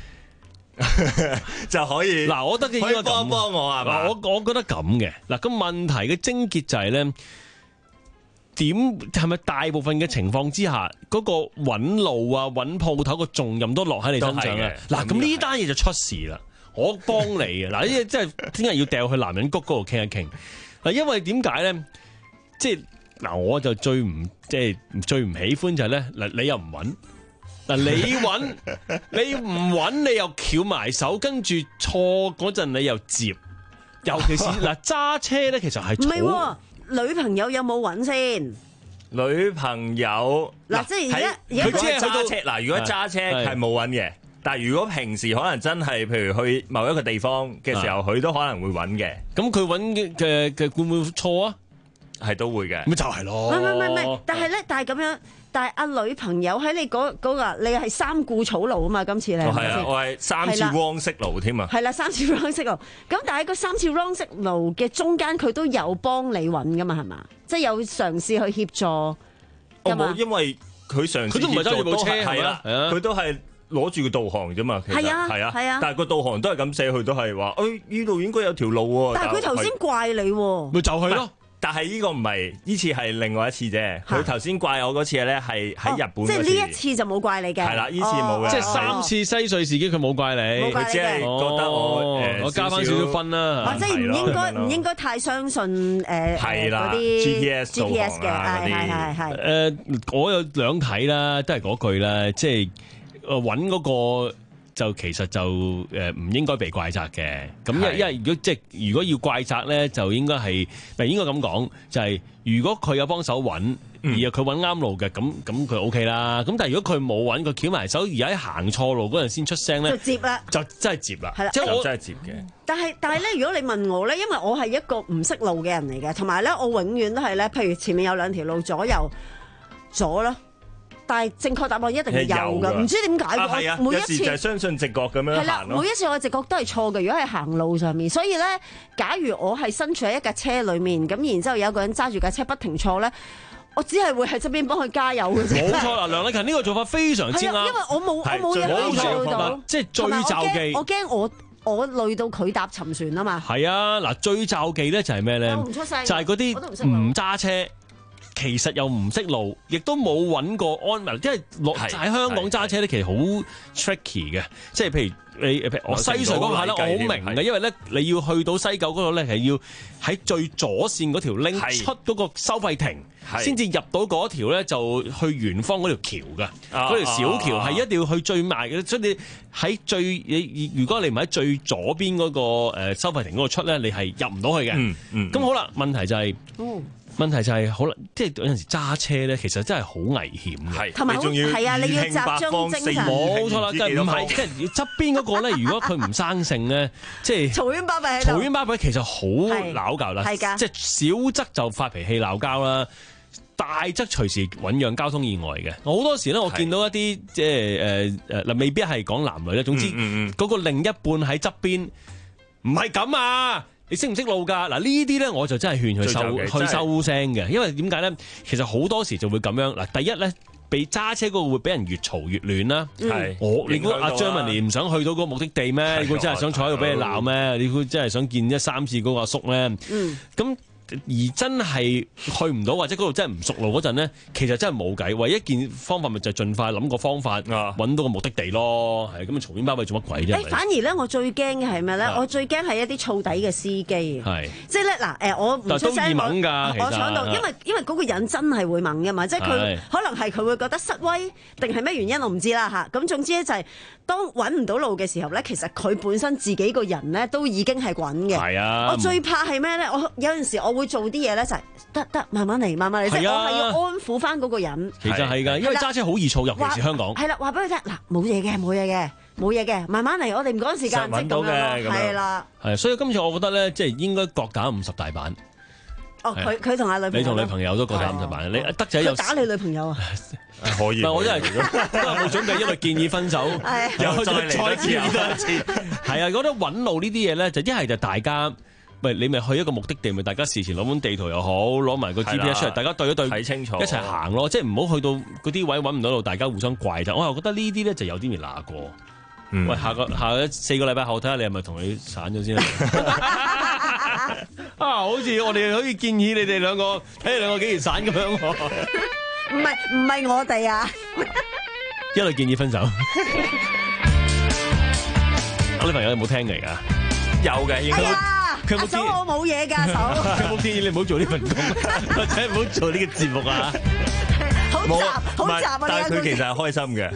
Speaker 3: 就可以
Speaker 1: 嗱，我覺得應該
Speaker 3: 幫幫我係嘛？
Speaker 1: 我我覺得咁嘅嗱，咁問題嘅症結就係咧。點係咪大部分嘅情況之下，嗰、嗰個揾路啊、揾鋪頭個重任都落喺你身上啊？嗱，咁呢單嘢就出事啦！我幫你嘅嗱，呢啲真係聽日要掉去男人谷嗰度傾一傾嗱，因為點解咧？即係嗱，我就最唔即係最唔喜歡就係咧嗱，你又唔揾嗱，你揾你唔揾，你又翹埋手，跟住錯嗰陣你又接，尤其是嗱揸車咧，其實係
Speaker 2: 唔係。女朋友有冇揾先？
Speaker 3: 女朋友
Speaker 2: 嗱，即係而家
Speaker 3: 佢只係揸車嗱，如果揸車係冇揾嘅，但係如果平時可能真係，譬如去某一個地方嘅時候，佢都可能會揾嘅。
Speaker 1: 咁佢揾嘅嘅會唔會錯啊？
Speaker 3: 係都會嘅。
Speaker 1: 咁就係咯。
Speaker 2: 唔係唔係唔係，但係咧，但係咁樣。但係阿女朋友喺你嗰嗰個，你係三顧草廬啊嘛！今次你係
Speaker 3: 咪先？我係三次 wrong signal 添啊！
Speaker 2: 係啦，三次 wrong signal。咁但係個三次 wrong signal嘅中間，佢都有幫你揾噶嘛？係嘛？即係有嘗試去協助。
Speaker 3: 我冇，因為佢嘗試
Speaker 1: 佢都唔係揸住部車
Speaker 3: 係啦，佢都係攞住個導航啫嘛。其實
Speaker 2: 係啊，
Speaker 3: 係啊，
Speaker 2: 係啊。
Speaker 3: 但係個導航都係咁寫，佢都係話：誒呢度應該有條路喎。
Speaker 2: 但係佢頭先怪你喎。
Speaker 1: 咪就係咯。
Speaker 3: 但係呢個唔係，呢次係另外一次啫。佢頭先怪我嗰次咧，係喺日本嗰次。
Speaker 2: 即係呢一次就冇怪你嘅。
Speaker 3: 係啦，呢次冇嘅。
Speaker 1: 即係三次西隧事件，佢冇怪你。
Speaker 3: 佢只係覺得我
Speaker 1: 我加翻少少分啦。
Speaker 2: 即係唔應該唔應該太相信誒嗰啲
Speaker 3: G P S
Speaker 2: G P S 嘅，係係係係。
Speaker 1: 誒，我有兩睇啦，都係嗰句啦，即係誒揾嗰個。就其實就誒唔應該被怪責嘅，咁因因為如果即係如果要怪責咧，就應該係唔應該咁講，就係、是、如果佢有幫手揾，而佢揾啱路嘅，咁咁佢 O K 啦。咁但係如果佢冇揾，佢翹埋手，而喺行錯路嗰陣先出聲咧，
Speaker 2: 就接啦，
Speaker 1: 就真係接啦，
Speaker 2: 係啦，
Speaker 1: 即係我
Speaker 3: 真係接嘅。
Speaker 2: 但係但係咧，如果你問我咧，因為我係一個唔識路嘅人嚟嘅，同埋咧我永遠都係咧，譬如前面有兩條路，左右左啦。但係正確答案一定係有㗎，唔知點解
Speaker 3: 喎。每一次就係相信直覺咁樣行咯。
Speaker 2: 每一次我直覺都係錯嘅。如果係行路上面，所以咧，假如我係身處喺一架車裡面，咁然之後有一個人揸住架車不停錯咧，我只係會喺側邊幫佢加油嘅啫。
Speaker 1: 冇錯啦，梁禮勤呢個做法非常之啱。
Speaker 2: 因為我冇我冇嘢可以做到，
Speaker 1: 即係追詐記。
Speaker 2: 我驚我我累到佢搭沉船啊嘛。
Speaker 1: 係啊，嗱，追詐記咧就係咩咧？就係嗰啲唔揸車。其實又唔識路，亦都冇揾過安民，因為落喺香港揸車咧，其實好 tricky 嘅。即係譬如你，譬如我西隧嗰下咧，我好明嘅，因為咧你要去到西九嗰度咧，係要喺最左線嗰條 link 出嗰個收費亭，先至入到嗰條咧就去圓方嗰條橋㗎。嗰條小橋係一定要去最埋嘅，所以你喺最你如果你唔喺最左邊嗰個誒收費亭嗰度出咧，你係入唔到去嘅。嗯嗯。咁好啦，問題就係。問題就係好啦，即係有陣時揸車咧，其實真係好危險嘅，
Speaker 2: 同埋好係啊，你要集中精神。
Speaker 1: 冇錯啦，即係唔係即係側邊嗰個咧？如果佢唔生性咧，即係
Speaker 2: 嘈冤巴閉喺度。
Speaker 1: 嘈冤巴閉其實好鬧交啦，即係小則就發脾氣鬧交啦，大則隨時醞釀交通意外嘅。好多時咧，我見到一啲即係誒誒嗱，未必係講男女咧，總之嗰個另一半喺側邊唔係咁啊！你識唔識路㗎？嗱呢啲咧我就真係勸佢收去收聲嘅，因為點解咧？其實好多時就會咁樣嗱。第一咧， 被揸車嗰個會俾人越嘈越亂啦。
Speaker 3: 係
Speaker 1: 我你估阿張文年唔想去到嗰個目的地咩？你估真係想坐喺度俾你鬧咩？你估真係想見一三次嗰個阿叔咩？咁而真係去唔到或者嗰度真係唔熟路嗰陣咧，其實真係冇計。唯一件方法咪就係盡快諗個方法，揾到個目的地咯。係咁啊，嘈喧巴閉做乜鬼啫？
Speaker 2: 誒，反而咧，我最驚嘅係咩咧？我最驚係一啲燥底嘅司機。係，即係咧嗱誒，我唔出聲，我我搶到，因為因為嗰個人真係會猛嘅嘛，即係佢可能係佢會覺得失威，定係咩原因我唔知啦嚇。咁總之咧就係當揾唔到路嘅時候咧，其實佢本身自己個人咧都已經係滾嘅。係啊，我最怕係咩咧？我有陣時我會做啲嘢咧，就係得得慢慢嚟，慢慢嚟，即係我係要安撫翻嗰個人。
Speaker 1: 其實係㗎，因為揸車好易燥，尤其是香港。
Speaker 2: 係啦，話俾佢聽嗱，冇嘢嘅，冇嘢嘅，冇嘢嘅，慢慢嚟，我哋唔趕時間，即係咁樣咯。係啦，
Speaker 1: 係，所以今次我覺得咧，即係應該各打五十大板。
Speaker 2: 哦，佢佢同阿女朋友，
Speaker 1: 你同女朋友都各打五十板，你德仔有
Speaker 2: 打你女朋友啊？
Speaker 3: 可以，
Speaker 1: 我真係冇準備，因為建議分手，又再再建議多一次。係啊，覺得揾路呢啲嘢咧，就一係就大家。喂，你咪去一個目的地，咪大家事前攞本地圖又好，攞埋個 G P S 出嚟，大家對一對，睇清楚，一齊行咯。即係唔好去到嗰啲位揾唔到路，大家互相怪就。我又覺得呢啲咧就有啲未拿過。嗯、喂，下個下個四個禮拜後睇下你係咪同佢散咗先啊？好似我哋可以建議你哋兩個睇你兩個幾時散咁樣。
Speaker 2: 唔係唔係我哋啊，
Speaker 1: 一路建議分手。我女朋友有冇聽嚟㗎？有嘅，應該。
Speaker 2: 阿嫂，我冇嘢㗎，阿嫂。
Speaker 1: 佢冇建議你唔好做呢份工，或者唔好做呢個節目啊。
Speaker 2: 好雜，好雜啊！
Speaker 3: 但係佢其實係開心嘅。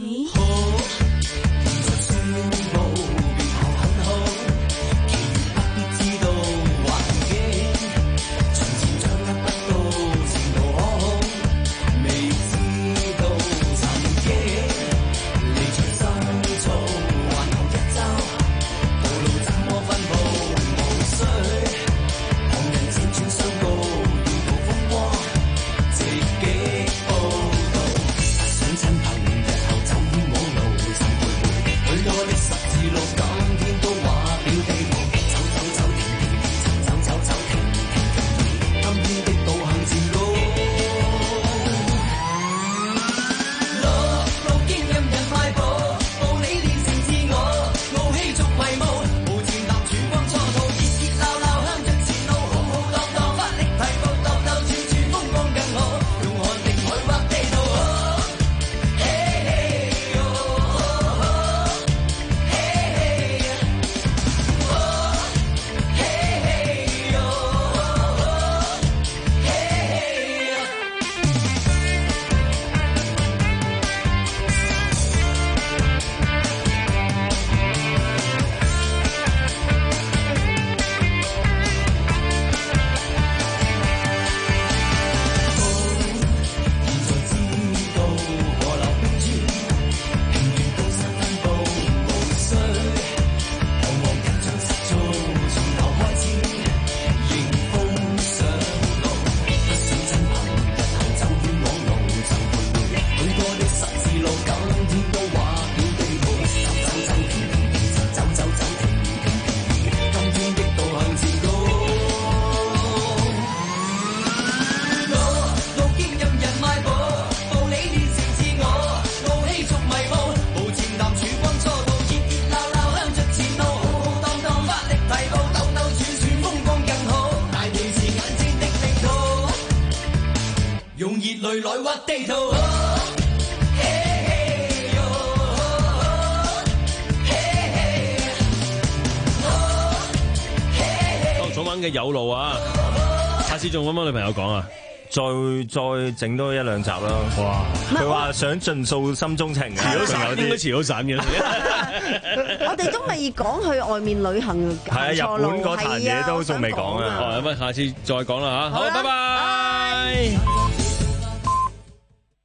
Speaker 1: 嘅有路啊！下次仲揾唔揾女朋友講啊？
Speaker 3: 再再整多一兩集啦！哇！佢話想盡訴心中情嘅，
Speaker 1: 遲早散，應該遲早散嘅。
Speaker 2: 我哋都未講去外面旅行，
Speaker 3: 係啊，日本嗰壇嘢都仲未講啊！
Speaker 1: 咁啊，下次再講啦嚇。好，拜拜。